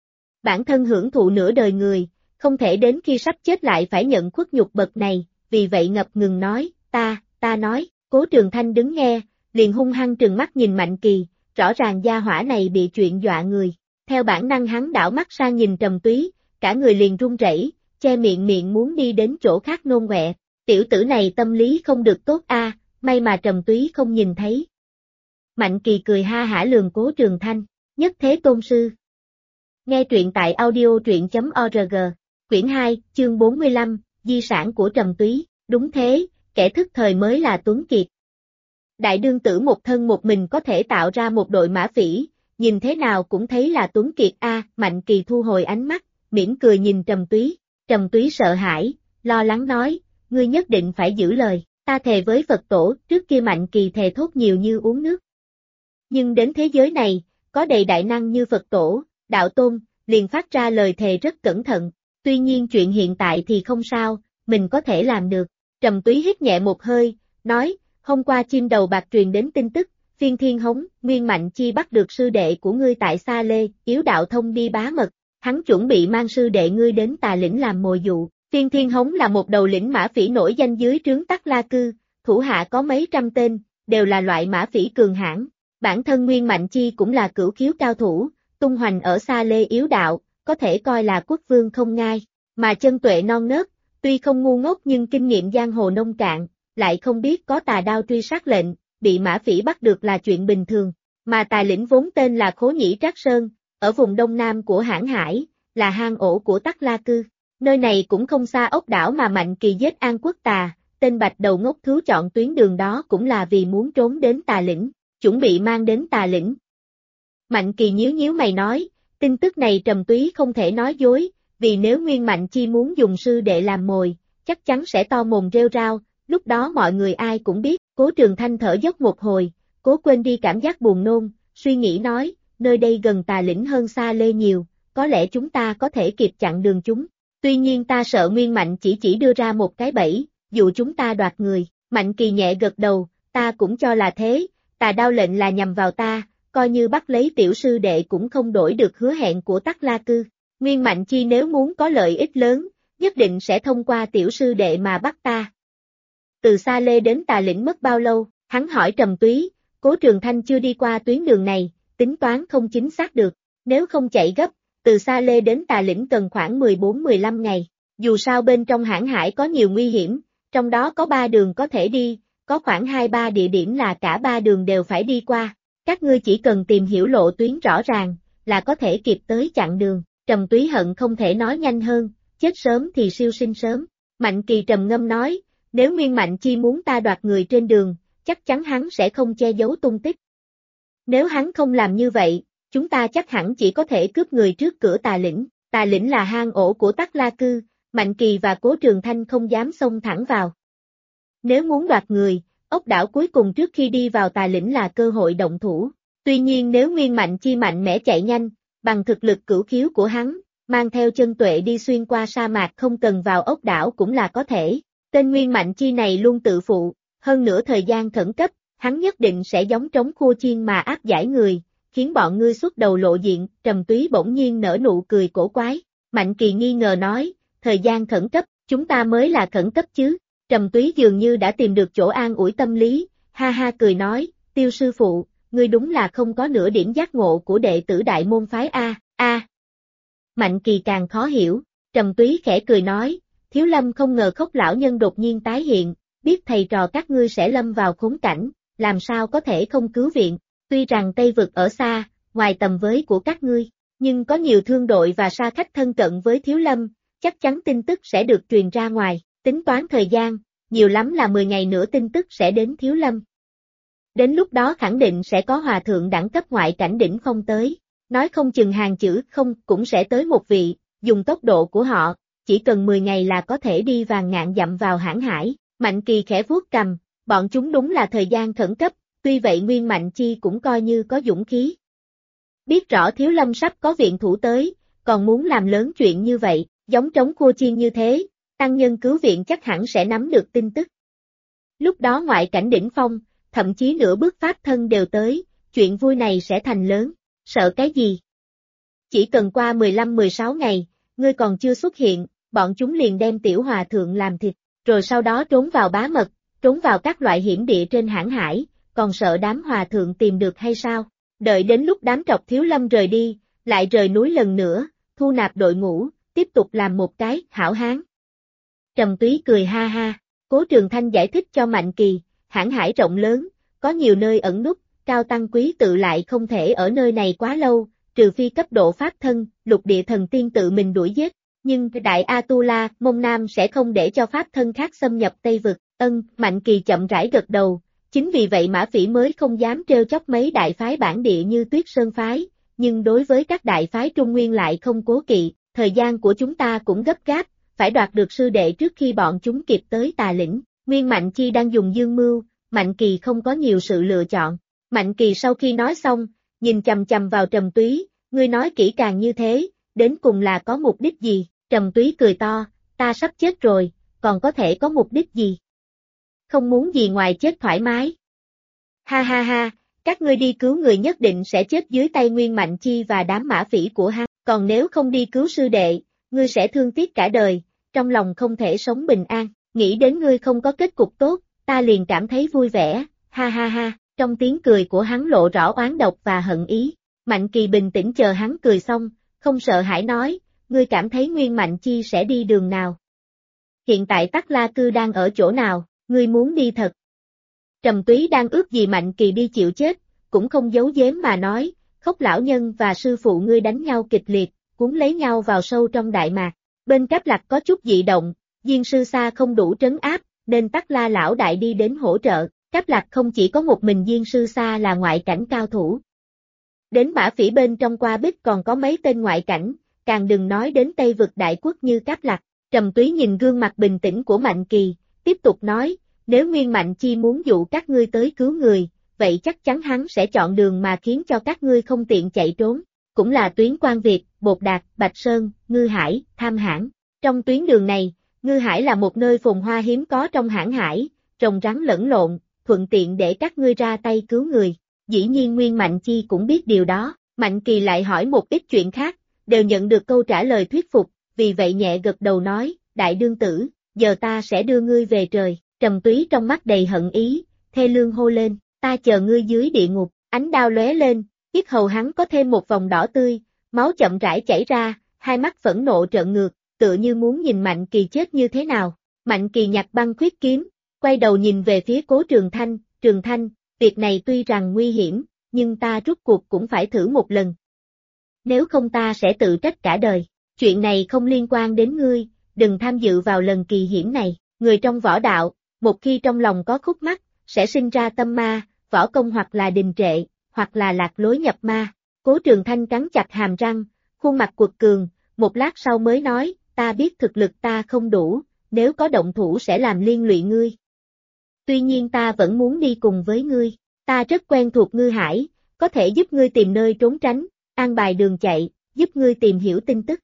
Bản thân hưởng thụ nửa đời người, không thể đến khi sắp chết lại phải nhận khuất nhục bậc này, vì vậy ngập ngừng nói, ta nói. Cố Trường Thanh đứng nghe, liền hung hăng trừng mắt nhìn Mạnh Kỳ, rõ ràng gia hỏa này bị chuyện dọa người. Theo bản năng hắn đảo mắt sang nhìn Trầm Túy, cả người liền run rẩy, che miệng muốn đi đến chỗ khác nôn ọe. Tiểu tử này tâm lý không được tốt a, may mà Trầm Túy không nhìn thấy. Mạnh Kỳ cười ha hả lườm Cố Trường Thanh, nhất thế tôn sư. Nghe truyện tại audio.truyện.org, quyển 2, chương 45, di sản của Trầm Túy, đúng thế, kẻ thức thời mới là tuấn kiệt. Đại đương tử một thân một mình có thể tạo ra một đội mã phỉ, nhìn thế nào cũng thấy là tuấn kiệt a. Mạnh Kỳ thu hồi ánh mắt, mỉm cười nhìn Trầm Túy sợ hãi, lo lắng nói, ngươi nhất định phải giữ lời, ta thề với Phật tổ. Trước kia Mạnh Kỳ thề thốt nhiều như uống nước. Nhưng đến thế giới này, có đầy đại năng như Phật tổ, đạo tôn, liền phát ra lời thề rất cẩn thận, tuy nhiên chuyện hiện tại thì không sao, mình có thể làm được. Trầm Túy hít nhẹ một hơi, nói, hôm qua chim đầu bạc truyền đến tin tức, Phiên Thiên Hống, Nguyên Mạnh Chi bắt được sư đệ của ngươi tại Sa Lê, Yếu Đạo Thông đi bá mật, hắn chuẩn bị mang sư đệ ngươi đến Tà Lĩnh làm mồi dụ. Phiên Thiên Hống là một đầu lĩnh mã phỉ nổi danh dưới trướng Tắc La Cư, thủ hạ có mấy trăm tên, đều là loại mã phỉ cường hãn. Bản thân Nguyên Mạnh Chi cũng là cửu khiếu cao thủ, tung hoành ở Sa Lê Yếu Đạo, có thể coi là quốc vương không ngai, mà chân tuệ non nớt, tuy không ngu ngốc nhưng kinh nghiệm giang hồ nông cạn, lại không biết có tà đao truy sát lệnh, bị mã phỉ bắt được là chuyện bình thường, mà Tà Lĩnh vốn tên là Khố Nhĩ Trác Sơn, ở vùng đông nam của Hãn Hải, là hang ổ của Tắc La Cư. Nơi này cũng không xa ốc đảo mà Mạnh Kỳ giết An Quốc Tà, tên bạch đầu ngốc thú chọn tuyến đường đó cũng là vì muốn trốn đến Tà Lĩnh, chuẩn bị mang đến Tà Lĩnh. Mạnh Kỳ nhíu mày nói, tin tức này Trầm Túy không thể nói dối, vì nếu Nguyên Mạnh Chi muốn dùng sư đệ làm mồi, chắc chắn sẽ to mồm rêu rao, lúc đó mọi người ai cũng biết. Cố Trường Thanh thở dốc một hồi, cố quên đi cảm giác buồn nôn, suy nghĩ nói, nơi đây gần Tà Lĩnh hơn Sa Lê nhiều, có lẽ chúng ta có thể kịp chặn đường chúng. Tuy nhiên ta sợ Nguyên Mạnh chỉ đưa ra một cái bẫy, dụ chúng ta đoạt người. Mạnh Kỳ nhẹ gật đầu, ta cũng cho là thế, Tà Đao lệnh là nhằm vào ta, coi như bắt lấy tiểu sư đệ cũng không đổi được hứa hẹn của Tắc La Cư. Nguyên Mạnh Chi nếu muốn có lợi ích lớn, nhất định sẽ thông qua tiểu sư đệ mà bắt ta. Từ Sa Lê đến Tà Lĩnh mất bao lâu? Hắn hỏi Trầm Túy. Cố Trường Thanh chưa đi qua tuyến đường này, tính toán không chính xác được, nếu không chạy gấp, từ Sa Lê đến Tà Lĩnh cần khoảng 14-15 ngày. Dù sao bên trong Hãn Hải có nhiều nguy hiểm, trong đó có 3 đường có thể đi, có khoảng 2-3 địa điểm là cả 3 đường đều phải đi qua. Các ngươi chỉ cần tìm hiểu lộ tuyến rõ ràng, là có thể kịp tới chặn đường. Trầm Túy hận không thể nói nhanh hơn, chết sớm thì siêu sinh sớm. Mạnh Kỳ trầm ngâm nói, nếu Nguyên Mạnh Chi muốn ta đoạt người trên đường, chắc chắn hắn sẽ không che giấu tung tích. Nếu hắn không làm như vậy, chúng ta chắc hẳn chỉ có thể cướp người trước cửa Tà Lĩnh. Tà Lĩnh là hang ổ của Tắc La Cư, Mạnh Kỳ và Cố Trường Thanh không dám xông thẳng vào. Nếu muốn đoạt người, ốc đảo cuối cùng trước khi đi vào Tà Lĩnh là cơ hội động thủ. Tuy nhiên nếu Nguyên Mạnh Chi mạnh mẽ chạy nhanh, bằng thực lực cửu khiếu của hắn, mang theo chân tuệ đi xuyên qua sa mạc không cần vào ốc đảo cũng là có thể. Tên Nguyên Mạnh Chi này luôn tự phụ, hơn nữa thời gian khẩn cấp, hắn nhất định sẽ giống trống khua chiên mà áp giải người, khiến bọn ngươi xuất đầu lộ diện. Trầm Túy bỗng nhiên nở nụ cười cổ quái. Mạnh Kỳ nghi ngờ nói, thời gian khẩn cấp, chúng ta mới là khẩn cấp chứ. Trầm Túy dường như đã tìm được chỗ an ủi tâm lý, ha ha cười nói, Tiêu sư phụ, ngươi đúng là không có nửa điểm giác ngộ của đệ tử đại môn phái a. Mạnh Kỳ càng khó hiểu, Trầm Túy khẽ cười nói, Thiếu Lâm không ngờ Khốc lão nhân đột nhiên tái hiện, biết thầy trò các ngươi sẽ lâm vào khốn cảnh, làm sao có thể không cứu viện, tuy rằng Tây Vực ở xa, ngoài tầm với của các ngươi, nhưng có nhiều thương đội và sa khách thân cận với Thiếu Lâm, chắc chắn tin tức sẽ được truyền ra ngoài, tính toán thời gian, nhiều lắm là 10 ngày nữa tin tức sẽ đến Thiếu Lâm. Đến lúc đó khẳng định sẽ có hòa thượng đẳng cấp ngoại cảnh đỉnh phong tới, nói không chừng hàng chữ không cũng sẽ tới một vị, dùng tốc độ của họ, chỉ cần 10 ngày là có thể đi vàng ngạn dặm vào hãn hải. Mạnh Kỳ khẽ vuốt cầm, bọn chúng đúng là thời gian khẩn cấp, tuy vậy Nguyên Mạnh Chi cũng coi như có dũng khí. Biết rõ Thiếu Lâm sắp có viện thủ tới, còn muốn làm lớn chuyện như vậy, giống trống khua chiên như thế, tăng nhân cứu viện chắc hẳn sẽ nắm được tin tức. Lúc đó ngoại cảnh đỉnh phong, thậm chí nửa bước pháp thân đều tới, chuyện vui này sẽ thành lớn, sợ cái gì? Chỉ cần qua 15-16 ngày, ngươi còn chưa xuất hiện, bọn chúng liền đem tiểu hòa thượng làm thịt, rồi sau đó trốn vào bá mật, trốn vào các loại hiểm địa trên hãn hải, còn sợ đám hòa thượng tìm được hay sao? Đợi đến lúc đám trọc Thiếu Lâm rời đi, lại rời núi lần nữa, thu nạp đội ngũ, tiếp tục làm một cái hảo hán. Trầm Túy cười ha ha, Cố Trường Thanh giải thích cho Mạnh Kỳ, hãn hải rộng lớn, có nhiều nơi ẩn núp, cao tăng quý tự lại không thể ở nơi này quá lâu, trừ phi cấp độ pháp thân, lục địa thần tiên tự mình đuổi giết, nhưng Đại A-tu-la, Mông Nam sẽ không để cho pháp thân khác xâm nhập Tây Vực, Mạnh Kỳ chậm rãi gật đầu, chính vì vậy Mã Phỉ mới không dám trêu chọc mấy đại phái bản địa như Tuyết Sơn phái, nhưng đối với các đại phái Trung Nguyên lại không cố kỵ, thời gian của chúng ta cũng gấp gáp, phải đoạt được sư đệ trước khi bọn chúng kịp tới Tà Lĩnh. Nguyên Mạnh Chi đang dùng dương mưu, Mạnh Kỳ không có nhiều sự lựa chọn. Mạnh Kỳ sau khi nói xong, nhìn chằm chằm vào Trầm Túy, ngươi nói kỹ càng như thế, đến cùng là có mục đích gì? Trầm Túy cười to, ta sắp chết rồi, còn có thể có mục đích gì? Không muốn gì ngoài chết thoải mái. Ha ha ha, các ngươi đi cứu người nhất định sẽ chết dưới tay Nguyên Mạnh Chi và đám mã phỉ của hắn, còn nếu không đi cứu sư đệ, ngươi sẽ thương tiếc cả đời, trong lòng không thể sống bình an, nghĩ đến ngươi không có kết cục tốt, ta liền cảm thấy vui vẻ, ha ha ha, trong tiếng cười của hắn lộ rõ oán độc và hận ý. Mạnh Kỳ bình tĩnh chờ hắn cười xong, không sợ hãi nói, ngươi cảm thấy Nguyên Mạnh Chi sẽ đi đường nào? Hiện tại Tắc La Cư đang ở chỗ nào, ngươi muốn đi thật? Trầm Túy đang ước gì Mạnh Kỳ đi chịu chết, cũng không giấu giếm mà nói, Khốc lão nhân và sư phụ ngươi đánh nhau kịch liệt, cuốn lấy nhau vào sâu trong đại mạc. Bên Cáp Lạc có chút dị động, Diên sư xa không đủ trấn áp, nên Tắc La lão đại đi đến hỗ trợ. Cáp Lạc không chỉ có một mình Diên sư xa là ngoại cảnh cao thủ. Đến Mã Phỉ bên trong Qua Bích còn có mấy tên ngoại cảnh, càng đừng nói đến Tây Vực đại quốc như Cáp Lạc. Trầm Túy nhìn gương mặt bình tĩnh của Mạnh Kỳ, tiếp tục nói, nếu Nguyên Mạnh Chi muốn dụ các ngươi tới cứu người, vậy chắc chắn hắn sẽ chọn đường mà khiến cho các ngươi không tiện chạy trốn, cũng là tuyến Quan Việt, Bột Đạt, Bạch Sơn, Ngư Hải, Tham Hãn. Trong tuyến đường này, Ngư Hải là một nơi phồn hoa hiếm có trong hãn hải, rồng rắn lẫn lộn, thuận tiện để các ngươi ra tay cứu người. Dĩ nhiên Nguyên Mạnh Chi cũng biết điều đó, Mạnh Kỳ lại hỏi một ít chuyện khác, đều nhận được câu trả lời thuyết phục, vì vậy nhẹ gật đầu nói, đại đương tử, giờ ta sẽ đưa ngươi về trời. Trầm Túy trong mắt đầy hận ý, thê lương hô lên, ta chờ ngươi dưới địa ngục, ánh đao lóe lên, yết hầu hắn có thêm một vòng đỏ tươi, máu chậm rãi chảy ra, hai mắt phẫn nộ trợn ngược, tựa như muốn nhìn Mạnh Kỳ chết như thế nào. Mạnh Kỳ nhặt băng khuyết kiếm, quay đầu nhìn về phía Cố Trường Thanh, việc này tuy rằng nguy hiểm, nhưng ta rút cuộc cũng phải thử một lần. Nếu không ta sẽ tự trách cả đời, chuyện này không liên quan đến ngươi, đừng tham dự vào lần kỳ hiểm này, người trong võ đạo, một khi trong lòng có khúc mắc, sẽ sinh ra tâm ma, võ công hoặc là đình trệ, hoặc là lạc lối nhập ma. Cố Trường Thanh cắn chặt hàm răng, khuôn mặt quật cường, một lát sau mới nói, ta biết thực lực ta không đủ, nếu có động thủ sẽ làm liên lụy ngươi. Tuy nhiên ta vẫn muốn đi cùng với ngươi, ta rất quen thuộc Ngư Hải, có thể giúp ngươi tìm nơi trốn tránh, an bài đường chạy, giúp ngươi tìm hiểu tin tức.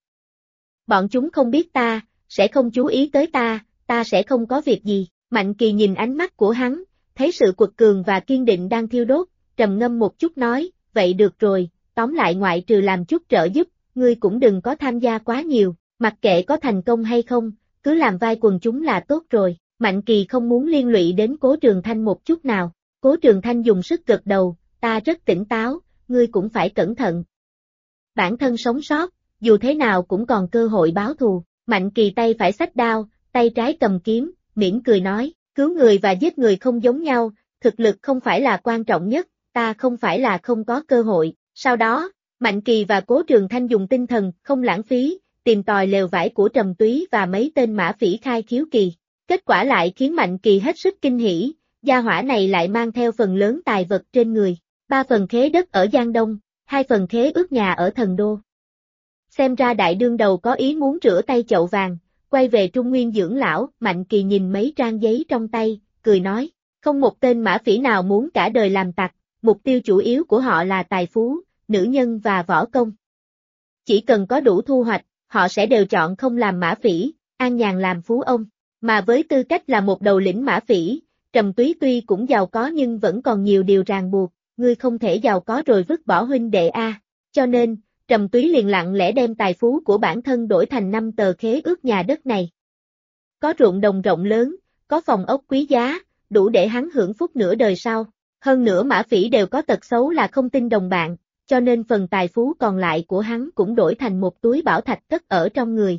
Bọn chúng không biết ta, sẽ không chú ý tới ta sẽ không có việc gì. Mạnh Kỳ nhìn ánh mắt của hắn, thấy sự quật cường và kiên định đang thiêu đốt, trầm ngâm một chút nói, vậy được rồi, tóm lại ngoại trừ làm chút trợ giúp, ngươi cũng đừng có tham gia quá nhiều, mặc kệ có thành công hay không, cứ làm vai quần chúng là tốt rồi. Mạnh Kỳ không muốn liên lụy đến Cố Trường Thanh một chút nào. Cố Trường Thanh dùng sức gật đầu, ta rất tỉnh táo, ngươi cũng phải cẩn thận. Bản thân sống sót, dù thế nào cũng còn cơ hội báo thù. Mạnh Kỳ tay phải xách đao, tay trái cầm kiếm, mỉm cười nói, cứu người và giết người không giống nhau, thực lực không phải là quan trọng nhất, ta không phải là không có cơ hội. Sau đó, Mạnh Kỳ và Cố Trường Thanh dùng tinh thần, không lãng phí, tìm tòi lều vải của Trầm Túy và mấy tên mã phỉ khai khiếu kỳ. Kết quả lại khiến Mạnh Kỳ hết sức kinh hỉ, gia hỏa này lại mang theo phần lớn tài vật trên người, 3 phần khế đất ở Giang Đông, 2 phần khế ước nhà ở Thần Đô. Xem ra đại đương đầu có ý muốn rửa tay chậu vàng, quay về Trung Nguyên dưỡng lão. Mạnh Kỳ nhìn mấy trang giấy trong tay, cười nói, không một tên mã phỉ nào muốn cả đời làm tặc, mục tiêu chủ yếu của họ là tài phú, nữ nhân và võ công. Chỉ cần có đủ thu hoạch, họ sẽ đều chọn không làm mã phỉ, an nhàn làm phú ông. Mà với tư cách là một đầu lĩnh mã phỉ, Trầm Túy tuy cũng giàu có nhưng vẫn còn nhiều điều ràng buộc, ngươi không thể giàu có rồi vứt bỏ huynh đệ a. Cho nên, Trầm Túy liền lặng lẽ đem tài phú của bản thân đổi thành 5 tờ khế ước nhà đất này. Có ruộng đồng rộng lớn, có phòng ốc quý giá, đủ để hắn hưởng phúc nửa đời sau. Hơn nữa mã phỉ đều có tật xấu là không tin đồng bạn, cho nên phần tài phú còn lại của hắn cũng đổi thành một túi bảo thạch cất ở trong người.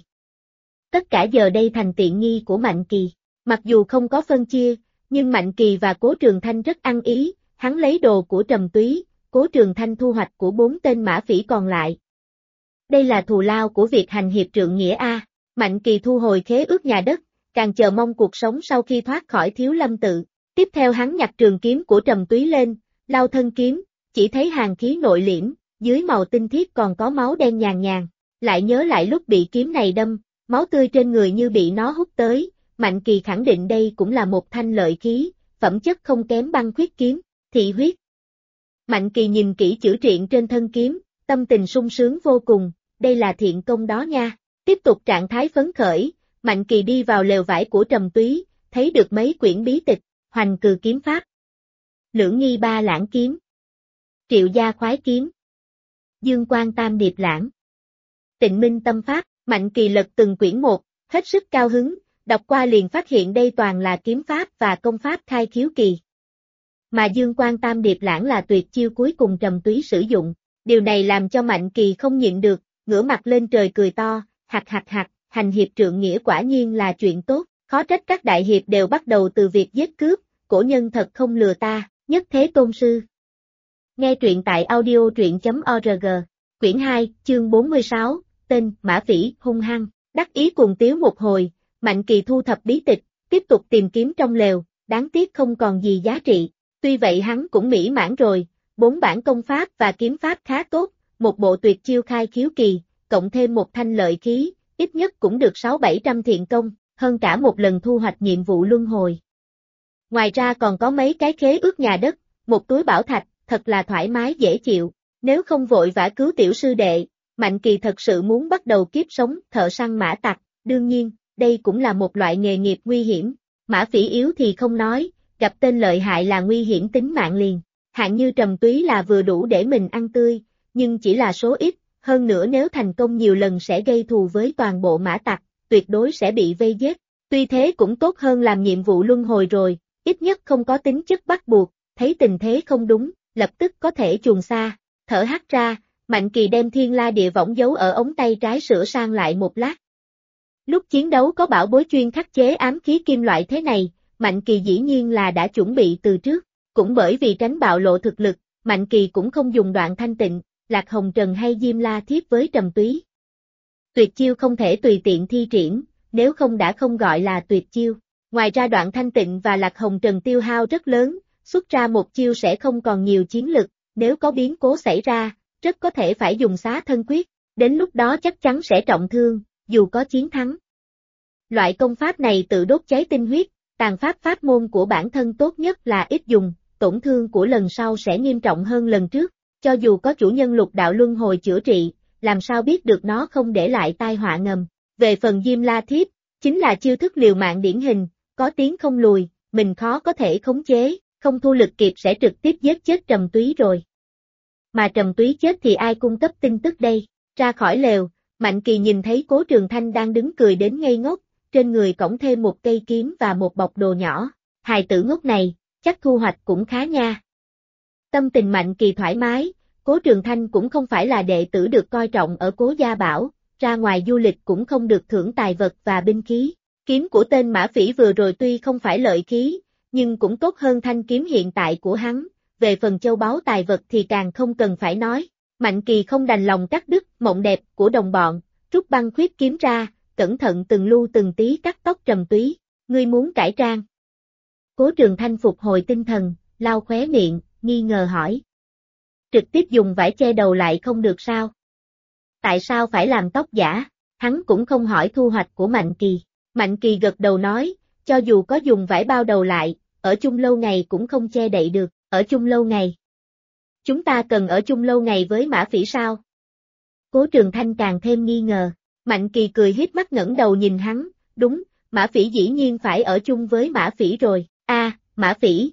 Tất cả giờ đây thành tiện nghi của Mạnh Kỳ. Mặc dù không có phân chia, nhưng Mạnh Kỳ và Cố Trường Thanh rất ăn ý, hắn lấy đồ của Trầm Túy, Cố Trường Thanh thu hoạch của 4 tên mã phỉ còn lại. Đây là thù lao của việc hành hiệp trượng nghĩa a. Mạnh Kỳ thu hồi khế ước nhà đất, càng chờ mong cuộc sống sau khi thoát khỏi Thiếu Lâm tự. Tiếp theo hắn nhặt trường kiếm của Trầm Túy lên, lau thân kiếm, chỉ thấy hàn khí nội liễm, dưới màu tinh thiết còn có máu đen nhàn nhàn. Lại nhớ lại lúc bị kiếm này đâm, máu tươi trên người như bị nó hút tới, Mạnh Kỳ khẳng định đây cũng là một thanh lợi khí, phẩm chất không kém băng khuyết kiếm, thị huyết. Mạnh Kỳ nhìn kỹ chữ triện trên thân kiếm, tâm tình sung sướng vô cùng, đây là thiện công đó nha. Tiếp tục trạng thái phấn khởi, Mạnh Kỳ đi vào lều vải của Trầm Túy, thấy được mấy quyển bí tịch, Hoành Cừ kiếm pháp, Lưỡng nghi ba lãng kiếm, Triệu gia khoái kiếm, Dương Quang tam điệp lãng, Tịnh minh tâm pháp. Mạnh Kỳ lật từng quyển một, hết sức cao hứng, đọc qua liền phát hiện đây toàn là kiếm pháp và công pháp khai khiếu kỳ. Mà Dương Quang tam điệp lãng là tuyệt chiêu cuối cùng Trầm Túy sử dụng, điều này làm cho Mạnh Kỳ không nhịn được, ngửa mặt lên trời cười to, hạc, hành hiệp trượng nghĩa quả nhiên là chuyện tốt, khó trách các đại hiệp đều bắt đầu từ việc giết cướp, cổ nhân thật không lừa ta, nhất thế tôn sư. Nghe truyện tại audio.org, quyển 2, chương 46, tên, mã phỉ, hung hăng, đắc ý cuồng tiếu một hồi, Mạnh Kỳ thu thập bí tịch, tiếp tục tìm kiếm trong lều, đáng tiếc không còn gì giá trị, tuy vậy hắn cũng mỹ mãn rồi, 4 bản công pháp và kiếm pháp khá tốt, một bộ tuyệt chiêu khai khiếu kỳ, cộng thêm một thanh lợi khí, ít nhất cũng được 600-700 thiện công, hơn cả một lần thu hoạch nhiệm vụ luân hồi. Ngoài ra còn có mấy cái khế ước nhà đất, một túi bảo thạch, thật là thoải mái dễ chịu, nếu không vội vã cứu tiểu sư đệ, Mạnh Kỳ thật sự muốn bắt đầu kiếp sống thợ săn mã tặc, đương nhiên, đây cũng là một loại nghề nghiệp nguy hiểm, mã phỉ yếu thì không nói, gặp tên lợi hại là nguy hiểm tính mạng liền, hạng như Trầm Túy là vừa đủ để mình ăn tươi, nhưng chỉ là số ít, hơn nữa nếu thành công nhiều lần sẽ gây thù với toàn bộ mã tặc, tuyệt đối sẽ bị vây giết, tuy thế cũng tốt hơn làm nhiệm vụ luân hồi rồi, ít nhất không có tính chất bắt buộc, thấy tình thế không đúng, lập tức có thể chuồn xa, thở hắt ra. Mạnh Kỳ đem thiên la địa võng giấu ở ống tay trái sửa sang lại một lát. Lúc chiến đấu có bảo bối chuyên khắc chế ám khí kim loại thế này, Mạnh Kỳ dĩ nhiên là đã chuẩn bị từ trước, cũng bởi vì tránh bạo lộ thực lực, Mạnh Kỳ cũng không dùng Đoạn Thanh Tịnh, Lạc Hồng Trần hay Diêm La Thiếp với Trầm Túy. Tuyệt chiêu không thể tùy tiện thi triển, nếu không đã không gọi là tuyệt chiêu. Ngoài ra Đoạn Thanh Tịnh và Lạc Hồng Trần tiêu hao rất lớn, xuất ra một chiêu sẽ không còn nhiều chiến lực, nếu có biến cố xảy ra, rất có thể phải dùng xá thân quyết, đến lúc đó chắc chắn sẽ trọng thương, dù có chiến thắng. Loại công pháp này tự đốt cháy tinh huyết, tàn pháp pháp môn của bản thân tốt nhất là ít dùng, tổn thương của lần sau sẽ nghiêm trọng hơn lần trước, cho dù có chủ nhân lục đạo luân hồi chữa trị, làm sao biết được nó không để lại tai họa ngầm. Về phần Diêm La Thiếp, chính là chiêu thức liều mạng điển hình, có tiếng không lùi, mình khó có thể khống chế, không thu lực kịp sẽ trực tiếp giết chết Trầm Túy rồi. Mà Trầm Túy chết thì ai cung cấp tin tức đây? Ra khỏi lều, Mạnh Kỳ nhìn thấy Cố Trường Thanh đang đứng cười đến ngây ngốc, trên người cõng thêm một cây kiếm và một bọc đồ nhỏ. Hài tử ngốc này, chắc thu hoạch cũng khá nha. Tâm tình Mạnh Kỳ thoải mái, Cố Trường Thanh cũng không phải là đệ tử được coi trọng ở Cố Gia Bảo, ra ngoài du lịch cũng không được thưởng tài vật và binh khí. Kiếm của tên Mã Phỉ vừa rồi tuy không phải lợi khí, nhưng cũng tốt hơn thanh kiếm hiện tại của hắn, về phần châu báu tài vật thì càng không cần phải nói. Mạnh Kỳ không đành lòng cắt đứt mộng đẹp của đồng bọn, rút băng khuyết kiếm ra, cẩn thận từng lu từng tí cắt tóc Trầm Túy. Ngươi muốn cải trang? Cố Trường Thanh phục hồi tinh thần, lau khóe miệng, nghi ngờ hỏi. Trực tiếp dùng vải che đầu lại không được sao? Tại sao phải làm tóc giả? Hắn cũng không hỏi thu hoạch của Mạnh Kỳ. Mạnh Kỳ gật đầu nói, cho dù có dùng vải bao đầu lại, ở chung lâu ngày cũng không che đậy được, ở chung lâu ngày. Chúng ta cần ở chung lâu ngày với Mã Phỉ sao? Cố Trường Thanh càng thêm nghi ngờ. Mạnh Kỳ cười híp mắt ngẩng đầu nhìn hắn, đúng, Mã Phỉ dĩ nhiên phải ở chung với Mã Phỉ rồi. Mã Phỉ.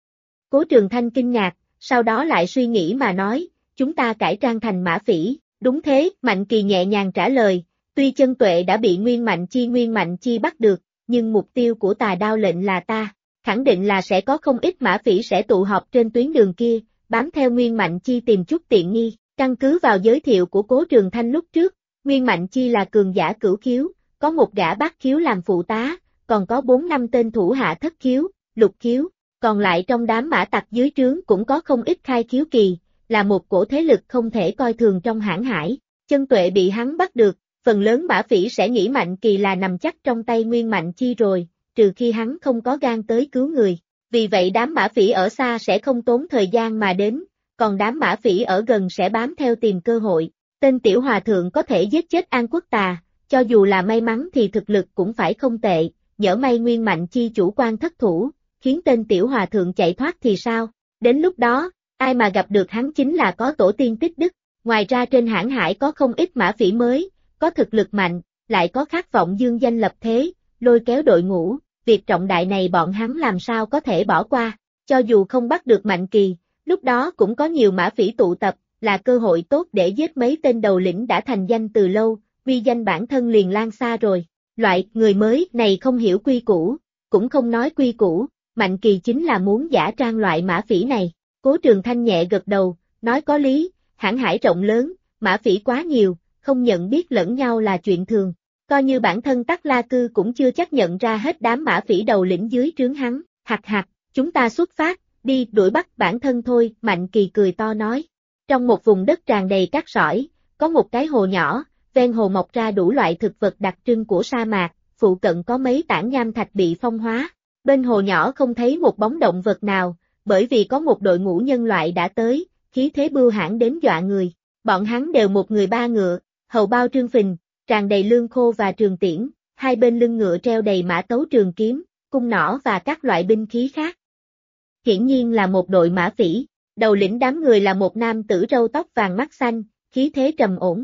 Cố Trường Thanh kinh ngạc, sau đó lại suy nghĩ mà nói, chúng ta cải trang thành Mã Phỉ. Đúng thế, Mạnh Kỳ nhẹ nhàng trả lời, tuy Chân Tuệ đã bị Nguyên Mạnh Chi bắt được, nhưng mục tiêu của Tà Đao lệnh là ta, khẳng định là sẽ có không ít Mã Phỉ sẽ tụ họp trên tuyến đường kia, bám theo Nguyên Mạnh Chi tìm chút tiện nghi. Căn cứ vào giới thiệu của Cố Trường Thanh lúc trước, Nguyên Mạnh Chi là cường giả cửu khiếu, có một gã bát khiếu làm phụ tá, còn có 4-5 tên thủ hạ thất khiếu, lục khiếu, còn lại trong đám mã tặc dưới trướng cũng có không ít khai khiếu kỳ, là một cổ thế lực không thể coi thường trong hãn hải. Chân Tuệ bị hắn bắt được, phần lớn Mã Phỉ sẽ nghĩ Mạnh Kỳ là nằm chắc trong tay Nguyên Mạnh Chi rồi, trừ khi hắn không có gan tới cứu người. Vì vậy đám Mã Phỉ ở xa sẽ không tốn thời gian mà đến, còn đám Mã Phỉ ở gần sẽ bám theo tìm cơ hội. Tên Tiểu Hòa Thượng có thể giết chết An Quốc Tà, cho dù là may mắn thì thực lực cũng phải không tệ, nhỡ may Nguyên Mạnh Chi chủ quan thất thủ, khiến tên Tiểu Hòa Thượng chạy thoát thì sao? Đến lúc đó, ai mà gặp được hắn chính là có tổ tiên tích đức. Ngoài ra trên hãn hải có không ít Mã Phỉ mới, có thực lực mạnh, lại có khát vọng dương danh lập thế, lôi kéo đội ngũ, việc trọng đại này bọn hắn làm sao có thể bỏ qua, cho dù không bắt được Mạnh Kỳ, lúc đó cũng có nhiều Mã Phỉ tụ tập, là cơ hội tốt để giết mấy tên đầu lĩnh đã thành danh từ lâu, uy danh bản thân liền lan xa rồi. Loại người mới này không hiểu quy củ, cũng không nói quy củ, Mạnh Kỳ chính là muốn giả trang loại Mã Phỉ này. Cố Trường Thanh nhẹ gật đầu, nói có lý, hãn hải rộng lớn, Mã Phỉ quá nhiều, không nhận biết lẫn nhau là chuyện thường. Coi như bản thân Tắc La Cư cũng chưa chắc nhận ra hết đám Mã Phỉ đầu lĩnh dưới trướng hắn. Hặc, chúng ta xuất phát, đi đuổi bắt bản thân thôi, Mạnh Kỳ cười to nói. Trong một vùng đất tràn đầy cát sỏi, có một cái hồ nhỏ, ven hồ mọc ra đủ loại thực vật đặc trưng của sa mạc, phụ cận có mấy tảng nham thạch bị phong hóa. Bên hồ nhỏ không thấy một bóng động vật nào, bởi vì có một đội ngũ nhân loại đã tới, khí thế bưu hãn đến dọa người. Bọn hắn đều một người ba ngựa, hầu bao trương phình, tràn đầy lương khô và trường tiễn, hai bên lưng ngựa treo đầy mã tấu trường kiếm, cung nỏ và các loại binh khí khác. Hiển nhiên là một đội Mã Phỉ, đầu lĩnh đám người là một nam tử râu tóc vàng mắt xanh, khí thế trầm ổn.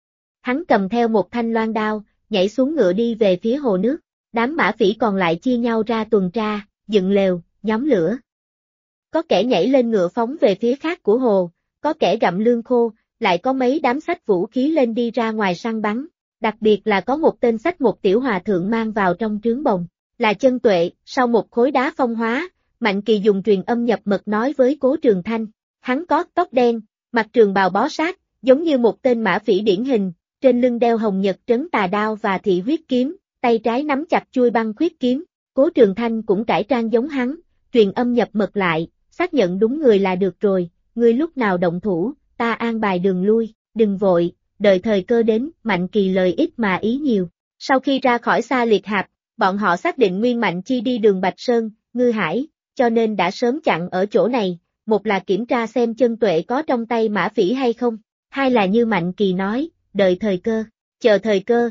Hắn cầm theo một thanh loan đao, nhảy xuống ngựa đi về phía hồ nước, đám Mã Phỉ còn lại chia nhau ra tuần tra, dựng lều, nhóm lửa. Có kẻ nhảy lên ngựa phóng về phía khác của hồ, có kẻ gặm lương khô, lại có mấy đám xách vũ khí lên đi ra ngoài săn bắn, đặc biệt là có một tên xách một Tiểu Hòa Thượng mang vào trong trướng bồng, là Chân Tuệ. Sau một khối đá phong hóa, Mạnh Kỳ dùng truyền âm nhập mật nói với Cố Trường Thanh, hắn có tóc đen, mặc trường bào bó sát, giống như một tên Mã Phỉ điển hình, trên lưng đeo hồng nhật trấn tà đao và thị huyết kiếm, tay trái nắm chặt chuôi băng khuyết kiếm. Cố Trường Thanh cũng cải trang giống hắn, truyền âm nhập mật lại, xác nhận đúng người là được rồi, ngươi lúc nào động thủ, ta an bài đường lui, đừng vội, đợi thời cơ đến. Mạnh Kỳ lời ít mà ý nhiều. Sau khi ra khỏi Sa Liệt Hạp, bọn họ xác định Nguyên Mạnh Chi đi đường Bạch Sơn, Ngư Hải, cho nên đã sớm chặn ở chỗ này, một là kiểm tra xem Chân Tuệ có trong tay Mã Phỉ hay không, hai là như Mạnh Kỳ nói, đợi thời cơ, chờ thời cơ.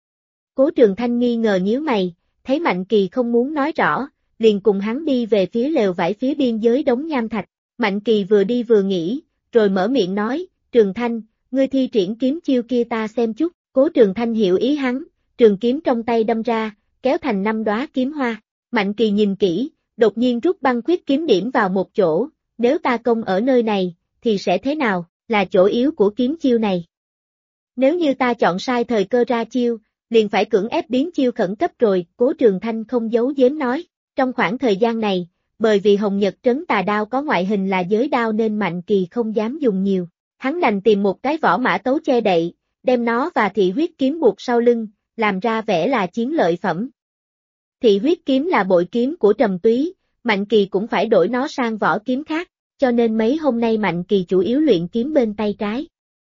Cố Trường Thanh nghi ngờ nhíu mày, thấy Mạnh Kỳ không muốn nói rõ, liền cùng hắn đi về phía lều vải phía biên giới đống nham thạch. Mạnh Kỳ vừa đi vừa nghĩ, rồi mở miệng nói, Trường Thanh, ngươi thi triển kiếm chiêu kia ta xem chút. Cố Trường Thanh hiểu ý hắn, trường kiếm trong tay đâm ra, kéo thành 5 đóa kiếm hoa. Mạnh Kỳ nhìn kỹ, đột nhiên rút băng khuyết kiếm điểm vào một chỗ, nếu ta công ở nơi này, thì sẽ thế nào, là chỗ yếu của kiếm chiêu này. Nếu như ta chọn sai thời cơ ra chiêu, liền phải cưỡng ép biến chiêu khẩn cấp rồi. Cố Trường Thanh không giấu giếm nói, trong khoảng thời gian này, bởi vì Hồng Nhật Trấn Tà Đao có ngoại hình là giới đao nên Mạnh Kỳ không dám dùng nhiều. Hắn đành tìm một cái vỏ mã tấu che đậy, đem nó và thị huyết kiếm buộc sau lưng, làm ra vẻ là chiến lợi phẩm. Thị huyết kiếm là bội kiếm của Trầm Túy, Mạnh Kỳ cũng phải đổi nó sang vỏ kiếm khác, cho nên mấy hôm nay Mạnh Kỳ chủ yếu luyện kiếm bên tay trái.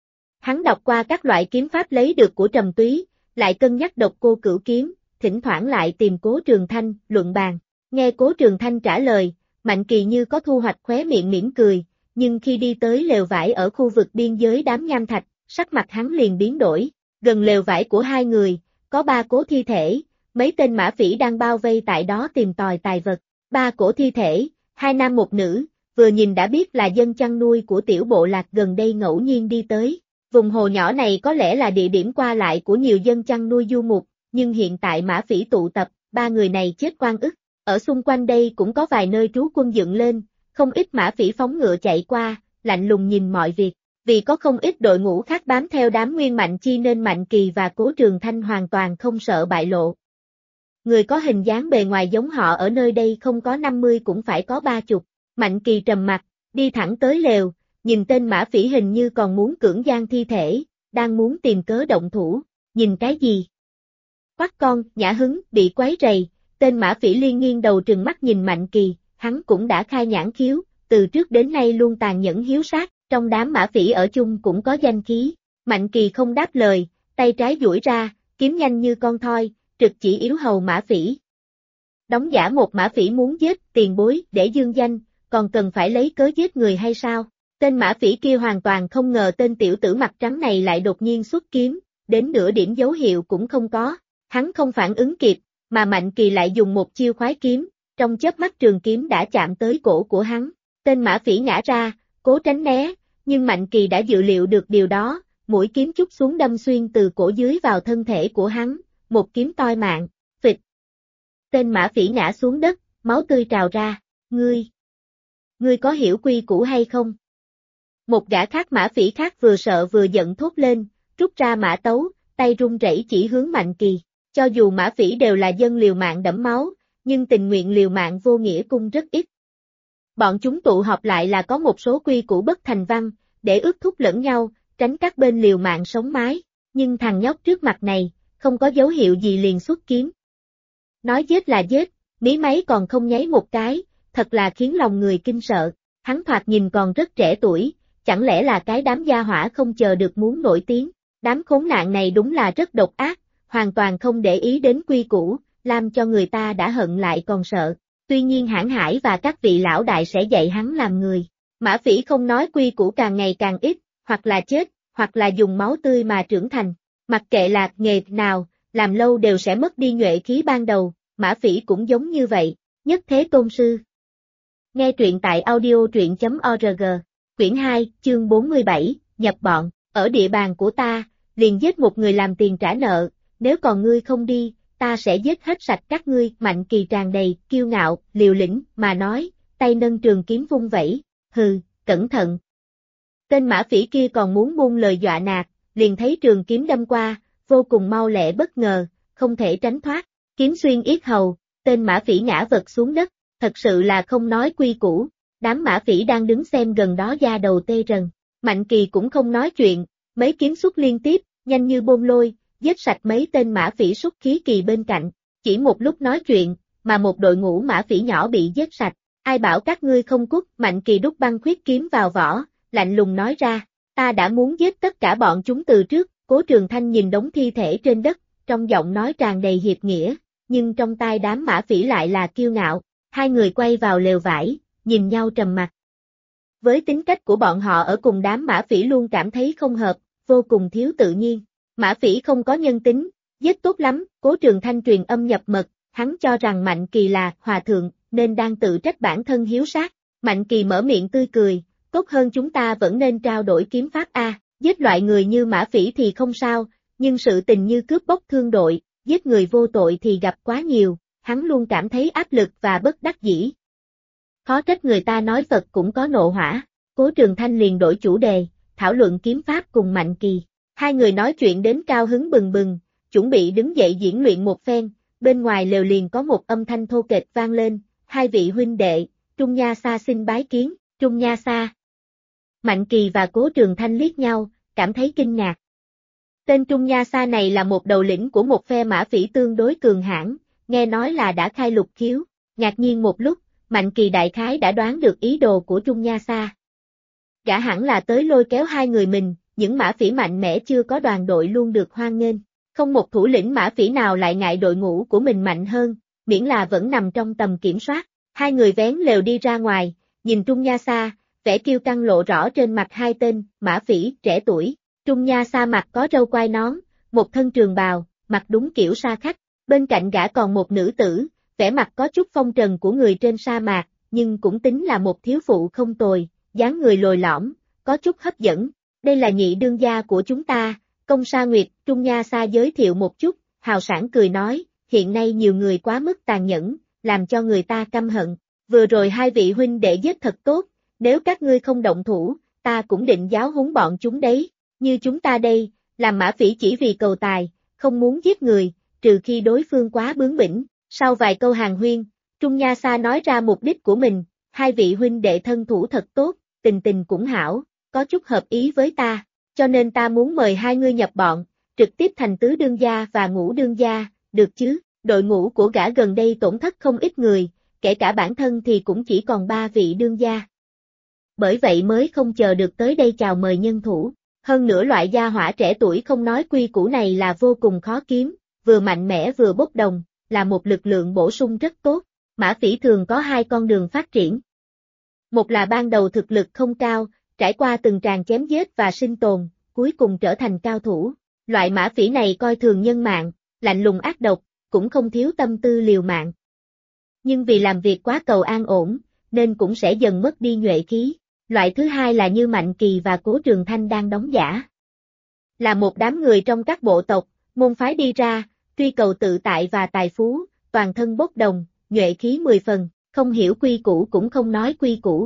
Hắn đọc qua các loại kiếm pháp lấy được của Trầm Túy, lại cân nhắc độc cô cửu kiếm, thỉnh thoảng lại tìm Cố Trường Thanh, luận bàn. Nghe Cố Trường Thanh trả lời, Mạnh Kỳ như có thu hoạch khóe miệng mỉm cười, nhưng khi đi tới lều vải ở khu vực biên giới đám nham thạch, sắc mặt hắn liền biến đổi. Gần lều vải của hai người, có 3 cố thi thể, mấy tên mã phỉ đang bao vây tại đó tìm tòi tài vật. 3 cổ thi thể, 2 nam 1 nữ, vừa nhìn đã biết là dân chăn nuôi của tiểu bộ lạc gần đây ngẫu nhiên đi tới. Vùng hồ nhỏ này có lẽ là địa điểm qua lại của nhiều dân chăn nuôi du mục, nhưng hiện tại mã phỉ tụ tập, 3 người này chết oan ức. Ở xung quanh đây cũng có vài nơi trú quân dựng lên, không ít mã phỉ phóng ngựa chạy qua, lạnh lùng nhìn mọi việc. Vì có không ít đội ngũ khác bám theo đám Nguyên Mạnh Chi nên Mạnh Kỳ và Cố Trường Thanh hoàn toàn không sợ bại lộ. Người có hình dáng bề ngoài giống họ ở nơi đây không có 50 cũng phải có 30. Mạnh Kỳ trầm mặt, đi thẳng tới lều, nhìn tên mã phỉ hình như còn muốn cưỡng gian thi thể, đang muốn tìm cớ động thủ, nhìn cái gì? Quát con, nhã hứng, bị quấy rầy, tên mã phỉ liên nghiêng đầu trừng mắt nhìn Mạnh Kỳ, hắn cũng đã khai nhãn khiếu, từ trước đến nay luôn tàn nhẫn hiếu sát, trong đám mã phỉ ở chung cũng có danh khí. Mạnh Kỳ không đáp lời, tay trái duỗi ra, kiếm nhanh như con thoi, trực chỉ yếu hầu mã phỉ. Đóng giả một mã phỉ muốn giết tiền bối để dương danh, còn cần phải lấy cớ giết người hay sao? Tên mã phỉ kia hoàn toàn không ngờ tên tiểu tử mặt trắng này lại đột nhiên xuất kiếm, đến nửa điểm dấu hiệu cũng không có. Hắn không phản ứng kịp, mà Mạnh Kỳ lại dùng một chiêu khoái kiếm, trong chớp mắt trường kiếm đã chạm tới cổ của hắn. Tên mã phỉ ngã ra, cố tránh né, nhưng Mạnh Kỳ đã dự liệu được điều đó, mũi kiếm chúc xuống đâm xuyên từ cổ dưới vào thân thể của hắn, một kiếm toi mạng, phịch. Tên mã phỉ ngã xuống đất, máu tươi trào ra, ngươi có hiểu quy củ hay không? Một gã khác mã phỉ khác vừa sợ vừa giận thốt lên, rút ra mã tấu, tay run rẩy chỉ hướng Mạnh Kỳ. Cho dù mã phỉ đều là dân liều mạng đẫm máu, nhưng tình nguyện liều mạng vô nghĩa cung rất ít. Bọn chúng tụ họp lại là có một số quy củ bất thành văn, để ước thúc lẫn nhau, tránh các bên liều mạng sống mái, nhưng thằng nhóc trước mặt này, không có dấu hiệu gì liền xuất kiếm. Nói giết là giết, mí máy còn không nháy một cái, thật là khiến lòng người kinh sợ, hắn thoạt nhìn còn rất trẻ tuổi, chẳng lẽ là cái đám gia hỏa không chờ được muốn nổi tiếng, đám khốn nạn này đúng là rất độc ác, hoàn toàn không để ý đến quy củ, làm cho người ta đã hận lại còn sợ. Tuy nhiên Hãn Hải và các vị lão đại sẽ dạy hắn làm người. Mã phỉ không nói quy củ càng ngày càng ít, hoặc là chết, hoặc là dùng máu tươi mà trưởng thành. Mặc kệ là nghề nào, làm lâu đều sẽ mất đi nhuệ khí ban đầu, mã phỉ cũng giống như vậy. Nhất Thế Tôn Sư. Nghe truyện tại audio.org, quyển 2, chương 47, nhập bọn, ở địa bàn của ta, liền giết một người làm tiền trả nợ, nếu còn ngươi không đi, ta sẽ giết hết sạch các ngươi. Mạnh Kỳ tràn đầy, kiêu ngạo, liều lĩnh, mà nói, tay nâng trường kiếm vung vẩy, hừ, cẩn thận. Tên mã phỉ kia còn muốn buông lời dọa nạt, liền thấy trường kiếm đâm qua, vô cùng mau lẹ bất ngờ, không thể tránh thoát, kiếm xuyên yết hầu, tên mã phỉ ngã vật xuống đất, thật sự là không nói quy củ, đám mã phỉ đang đứng xem gần đó da đầu tê rần. Mạnh Kỳ cũng không nói chuyện, mấy kiếm xuất liên tiếp, nhanh như bôn lôi, giết sạch mấy tên mã phỉ xuất khí kỳ bên cạnh, chỉ một lúc nói chuyện, mà một đội ngũ mã phỉ nhỏ bị giết sạch, ai bảo các ngươi không cút. Mạnh Kỳ đút băng khuyết kiếm vào vỏ, lạnh lùng nói ra, ta đã muốn giết tất cả bọn chúng từ trước. Cố Trường Thanh nhìn đống thi thể trên đất, trong giọng nói tràn đầy hiệp nghĩa, nhưng trong tai đám mã phỉ lại là kiêu ngạo. Hai người quay vào lều vải, nhìn nhau trầm mặc. Với tính cách của bọn họ ở cùng đám mã phỉ luôn cảm thấy không hợp, vô cùng thiếu tự nhiên. Mã phỉ không có nhân tính, giết tốt lắm. Cố Trường Thanh truyền âm nhập mật, hắn cho rằng Mạnh Kỳ là hòa thượng, nên đang tự trách bản thân hiếu sát. Mạnh Kỳ mở miệng tươi cười, tốt hơn chúng ta vẫn nên trao đổi kiếm pháp a. Giết loại người như mã phỉ thì không sao, nhưng sự tình như cướp bóc thương đội, giết người vô tội thì gặp quá nhiều, hắn luôn cảm thấy áp lực và bất đắc dĩ. Khó trách người ta nói Phật cũng có nộ hỏa. Cố Trường Thanh liền đổi chủ đề, thảo luận kiếm pháp cùng Mạnh Kỳ. Hai người nói chuyện đến cao hứng bừng bừng, chuẩn bị đứng dậy diễn luyện một phen, bên ngoài lều liền có một âm thanh thô kệch vang lên, hai vị huynh đệ, Trung Nha Sa xin bái kiến, Trung Nha Sa. Mạnh Kỳ và Cố Trường Thanh liếc nhau, cảm thấy kinh ngạc. Tên Trung Nha Sa này là một đầu lĩnh của một phe mã phỉ tương đối cường hãn, nghe nói là đã khai lục khiếu, ngạc nhiên một lúc, Mạnh Kỳ đại khái đã đoán được ý đồ của Trung Nha Sa. Gã hẳn là tới lôi kéo hai người mình, những mã phỉ mạnh mẽ chưa có đoàn đội luôn được hoan nghênh. Không một thủ lĩnh mã phỉ nào lại ngại đội ngũ của mình mạnh hơn, miễn là vẫn nằm trong tầm kiểm soát. Hai người vén lều đi ra ngoài, nhìn Trung Nha Sa, vẻ kiêu căng lộ rõ trên mặt hai tên mã phỉ trẻ tuổi. Trung Nha Sa mặt có râu quai nón, một thân trường bào, mặt đúng kiểu sa khách. Bên cạnh gã còn một nữ tử, vẻ mặt có chút phong trần của người trên sa mạc, nhưng cũng tính là một thiếu phụ không tồi, dáng người lồi lõm, có chút hấp dẫn. Đây là nhị đương gia của chúng ta, Công Sa Nguyệt. Trung Nha Sa giới thiệu một chút, hào sảng cười nói, hiện nay nhiều người quá mức tàn nhẫn, làm cho người ta căm hận. Vừa rồi hai vị huynh đệ giết thật tốt, nếu các ngươi không động thủ, ta cũng định giáo huấn bọn chúng đấy. Như chúng ta đây, làm mã phỉ chỉ vì cầu tài, không muốn giết người, trừ khi đối phương quá bướng bỉnh. Sau vài câu hàn huyên, Trung Nha Sa nói ra mục đích của mình, hai vị huynh đệ thân thủ thật tốt, tình tình cũng hảo, có chút hợp ý với ta, cho nên ta muốn mời hai ngươi nhập bọn, trực tiếp thành tứ đương gia và ngũ đương gia, được chứ? Đội ngũ của gã gần đây tổn thất không ít người, kể cả bản thân thì cũng chỉ còn 3 vị đương gia. Bởi vậy mới không chờ được tới đây chào mời nhân thủ. Hơn nữa loại gia hỏa trẻ tuổi không nói quy củ này là vô cùng khó kiếm, vừa mạnh mẽ vừa bốc đồng, là một lực lượng bổ sung rất tốt. Mã phỉ thường có hai con đường phát triển. Một là ban đầu thực lực không cao, trải qua từng tràng chém giết và sinh tồn, cuối cùng trở thành cao thủ. Loại mã phỉ này coi thường nhân mạng, lạnh lùng ác độc, cũng không thiếu tâm tư liều mạng. Nhưng vì làm việc quá cầu an ổn, nên cũng sẽ dần mất đi nhuệ khí. Loại thứ hai là như Mạnh Kỳ và Cố Trường Thanh đang đóng giả. Là một đám người trong các bộ tộc, môn phái đi ra, truy cầu tự tại và tài phú, toàn thân bốc đồng, nhuệ khí 10 phần, không hiểu quy củ cũng không nói quy củ.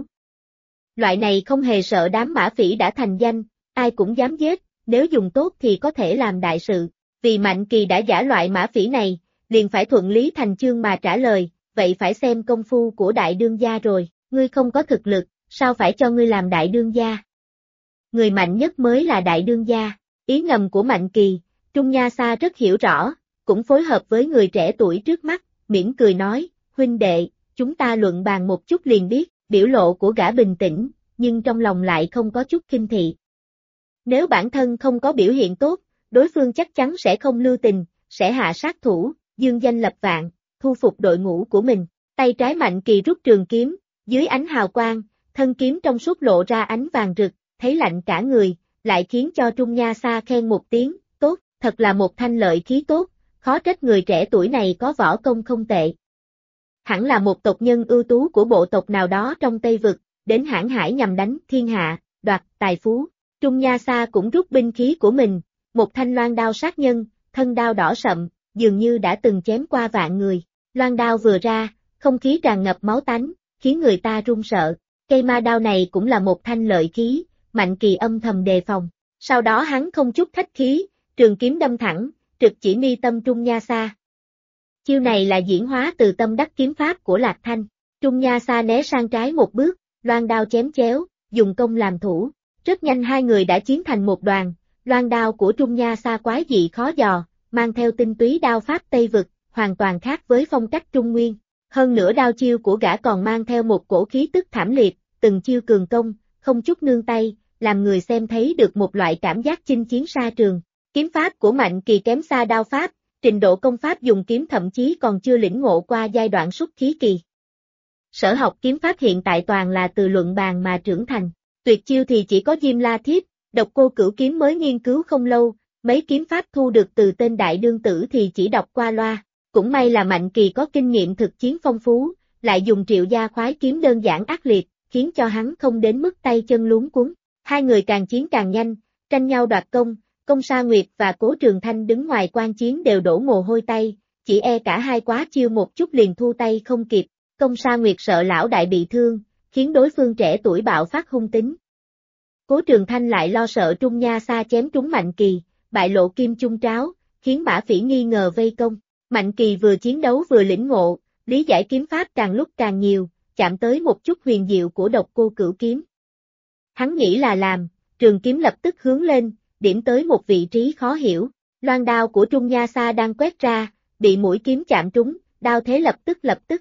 Loại này không hề sợ đám mã phỉ đã thành danh, ai cũng dám giết, nếu dùng tốt thì có thể làm đại sự. Vì Mạnh Kỳ đã giả loại mã phỉ này, liền phải thuận lý thành chương mà trả lời, vậy phải xem công phu của đại đương gia rồi, ngươi không có thực lực, sao phải cho ngươi làm đại đương gia? Người mạnh nhất mới là đại đương gia. Ý ngầm của Mạnh Kỳ, Trung Nha Sa rất hiểu rõ, cũng phối hợp với người trẻ tuổi trước mắt, mỉm cười nói, huynh đệ, chúng ta luận bàn một chút liền biết. Biểu lộ của gã bình tĩnh, nhưng trong lòng lại không có chút khinh thị. Nếu bản thân không có biểu hiện tốt, đối phương chắc chắn sẽ không lưu tình, sẽ hạ sát thủ, dương danh lập vạn, thu phục đội ngũ của mình. Tay trái Mạnh Kỳ rút trường kiếm, dưới ánh hào quang, thân kiếm trong suốt lộ ra ánh vàng rực, thấy lạnh cả người, lại khiến cho Trung Nha Sa khen một tiếng, tốt, thật là một thanh lợi khí tốt, khó trách người trẻ tuổi này có võ công không tệ. Hẳn là một tộc nhân ưu tú của bộ tộc nào đó trong Tây Vực, đến Hãn Hải nhằm đánh thiên hạ, đoạt tài phú. Trung Nha Sa cũng rút binh khí của mình, một thanh loan đao sát nhân, thân đao đỏ sậm, dường như đã từng chém qua vạn người. Loan đao vừa ra, không khí tràn ngập máu tánh, khiến người ta run sợ. Cây ma đao này cũng là một thanh lợi khí, Mạnh Kỳ âm thầm đề phòng. Sau đó hắn không chút khách khí, trường kiếm đâm thẳng, trực chỉ mi tâm Trung Nha Sa. Chiêu này là diễn hóa từ tâm đắc kiếm pháp của Lạc Thanh. Trung Nha Sa né sang trái một bước, loan đao chém chéo, dùng công làm thủ. Rất nhanh hai người đã chiến thành một đoàn. Loan đao của Trung Nha Sa quái dị khó dò, mang theo tinh túy đao pháp Tây Vực, hoàn toàn khác với phong cách Trung Nguyên. Hơn nữa đao chiêu của gã còn mang theo một cổ khí tức thảm liệt, từng chiêu cường công, không chút nương tay, làm người xem thấy được một loại cảm giác chinh chiến xa trường. Kiếm pháp của Mạnh Kỳ kém xa đao pháp, trình độ công pháp dùng kiếm thậm chí còn chưa lĩnh ngộ qua giai đoạn xuất khí kỳ. Sở học kiếm pháp hiện tại toàn là từ luận bàn mà trưởng thành, tuyệt chiêu thì chỉ có Diêm La Thiếp, Độc Cô Cửu Kiếm mới nghiên cứu không lâu, mấy kiếm pháp thu được từ tên đại đương tử thì chỉ đọc qua loa. Cũng may là Mạnh Kỳ có kinh nghiệm thực chiến phong phú, lại dùng Triệu Gia khoái kiếm đơn giản ác liệt, khiến cho hắn không đến mức tay chân luống cuống. Hai người càng chiến càng nhanh, tranh nhau đoạt công. Công Sa Nguyệt và Cố Trường Thanh đứng ngoài quan chiến đều đổ mồ hôi tay, chỉ e cả hai quá chiêu một chút liền thu tay không kịp. Công Sa Nguyệt sợ lão đại bị thương, khiến đối phương trẻ tuổi bạo phát hung tính. Cố Trường Thanh lại lo sợ Trung Nha Sa chém trúng Mạnh Kỳ, bại lộ kim chung tráo, khiến mã phỉ nghi ngờ vây công. Mạnh Kỳ vừa chiến đấu vừa lĩnh ngộ, lý giải kiếm pháp càng lúc càng nhiều, chạm tới một chút huyền diệu của độc cô cửu kiếm. Hắn nghĩ là làm, trường kiếm lập tức hướng lên, điểm tới một vị trí khó hiểu. Loan đao của Trung Nha Sa đang quét ra, bị mũi kiếm chạm trúng, đao thế lập tức.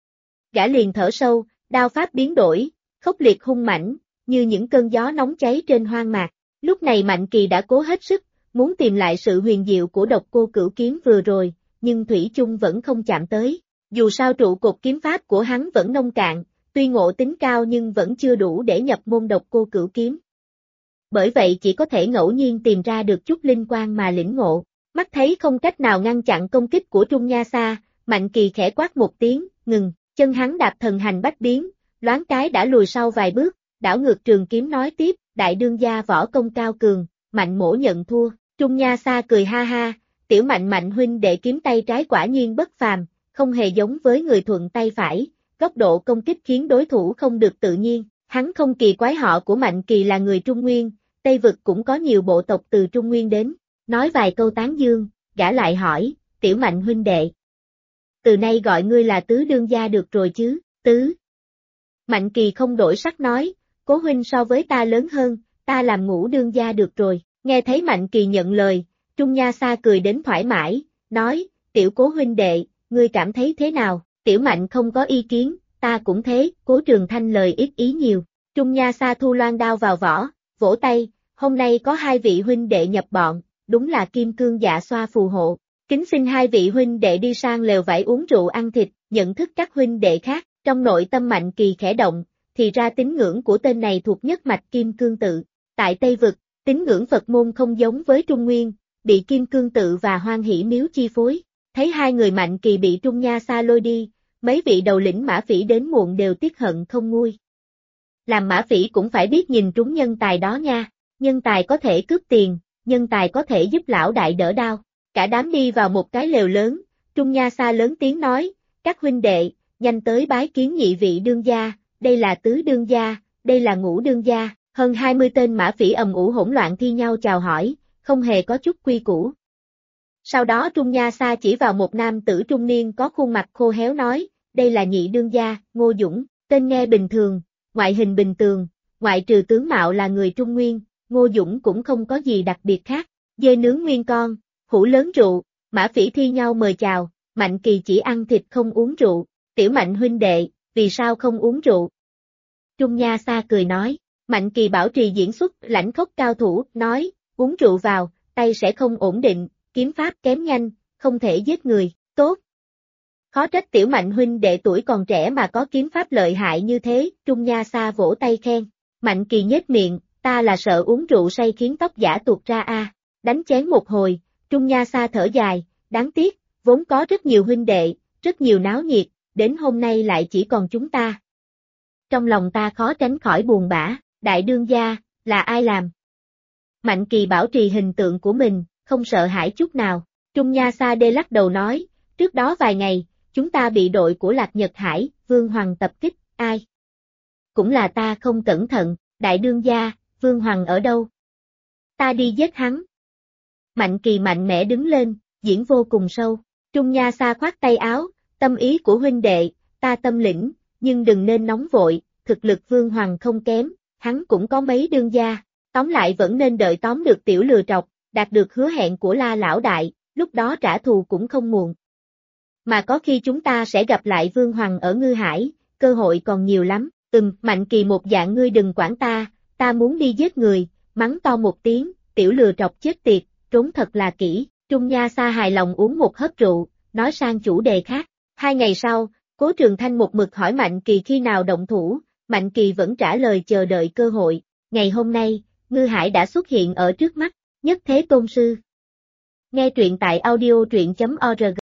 Gã liền thở sâu, đao pháp biến đổi, khốc liệt hung mãnh, như những cơn gió nóng cháy trên hoang mạc. Lúc này Mạnh Kỳ đã cố hết sức, muốn tìm lại sự huyền diệu của độc cô cửu kiếm vừa rồi, nhưng thủy chung vẫn không chạm tới. Dù sao trụ cột kiếm pháp của hắn vẫn nông cạn, tuy ngộ tính cao nhưng vẫn chưa đủ để nhập môn độc cô cửu kiếm. Bởi vậy chỉ có thể ngẫu nhiên tìm ra được chút linh quan mà lĩnh ngộ. Mắt thấy không cách nào ngăn chặn công kích của Trung Nha Sa, Mạnh Kỳ khẽ quát một tiếng, ngừng, chân hắn đạp thần hành bách biến, loáng cái đã lùi sau vài bước, đảo ngược trường kiếm nói tiếp, đại đương gia võ công cao cường, Mạnh mỗ nhận thua. Trung Nha Sa cười ha ha, tiểu Mạnh huynh đệ kiếm tay trái quả nhiên bất phàm, không hề giống với người thuận tay phải, góc độ công kích khiến đối thủ không được tự nhiên. Hắn không kỳ quái họ của Mạnh Kỳ là người Trung Nguyên, Tây Vực cũng có nhiều bộ tộc từ Trung Nguyên đến. Nói vài câu tán dương, gã lại hỏi, tiểu Mạnh huynh đệ. Từ nay gọi ngươi là tứ đương gia được rồi chứ, tứ. Mạnh Kỳ không đổi sắc nói, cố huynh so với ta lớn hơn, ta làm ngũ đương gia được rồi. Nghe thấy Mạnh Kỳ nhận lời, Trung Nha Sa cười đến thoải mái, nói, tiểu cố huynh đệ, ngươi cảm thấy thế nào? Tiểu Mạnh không có ý kiến, ta cũng thế, Cố Trường Thanh lời ít ý nhiều. Trung Nha Sa thu loan đao vào vỏ, vỗ tay, hôm nay có hai vị huynh đệ nhập bọn, đúng là kim cương dạ xoa phù hộ. Kính xin hai vị huynh đệ đi sang lều vải uống rượu ăn thịt, nhận thức các huynh đệ khác. Trong nội tâm Mạnh Kỳ khẽ động, thì ra tín ngưỡng của tên này thuộc nhất mạch kim cương tự. Tại Tây Vực, tín ngưỡng Phật môn không giống với Trung Nguyên, bị kim cương tự và hoan hỷ miếu chi phối. Thấy hai người Mạnh Kỳ bị Trung Nha Sa lôi đi, mấy vị đầu lĩnh mã phỉ đến muộn đều tiếc hận không nguôi. Làm mã phỉ cũng phải biết nhìn trúng nhân tài đó nha, nhân tài có thể cướp tiền, nhân tài có thể giúp lão đại đỡ đau. Cả đám đi vào một cái lều lớn, Trung Nha Sa lớn tiếng nói, các huynh đệ, nhanh tới bái kiến nhị vị đương gia, đây là tứ đương gia, đây là ngũ đương gia. Hơn 20 tên mã phỉ ầm ĩ hỗn loạn thi nhau chào hỏi, không hề có chút quy củ. Sau đó Trung Nha Sa chỉ vào một nam tử trung niên có khuôn mặt khô héo nói, đây là nhị đương gia, Ngô Dũng, tên nghe bình thường, ngoại hình bình thường, ngoại trừ tướng mạo là người Trung Nguyên, Ngô Dũng cũng không có gì đặc biệt khác, dê nướng nguyên con, hũ lớn rượu, mã phỉ thi nhau mời chào, Mạnh Kỳ chỉ ăn thịt không uống rượu, tiểu Mạnh huynh đệ, vì sao không uống rượu? Trung Nha Sa cười nói, Mạnh Kỳ bảo trì diễn xuất lãnh khốc cao thủ, nói, uống rượu vào, tay sẽ không ổn định, kiếm pháp kém nhanh, không thể giết người, tốt. Khó trách tiểu Mạnh huynh đệ tuổi còn trẻ mà có kiếm pháp lợi hại như thế, Trung Nha Sa vỗ tay khen. Mạnh Kỳ nhếch miệng, ta là sợ uống rượu say khiến tóc giả tuột ra a. Đánh chén một hồi, Trung Nha Sa thở dài, đáng tiếc, vốn có rất nhiều huynh đệ, rất nhiều náo nhiệt, đến hôm nay lại chỉ còn chúng ta. Trong lòng ta khó tránh khỏi buồn bã, đại đương gia, là ai làm? Mạnh Kỳ bảo trì hình tượng của mình, không sợ hãi chút nào. Trung Nha Sa đê lắc đầu nói, trước đó vài ngày, chúng ta bị đội của Lạc Nhật Hải, Vương Hoàng tập kích, ai? Cũng là ta không cẩn thận, đại đương gia, Vương Hoàng ở đâu? Ta đi giết hắn. Mạnh Kỳ mạnh mẽ đứng lên, diễn vô cùng sâu. Trung Nha Sa khoát tay áo, tâm ý của huynh đệ, ta tâm lĩnh, nhưng đừng nên nóng vội, thực lực Vương Hoàng không kém, hắn cũng có mấy đương gia, tóm lại vẫn nên đợi tóm được tiểu lừa trọc, đạt được hứa hẹn của La lão đại, lúc đó trả thù cũng không muộn. Mà có khi chúng ta sẽ gặp lại Vương Hoàng ở Ngư Hải, cơ hội còn nhiều lắm. Mạnh Kỳ một dạng ngươi đừng quản ta muốn đi giết người, mắng to một tiếng, tiểu lừa trọc chết tiệt, trốn thật là kỹ. Trung Nha Sa hài lòng uống một hớp rượu, nói sang chủ đề khác. 2 ngày sau, Cố Trường Thanh một mực hỏi Mạnh Kỳ khi nào động thủ, Mạnh Kỳ vẫn trả lời chờ đợi cơ hội. Ngày hôm nay, Ngư Hải đã xuất hiện ở trước mắt, Nhất Thế Tôn Sư. Nghe truyện tại audio truyện.org